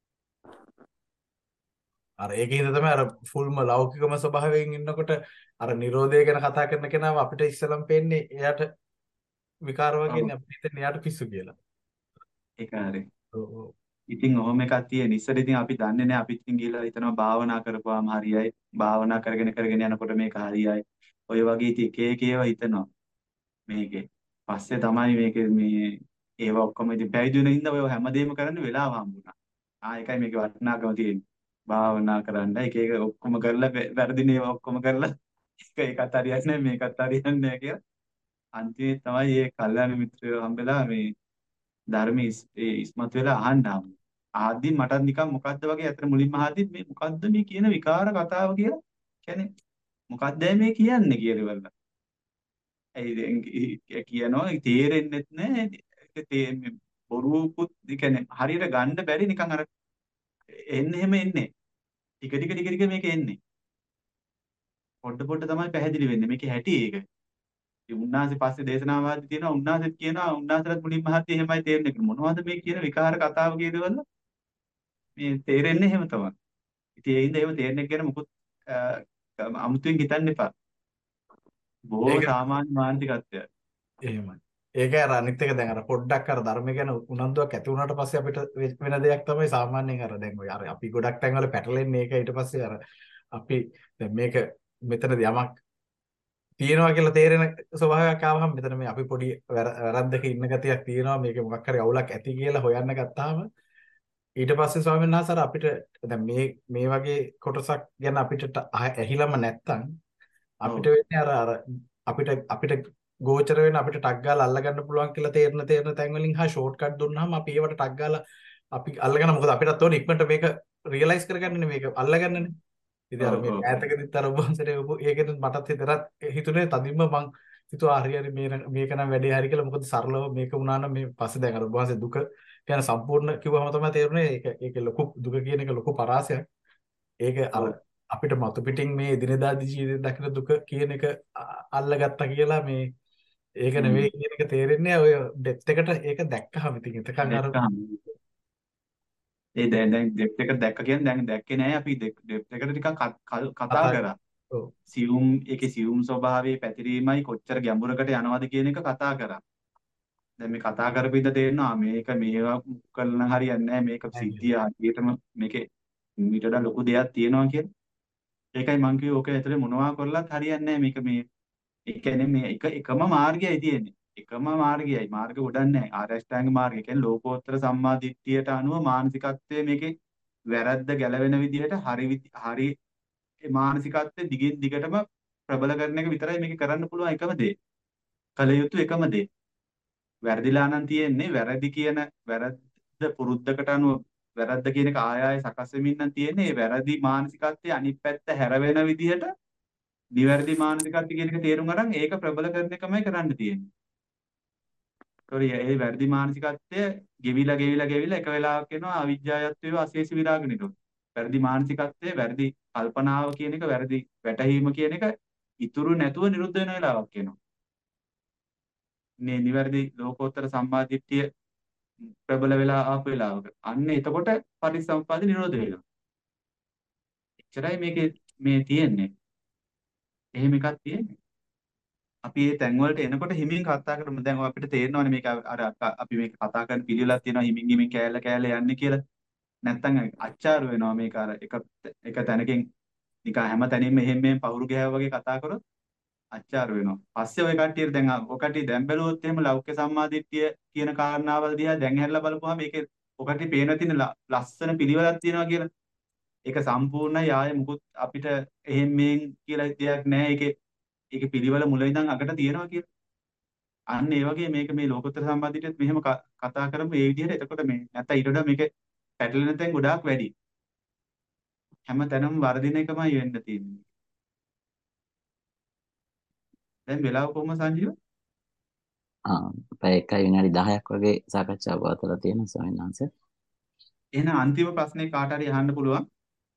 අර ඒකේද තමයි අර ෆුල්ම ලෞකිකම ස්වභාවයෙන් ඉන්නකොට අර Nirodha ගැන කතා කරන කෙනාව අපිට ඉස්සලම් පේන්නේ එයාට විකාර ඔව් වගේනේ අපිට හිතන්නේ එයාට පිස්සු කියලා. ඒක හරි ඔව් ඔව්. ඉතින් ඔහොම එකක් තියෙන ඉස්සර ඉතින් අපි දන්නේ නැහැ අපි ඉතින් ගිහලා හිතනවා භාවනා කරපුවාම හරියයි භාවනා කරගෙන කරගෙන යනකොට මේක හරියයි ඔය වගේ ඉතින් එක එක ඒවා හිතනවා මේකේ පස්සේ තමයි මේකේ මේ ඒවා ඔක්කොම ඉතින් පැවිදි වෙන හින්දා ඔය හැමදේම කරන්න වෙලාව හම්බුණා ආ ඒකයි මේකේ වටිනාකම තියෙන්නේ භාවනා කරන්න එක එක ඔක්කොම කරලා වැ- වැරදින ඒවා ඔක්කොම කරලා එක එකත් හරියන්නේ නැහැ මේකත් හරියන්නේ නැහැ කියලා අන්තිමේ තමයි මේ කල්යාණ මිත්‍රයෝ හම්බෙලා මේ ධර්මයේ ඉස්- ඒ ඉස්මතු වෙලා අහන්න ආවා. ආද්දී මටත් නිකන් මොකද්ද වගේ අතන මුලින්ම ආද්දී මේ මොකද්ද මේ කියන විකාර කතාව කියලා කියන්නේ මොකද්ද මේ කියන්නේ කියලා ඉවරලා. ඒ දැන් කි- කියනවා තේරෙන්නෙත් නැහැ. ඒක තේ මේ බොරුකුත් ඒ කියන්නේ හරියට ගන්න බැරි නිකන් අර එන්න එහෙම එන්නේ. ටික ටික ටික ටික මේක එන්නේ. පොඩ පොඩ තමයි පැහැදිලි වෙන්නේ. මේකේ හැටි ඒක. ඉතින් උන්වහන්සේ පස්සේ දේශනාවාදී තියෙනවා උන්වහන්සේත් කියනවා උන්වහන්සේලාත් මුලින්ම ආද්දී එහෙමයි තේරෙන්නේ. මොනවද මේ කියන විකාර කතාව කියනවල මේ තේරෙන්නේ එහෙම තමයි. ඉතින් ඒ හින්දා එහෙම තේරෙන්නේ කියන මොකුත් අ, අමුතුවෙන් හිතන්න එපා. බොහොම ඒක සාමාන්‍ය මානසිකත්වයක්. එහෙමයි. ඒක අර අනිත් එක දැන් අර පොඩ්ඩක් අර ධර්ම ගැන උනන්දුවක් ඇති වුණාට පස්සේ අපිට වෙ- වෙන දෙයක් තමයි සාමාන්‍යයෙන් අර දැන් ඔය අර අපි ගොඩක් තැන්වල පැටලෙන්නේ ඒක ඊට පස්සේ අර අපි දැන් මේක මෙතනදී යමක් තියෙනවා කියලා තේරෙන ස්වභාවයක් ආවම මෙතන මේ අපි පොඩි වැර- වැරද්දක ඉන්න ගතියක් තියෙනවා මේක මොකක් හරි අවුලක් ඇති කියලා හොයන්න ගත්තාම ඊට පස්සේ ස්වාමීන් වහන්සේ අර අපිට දැන් මේ මේ වගේ කොටසක් ගැන අපිට ට- අහ- ඇහිලම නැත්තම් අපිට ඔව්. වෙන්නේ අර අර අපිට අපිට ගෝචර වෙන අපිට ටක් ගාලා අල්ල ගන්න පුළුවන් කියලා තේරෙන තේරෙන තැන් වලින් හා ෂෝට් කට් දුන්නාම අපි ඒවට ටක් ගාලා අපි අල්ලගෙන මොකද අපිටත් ඕනේ ඉක්මනට මේක රියලයිස් කරගන්නනේ මේක අල්ලගන්නනේ. ඉතින් අර ඔව් මේ ඔව්. ඈතකදීත් අර ඔබ වහන්සේට ඔබ ඒකෙත් මටත් හිතරත් හිතුනේ තදින්ම මං හිතුවා හරි හරි මේ මේක නම් වැඩේ හරි කියලා මොකද සරලව මේක වුණා නම් මේ පස්සේ දැන් අර ඔබ වහන්සේ දුක ගැන සම්පූර්ණ කිව්වම තමයි තේරුනේ ඒක ඒක ලොකු දුක කියන එක ලොකු පරාසයක්. ඒක අර ඔව්. අපිට මතු පිටින් මේ එදිනෙදා ජීවිතේ දකින දුක කියන එක අ- අල්ලගත්තා කියලා මේ ඒක හ්ම්. නෙවෙයි කියන එක තේරෙන්නේ ඔය ඩෙප්ත් එකට ඒක දැක්කහම ඉතින් එතකන් අර දැක්කහම ඒ දැන් දැන් ඩෙප්ත් එක දැක්ක කියන්නේ දැන් දැක්කේ නැහැ අපි ඩෙප්ත් එකට ටිකක් ක- කල්- කතා කතා කරා. ඔව් සියුම් ඒකේ සියුම් ස්වභාවයේ පැතිරීමයි කොච්චර ගැඹුරකට යනවද කියන එක කතා කරා. දැන් මේ කතා කරපු ඉඳ තේරෙනවා මේක මේවා කරලා හරියන්නේ නැහැ මේක සිද්ධිය හරියටම මේකේ මීට වඩා ලොකු දෙයක් තියෙනවා කියලා. ඒකයි මං කිව්වේ ඕක ඇතුලේ මොනවා කරලත් හරියන්නේ නැහැ මේක මේ ඒ කියන්නේ මේ එක එකම මාර්ගයයි තියෙන්නේ. එකම මාර්ගයයි. මාර්ග ගොඩක් නැහැ. ආර්ය අෂ්ටාංග මාර්ගය කියන්නේ ලෝකෝත්තර සම්මා දිට්ඨියට අනුව මානසිකත්වයේ මේකේ වැරද්ද ගැලවෙන විදිහට හරි විදි- හරි ඒ මානසිකත්වයේ දිගින් දිගටම ප්‍රබල කරන එක විතරයි මේක කරන්න පුළුවන් එකම දේ. කල යුතු එකම දේ. වැරදිලා නම් තියෙන්නේ වැරදි කියන වැරද්ද පුරුද්දකට අනුව වැරද්ද කියන එක ආය ආය සකස් වෙමින් නම් තියෙන්නේ. ඒ වැරදි මානසිකත්වයේ අනිත් පැත්ත හැරවෙන විදිහට නිවැරදි මානසිකත්වය කියන එක තේරුම් අරන් ඒක ප්‍රබල කරන එකමයි කරන්න තියෙන්නේ. ඒතකොට ඒ වැරදි මානසිකත්වය ගෙවිලා ගෙවිලා ගෙවිලා එක වෙලාවක එනවා අවිජ්ජායත්වයේ අශේෂ විරාග නිරෝධ. වැරදි මානසිකත්වයේ වැරදි කල්පනාව කියන එක වැරදි වැටහීම කියන එක ඉතුරු නැතුව නිරුද්ධ වෙන වෙලාවක් එනවා. මේ නිවැරදි ලෝකෝත්තර සම්මාදිට්ඨිය ප්‍රබල වෙලා ආපු වෙලාවක. අන්න එතකොට පරිසම්පාද නිරෝධ වෙනවා. එච්චරයි මේකේ මේ තියෙන්නේ. එහෙම එකක් තියෙන්නේ. අපි මේ තැන් වලට එනකොට හිමින් කතා කරමු. දැන් ඔය අපිට තේරෙනවානේ මේක අර අර අපි මේක කතා කරන පිළිවෙලක් තියෙනවා හිමින් හිමින් කෑල්ල කෑල්ල යන්නේ කියලා. නැත්තම් අච්චාරු වෙනවා මේක අර එක එක තැනකින් නිකන් හැම තැනින්ම එහෙම මෙහෙම පහුරු ගෑවා වගේ කතා කරොත් අච්චාරු වෙනවා. පස්සේ ඔය කට්ටියට දැන් ඔය කට්ටිය දැන් බැලුවොත් එහෙම ලෞකික සම්මාදිට්ඨිය කියන කාරණාවල් දිහා දැන් හැරලා බලපුවාම මේකේ ඔය කට්ටිය පේනවා තියෙන ල- ලස්සන පිළිවෙලක් තියෙනවා කියලා. ඒක සම්පූර්ණයි ආයේ මුකුත් අපිට එහෙම මෙහෙම කියලා දෙයක් නැහැ. ඒකේ ඒකේ පිළිවෙල මුල ඉඳන් අගට තියෙනවා කියලා. අන්න ඒ වගේ මේක මේ ලෝකෝත්තර සම්මාදිටියත් මෙහෙම ක- කතා කරමු මේ විදිහට. එතකොට මේ නැත්නම් ඊට වඩා මේක පැටලෙන තැන් ගොඩාක් වැඩි. හැම තැනම වර්ධින එකමයි වෙන්න තියෙන්නේ. දැන් වෙලාව කොහොම සංජීව? ආ පැය එකයි විනාඩි දහයක් වගේ සාකච්ඡාව පවත්වලා තියෙනවා ස්වාමීන් වහන්සේ. එහෙනම් අන්තිම ප්‍රශ්නේ කාට හරි අහන්න පුළුවන්.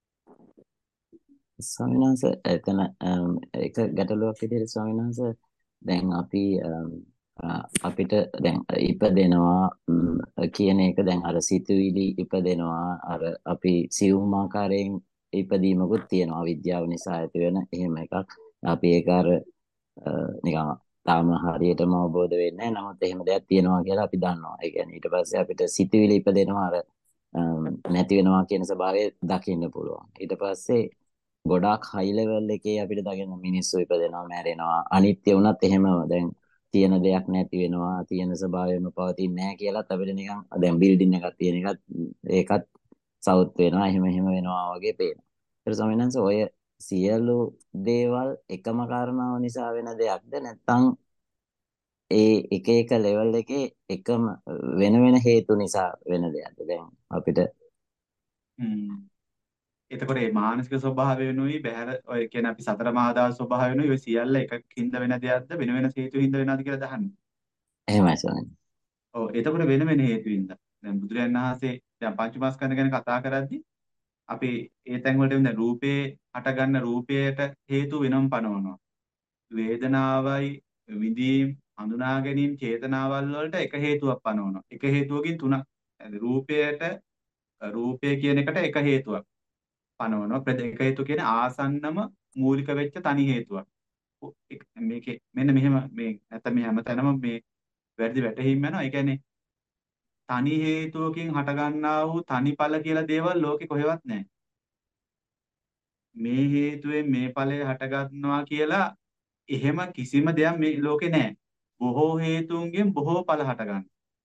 ස්වාමීන් වහන්සේ එතන අම්, එක ගැටලුවක් විදිහට ස්වාමීන් වහන්සේ දැන් අපි අම්, අ, අපිට දැන් ඉපදෙනවා ම්, කියන එක දැන් අර සිතුවිලි ඉපදෙනවා අර අපි සියුම් ආකාරයෙන් ඉපදීමකුත් තියෙනවා විද්‍යාව නිසා ඇති වෙන එහෙම එකක්. අපි ඒක අර අ, නිකන් තාම හරියටම අවබෝධ වෙන්නේ නැහැ. නමුත් එහෙම දෙයක් තියෙනවා කියලා අපි දන්නවා. ඒ කියන්නේ ඊට පස්සේ අපිට සිතුවිලි ඉපදෙනවා අර අම්, නැති වෙනවා කියන ස්වභාවය දකින්න පුළුවන්. ඊට පස්සේ ගොඩාක් හයි ලෙවල් එකේ අපිට දකින්න මිනිස්සු ඉපදෙනවා මැරෙනවා අනිත්‍ය වුණත් එහෙම දැන් තියෙන දෙයක් නැති වෙනවා තියෙන ස්වභාවයම පවතින්නේ නැහැ කියලාත් අපිට නිකන් දැන් බිල්ඩින් එකක් තියෙන එකත් ඒකත් සවුත් වෙනවා එහෙම එහෙම වෙනවා වගේ පේනවා. ඒත් ස්වාමීන් ඔය සියලු දේවල් එකම කාරණාව නිසා වෙන දෙයක්ද නැත්නම් ඒ එක එක ලෙවල් එකේ එකම වෙන වෙන හේතු නිසා වෙන දෙයක්ද දැන් අපිට හ්ම්. එතකොට මේ මානසික ස්වභාවය වෙනුයි බහැර ඔය කියන්නේ අපි සතර මහා දාස ස්වභාවය වෙනුයි ඔය සියල්ල එකකින්ද වෙන දෙයක්ද වෙන වෙන හේතු හින්දා වෙනවද කියලා දහන්නේ. එහෙමයි ස්වාමීන් ඔව් එතකොට වෙන වෙන හේතු හින්දා. දැන් බුදුරජාණන් වහන්සේ දැන් පංචමස්කන්ධ ගැන කතා කරද්දී අපි ඒ තැන් වලට දැන් රූපේ හටගන්න රූපයට හේතු වෙනම පනවනවා. වේදනාවයි විඳීම් හඳුනා ගැනීම චේතනාවල් වලට එක හේතුවක් පනවනවා. එක හේතුවකින් තුනක්. රූපයට රූපය කියන එකට එක හේතුවක් පනවනවා. ප්‍රද- එක හේතුව කියන්නේ ආසන්නම මූලික වෙච්ච තනි හේතුවක්. ඔ- එක- මේකේ මෙන්න මෙහෙම මේ නැත්නම් මේ හැමතැනම මේ වැරදි වැටහීම් වෙනවා. ඒ කියන්නේ තනි හේතුවකින් හටගන්නා වූ තනිඵල කියලා දේවල් ලෝකේ කොහෙවත් නැහැ. මේ හේතුවෙන් මේ ඵලය හටගන්නවා කියලා එහෙම කිසිම දෙයක් මේ ලෝකේ නැහැ. බොහෝ හේතුන්ගෙන් බොහෝ ඵල හටගන්නවා.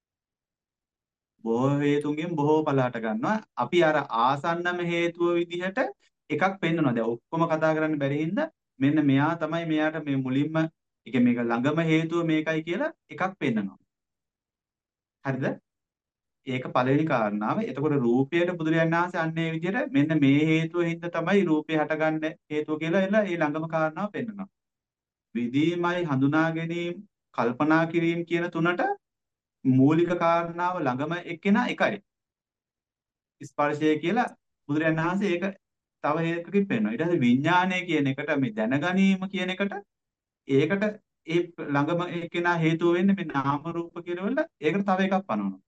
බොහෝ හේතුන්ගෙන් බොහෝ ඵල හටගන්නවා. අපි අර ආසන්නම හේතුව විදිහට එකක් පෙන්වනවා. දැන් ඔක්කොම කතා කරන්න බැරි හින්දා මෙන්න මෙයා තමයි මෙයාට මේ මුලින්ම ඒ මේක ළඟම හේතුව මේකයි කියලා එකක් පෙන්වනවා. හරිද? ඒක පළවෙනි කාරණාව. එතකොට රූපයට බුදුරජාණන් වහන්සේ අන්න ඒ විදිහට මෙන්න මේ හේතුව හින්දා තමයි රූපේ හටගන්න හේතුව කියලා එලා ඒ ළඟම කාරණාව පෙන්වනවා. විදීමයි හඳුනා ගැනීම කල්පනා කිරීම කියන තුනට මූලික කාරණාව ළඟම එක්කෙනා එකයි. ස්පර්ශය කියලා බුදුරජාණන් වහන්සේ ඒක තව හේතුකකින් පෙන්වනවා. ඊට පස්සේ විඥානය කියන එකට මේ දැනගැනීම කියන එකට ඒකට ඒ ළඟම එක්කෙනා හේතුව වෙන්නේ මේ නාම රූප කියලා වල ඒකට තව එකක් පනවනවා.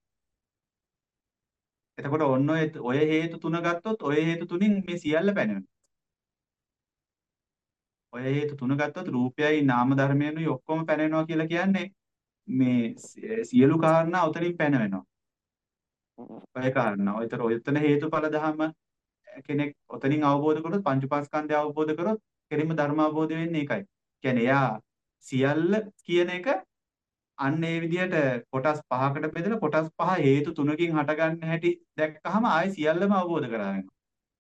එතකොට ඔන්න ඔය ඔය හේතු තුන ගත්තොත් ඔය හේතු තුنين මේ සියල්ල පැනෙනවා. ඔය හේතු තුන ගත්තොත් රූපයයි නාම ධර්මයන්ුයි ඔක්කොම පැනෙනවා කියලා කියන්නේ මේ සි- සියලු කාරණා උතරින් පැනවෙනවා. ඔය කාරණා. ඔයතර ඔයතන හේතුඵල ධම කෙනෙක් ඔතනින් අවබෝධ කරොත් පංච උපාස්කන්ධය අවබෝධ කරොත් කෙලින්ම ධර්ම අවබෝධ වෙන්නේ ඒකයි. කියන්නේ එයා සියල්ල කියන එක අන්න ඒ විදිහට කොටස් පහකට බෙදලා කොටස් පහ හේතු තුනකින් හටගන්න හැටි දැක්කහම ආයේ සියල්ලම අවබෝධ කරා වෙනවා.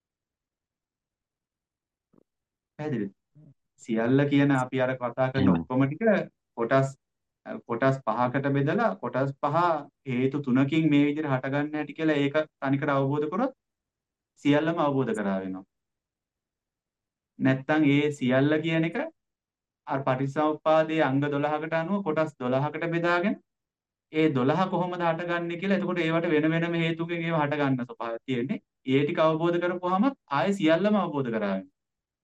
පැහැදිලිද? සියල්ල කියන අපි අර කතා කරන එහෙමයි ඔක්කොම ටික කොටස් කොටස් පහකට බෙදලා කොටස් පහ හේතු තුනකින් මේ විදිහට හටගන්න හැටි කියලා ඒක තනිකර අවබෝධ කරොත් සියල්ලම අවබෝධ කරා වෙනවා. නැත්තම් ඒ සියල්ල කියන එක අර පටිච්චසමුප්පාදයේ අංග දොළහකට අනුව කොටස් දොළහකට බෙදාගෙන ඒ දොළහ කොහොමද හටගන්නේ කියලා එතකොට ඒවට වෙන වෙනම හේතුකින් ඒව හටගන්න ස්වභාවය තියෙන්නේ. ඒ ටික අවබෝධ කරපුවාම ආයේ සියල්ලම අවබෝධ කරා වෙනවා.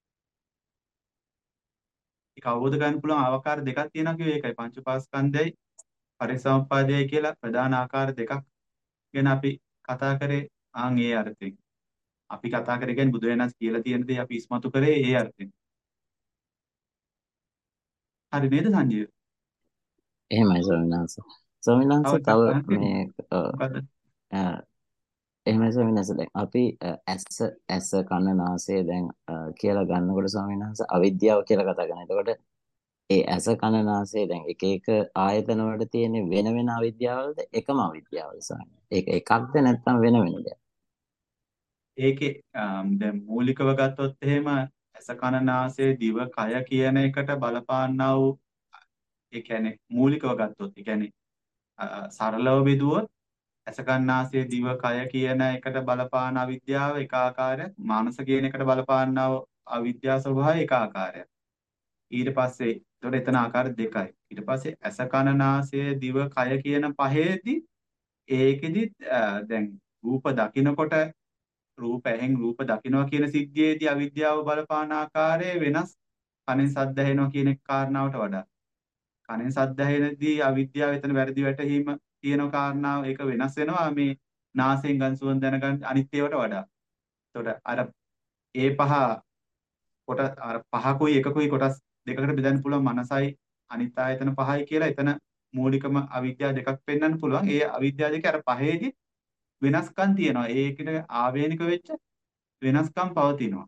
ඒක අවබෝධ කරගන්න පුළුවන් ආකාර දෙකක් තියෙනවා කිව්වේ ඒකයි. පංච උපාස්කන්ධයයි පරිසම්පාදයයි කියලා ප්‍රධාන ආකාර දෙකක් ගැන අපි කතා කරේ ආන් ඒ අර්ථයෙන්. අපි කතා කරේ කියන්නේ බුදුරජාණන් කියලා තියෙන දේ අපි ඉස්මතු කරේ ඒ අර්ථයෙන්. හරි නේද සංජීව? එහෙමයි ස්වාමීන් වහන්සේ ස්වාමීන් තව වහන්සේ එකක් තව අහන්න තියෙනවා. මේ අ, මොකද්ද? අ, එහෙමයි ස්වාමීන් වහන්සේ දැන් අපි අ, ඇස ඇස කන නාසය දැන් අ, කියලා ගන්නකොට ස්වාමීන් වහන්සේ අවිද්‍යාව කියලා කතා කරනවා. එතකොට ඒ ඇස කන නාසය දැන් එක එක ආයතන වල තියෙන වෙන වෙන අවිද්‍යාවල්ද එකම අවිද්‍යාවද ස්වාමීන් වහන්සේ? ඒක එකක්ද නැත්නම් වෙන වෙන දෙයක්? ඒකේ අම්, දැන් මූලිකව ගත්තොත් එහෙම ඇස කන නාසය දිව කය කියන එකට බලපාන්නා වූ ඒ කියන්නේ මූලිකව ගත්තොත් ඒ කියන්නේ අ, සරලව බෙදුවොත් ඇස කන නාසය දිව කය කියන එකට බලපාන අවිද්‍යාව එක ආකාරයක් මානස කියන එකට බලපාන්නා වූ අවිද්‍යාව ස්වභාවය එක ආකාරයක් ඊට පස්සේ එතකොට එතන ආකාර දෙකයි ඊට පස්සේ ඇස කන නාසය දිව කය කියන පහේදී ඒකෙදි අ, දැන් රූප දකිනකොට රූප ඇහෙන් රූප දකිනවා කියන සිද්ධියේදී අවිද්‍යාව බලපාන ආකාරය වෙනස් කනෙන් ශබ්ද ඇහෙනවා කියන කාරණාවට වඩා කනෙන් සද්ද ඇහෙනදී අවිද්‍යාව එතන වැරදි වැටහීම කියන කාරණාව ඒක වෙනස් වෙනවා මේ නාසයෙන් ගඳ සුවඳ දැනගන්න අනිත් ඒවාට වඩා. එතකොට අර ඒ පහ කොට අර පහකුයි එකකුයි කොටස් දෙකකට බෙදන්න පුළුවන් මනසයි අනිත් ආයතන පහයි කියලා එතන මූලිකම අවිද්‍යාව දෙකක් පෙන්වන්න පුළුවන්. ඒ අවිද්‍යාව දෙක අර පහේදී වෙනස්කම් තියෙනවා. ඒකට ආවේනික වෙච්ච වෙනස්කම් පවතිනවා.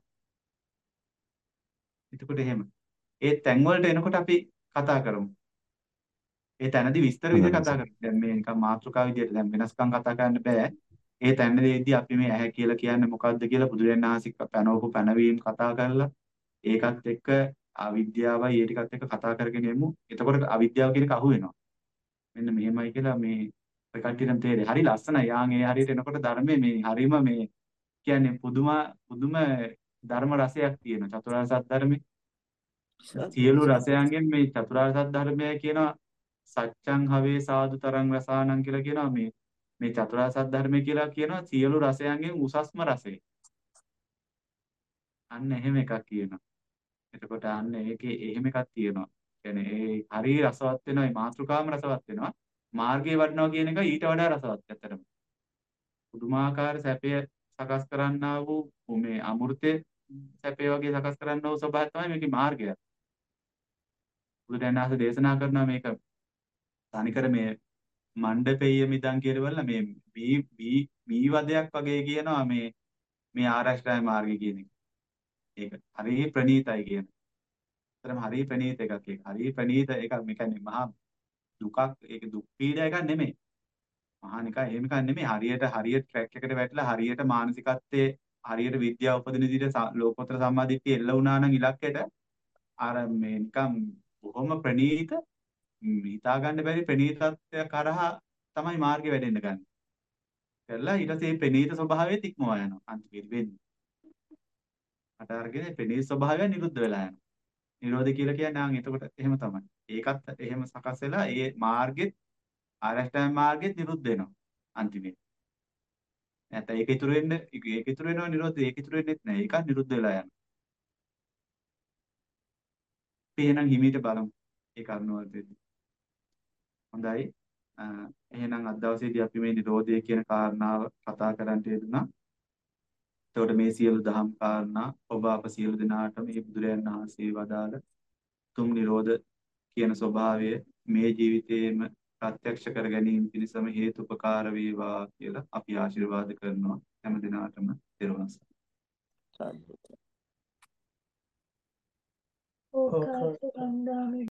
එතකොට එහෙම. ඒ තැන් වලට එනකොට අපි කතා කරමු. ඒ තැනදී විස්තර විදිහට කතා කරමු. දැන් මේ නිකන් මාතෘකාව විදිහට දැන් වෙනස්කම් කතා කරන්න බෑ. ඒ තැනදී අපි මේ ඇහැ කියලා කියන්නේ මොකක්ද කියලා බුදුරජාණන් වහන්සේ පැනවපු පැනවීම කතා කරලා ඒකත් එක්ක අවිද්‍යාවයි ඒ ටිකත් එක්ක කතා කරගෙන යමු. එතකොට අවිද්‍යාව කියන එක අහු වෙනවා. මෙන්න මෙහෙමයි කියලා මේ ඔය කට්ටියටම තේරෙයි. හරි ලස්සනයි. යාන් ඒ හරියට එනකොට ධර්මයේ මේ හරීම මේ කියන්නේ පුදුම පුදුම ධර්ම රසයක් තියෙනවා. චතුරාර්ය සත්‍ය ධර්මයේ සියලු රසයන්ගෙන් මේ චතුරාර්ය සත්‍ය ධර්මය කියන සත්‍යං හවේ සාදු තරං රසානං කියලා කියනවා මේ මේ චතුරාර්ය සත්‍ය ධර්මය කියලා කියනවා සියලු රසයන්ගෙන් උසස්ම රසය. අන්න එහෙම එකක් කියනවා. එතකොට අන්න ඒකේ එහෙම එකක් තියෙනවා. කියන්නේ ඒ හරිය රසවත් වෙනවා. මේ මාතෘකාවම රසවත් වෙනවා. මාර්ගයේ වඩනවා කියන එක ඊට වඩා රසවත් ඇත්තටම. පුදුමාකාර සැපය සකස් කරන්නා වූ මේ අමෘතයේ සැපේ වගේ සකස් කරන්නා වූ ස්වභාවය තමයි මේකේ මාර්ගය. බුදුරජාණන් වහන්සේ දේශනා කරනවා මේක තනිකර මේ මණ්ඩපේය මිදන් කියලාවල මේ බී බී බී වදයක් වගේ කියනවා මේ මේ ආරෂ්ඨාය මාර්ගය කියන එක. ඒක හරිය ප්‍රණීතයි කියන. ඒතරම හරිය ප්‍රණීත එකක් ඒක. හරිය ප්‍රණීත එකක් මේ කියන්නේ මහා දුකක් ඒක දුක් පීඩා එකක් නෙමෙයි. මහා නිකන් එහෙම එකක් නෙමෙයි. හරියට හරියට ට්‍රැක් එකට වැටලා හරියට මානසිකත්වයේ හරියට විද්‍යාව උපදින විදිහට ලෝකෝත්තර සම්මාදිට්ඨිය එල්ල වුණා නම් ඉලක්කයට අර මේ නිකන් බොහොම ප්‍රණීත හිතා ගන්න බැරි ප්‍රණීතත්වයක් කරහා තමයි මාර්ගෙ වැඩෙන්න ගන්න. කළා ඊට පස්සේ මේ ප්‍රණීත ස්වභාවයත් ඉක්මවා යනවා අන්තිමට වෙන්නේ. අට අරගෙන ප්‍රණීත ස්වභාවය නිරුද්ධ වෙලා යනවා. නිරෝධය කියලා කියන්නේ ආන් එතකොට එහෙම තමයි. ඒකත් එහෙම සකස් වෙලා ඒ මාර්ගෙත් ආරෂ්ඨාය මාර්ගෙත් නිරුද්ධ වෙනවා අන්තිමේ. නැත්නම් ඒක ඉතුරු වෙන්න ඒක ඉතුරු වෙනවා නිරෝධය ඒක ඉතුරු වෙන්නේත් නැහැ. ඒකත් නිරුද්ධ වෙලා යනවා. අපි එහෙනම් හිමීට බලමු ඒ කරුණවලදී. හොඳයි. එහෙනම් අද දවසේදී අපි මේ නිරෝධය කියන කාරණාව කතා කරන්න යෙදුණා. එතකොට මේ සියලු දහම් කාරණා ඔබ අප සියලු දෙනාටම මේ බුදුරයන් වහන්සේ වදාළ තුම් නිරෝධ කියන ස්වභාවය මේ ජීවිතයේම ප්‍රත්‍යක්ෂ කර ගැනීම පිණිසම හේතුපකාර වේවා කියලා අපි ආශිර්වාද කරනවා හැම දිනාටම තෙරුවන් සරණයි. ඕකාස